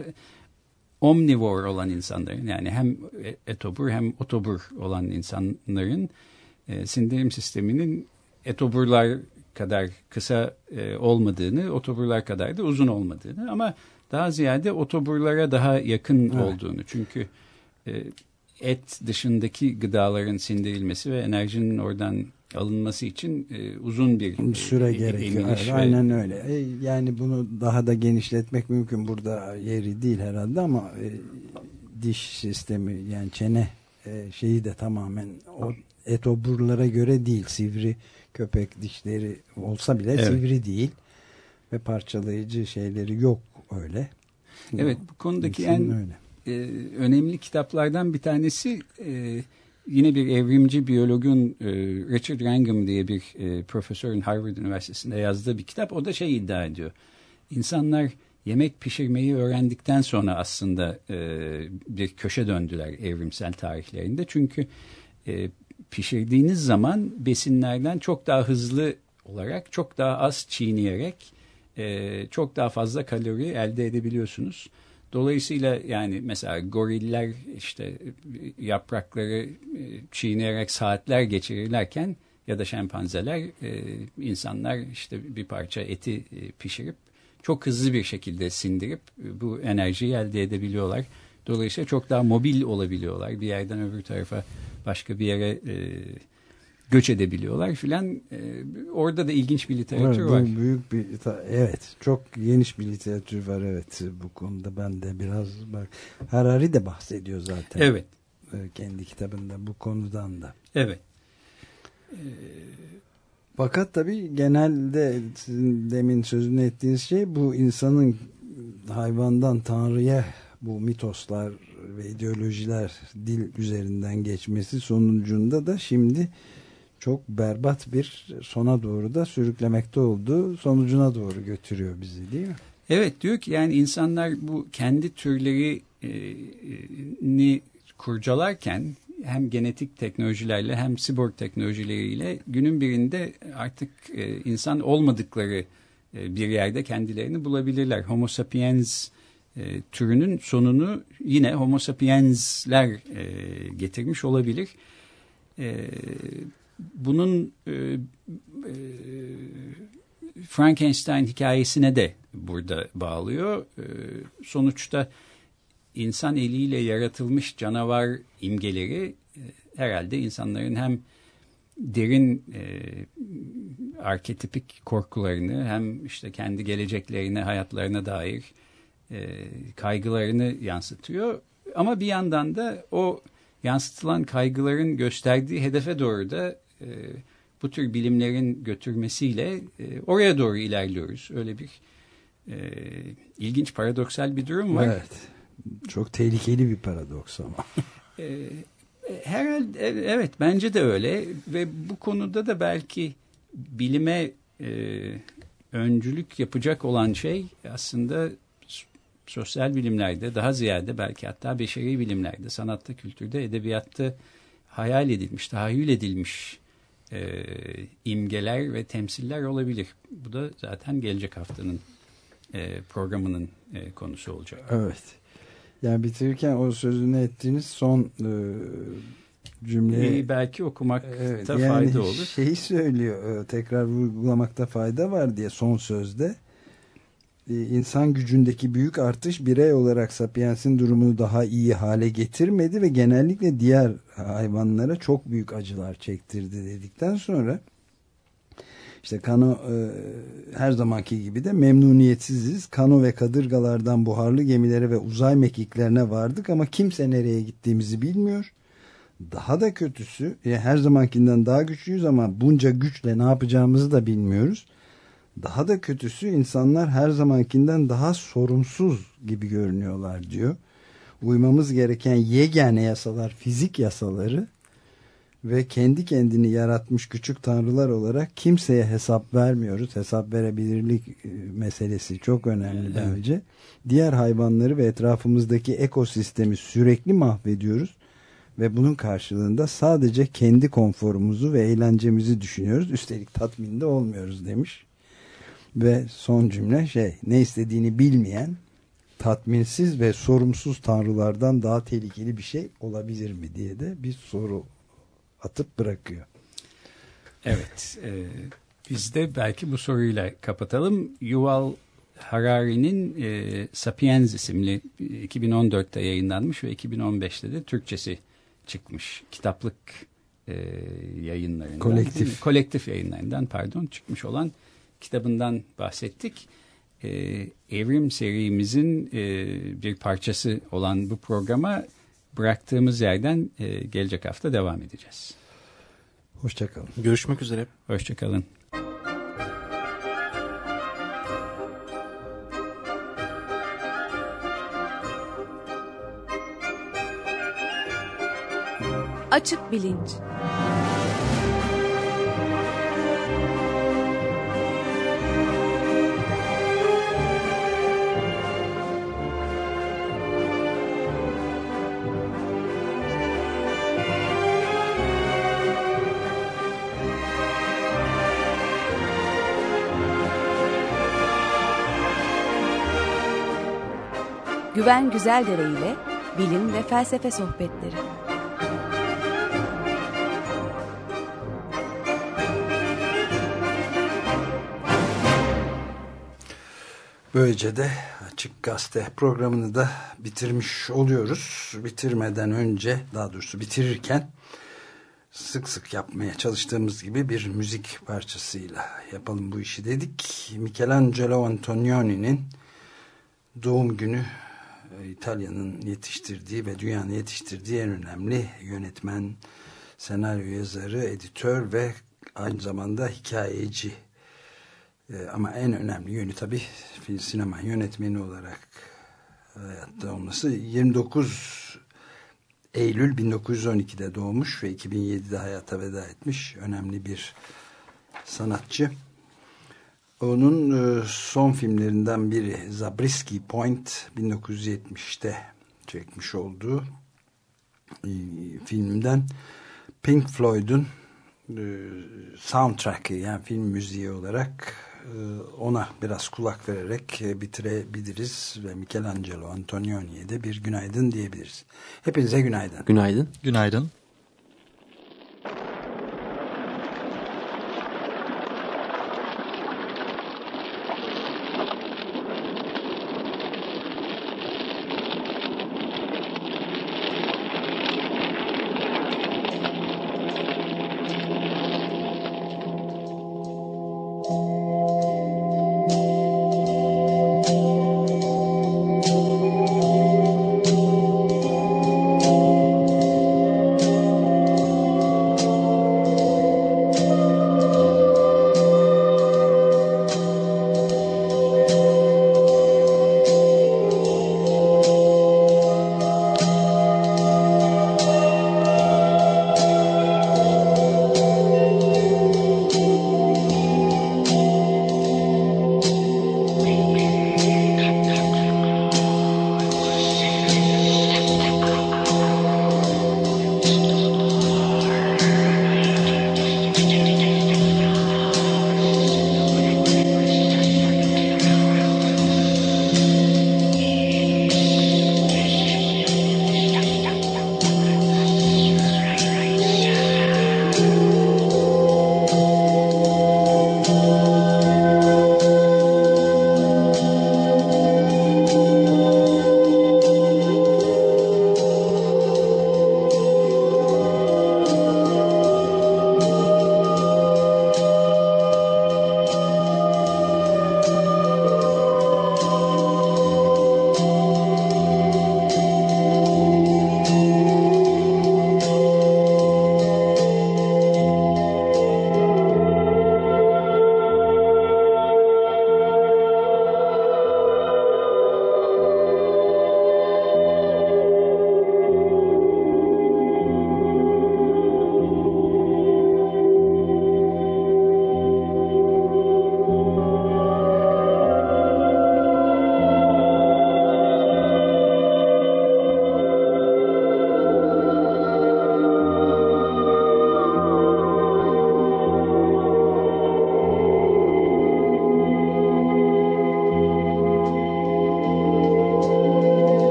omnivor olan insanların yani hem etobur hem otobur olan insanların e, sindirim sisteminin etoburlar kadar kısa e, olmadığını, otoburlar kadar da uzun olmadığını ama daha ziyade otoburlara daha yakın evet. olduğunu. Çünkü e, et dışındaki gıdaların sindirilmesi ve enerjinin oradan alınması için e, uzun bir
süre e, gerekiyor. Evet, aynen öyle. E, yani bunu daha da genişletmek mümkün. Burada yeri değil herhalde ama e, diş sistemi yani çene e, şeyi de tamamen o etoburlara göre değil. Sivri köpek dişleri olsa bile evet. sivri değil ve parçalayıcı şeyleri yok öyle.
Evet, bu konudaki en e, önemli kitaplardan bir tanesi e, yine bir evrimci biyologun e, Richard Wrangham diye bir e, profesörün Harvard Üniversitesi'nde yazdığı bir kitap. O da şey iddia ediyor. İnsanlar yemek pişirmeyi öğrendikten sonra aslında e, bir köşe döndüler evrimsel tarihlerinde. Çünkü e, pişirdiğiniz zaman besinlerden çok daha hızlı olarak, çok daha az çiğneyerek e, çok daha fazla kalori elde edebiliyorsunuz. Dolayısıyla yani mesela goriller işte yaprakları çiğneyerek saatler geçirirlerken ya da şempanzeler e, insanlar işte bir parça eti pişirip çok hızlı bir şekilde sindirip bu enerjiyi elde edebiliyorlar. Dolayısıyla çok daha mobil olabiliyorlar. Bir yerden öbür tarafa başka bir yere e, göç edebiliyorlar filan. E, orada da ilginç bir literatür
evet,
var.
Büyük bir evet, çok geniş bir literatür var evet bu konuda. Ben de biraz bak Harari de bahsediyor zaten.
Evet.
E, kendi kitabında bu konudan da.
Evet.
E, fakat tabii genelde sizin demin sözünü ettiğiniz şey bu insanın hayvandan tanrıya bu mitoslar ve ideolojiler dil üzerinden geçmesi sonucunda da şimdi çok berbat bir sona doğru da sürüklemekte olduğu sonucuna doğru götürüyor bizi değil mi?
Evet, diyor ki yani insanlar bu kendi türlerini kurcalarken hem genetik teknolojilerle hem siborg teknolojileriyle günün birinde artık e, insan olmadıkları e, bir yerde kendilerini bulabilirler. Homo sapiens e, türünün sonunu yine Homo sapiensler e, getirmiş olabilir. E, bunun e, e, Frankenstein hikayesine de burada bağlıyor. E, sonuçta İnsan eliyle yaratılmış canavar imgeleri e, herhalde insanların hem derin e, arketipik korkularını hem işte kendi geleceklerine, hayatlarına dair e, kaygılarını yansıtıyor. Ama bir yandan da o yansıtılan kaygıların gösterdiği hedefe doğru da e, bu tür bilimlerin götürmesiyle e, oraya doğru ilerliyoruz. Öyle bir e, ilginç, paradoksal bir durum var.
Evet. Çok tehlikeli bir paradoks ama.
Herhalde evet, bence de öyle ve bu konuda da belki bilime e, öncülük yapacak olan şey aslında sosyal bilimlerde, daha ziyade belki hatta beşeri bilimlerde, sanatta, kültürde, edebiyatta hayal edilmiş, tahayyül edilmiş e, imgeler ve temsiller olabilir. Bu da zaten gelecek haftanın e, programının e, konusu olacak.
Evet. Yani bitirirken o sözünü ettiğiniz son e, cümleyi
belki okumakta
evet,
yani
fayda
olur.
Şeyi söylüyor, tekrar vurgulamakta fayda var diye son sözde. İnsan gücündeki büyük artış birey olarak Sapiens'in durumunu daha iyi hale getirmedi ve genellikle diğer hayvanlara çok büyük acılar çektirdi dedikten sonra işte Kano e, her zamanki gibi de memnuniyetsiziz. Kano ve kadırgalardan buharlı gemilere ve uzay mekiklerine vardık ama kimse nereye gittiğimizi bilmiyor. Daha da kötüsü e, her zamankinden daha güçlüyüz ama bunca güçle ne yapacağımızı da bilmiyoruz. Daha da kötüsü insanlar her zamankinden daha sorumsuz gibi görünüyorlar diyor. Uymamız gereken yegane yasalar fizik yasaları ve kendi kendini yaratmış küçük tanrılar olarak kimseye hesap vermiyoruz. Hesap verebilirlik meselesi çok önemli bence. Evet. Diğer hayvanları ve etrafımızdaki ekosistemi sürekli mahvediyoruz ve bunun karşılığında sadece kendi konforumuzu ve eğlencemizi düşünüyoruz. Üstelik tatminde olmuyoruz demiş. Ve son cümle şey, ne istediğini bilmeyen, tatminsiz ve sorumsuz tanrılardan daha tehlikeli bir şey olabilir mi diye de bir soru atıp bırakıyor.
Evet, e, biz de belki bu soruyla kapatalım. Yuval Harari'nin e, Sapiens isimli iki bin on dörtte yayınlanmış ve iki bin on beşte de Türkçesi çıkmış kitaplık e, yayınlarından.
Kolektif.
Kolektif yayınlarından pardon çıkmış olan kitabından bahsettik. Ee, Evrim serimizin e, bir parçası olan bu programa bıraktığımız yerden e, gelecek hafta devam edeceğiz.
Hoşçakalın.
Görüşmek üzere.
Hoşçakalın.
Açık bilinç. Güven Güzeldere ile bilim ve felsefe sohbetleri.
Böylece de Açık Gazete programını da bitirmiş oluyoruz. Bitirmeden önce, daha doğrusu bitirirken sık sık yapmaya çalıştığımız gibi bir müzik parçasıyla yapalım bu işi dedik. Michelangelo Antonioni'nin doğum günü, İtalya'nın yetiştirdiği ve dünyanın yetiştirdiği en önemli yönetmen, senaryo yazarı, editör ve aynı zamanda hikayeci. Ee, ama en önemli yönü tabii sinema yönetmeni olarak hayatta olması. yirmi dokuz Eylül bin dokuz yüz on ikide doğmuş ve iki bin yedide hayata veda etmiş önemli bir sanatçı. Onun e, son filmlerinden biri Zabriskie Point, bin dokuz yüz yetmişte çekmiş olduğu e, filmden Pink Floyd'un e, soundtrack'ı, yani film müziği olarak e, ona biraz kulak vererek e, bitirebiliriz ve Michelangelo Antonioni'ye de bir günaydın diyebiliriz. Hepinize günaydın.
Günaydın.
Günaydın.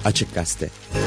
Açık Gazete.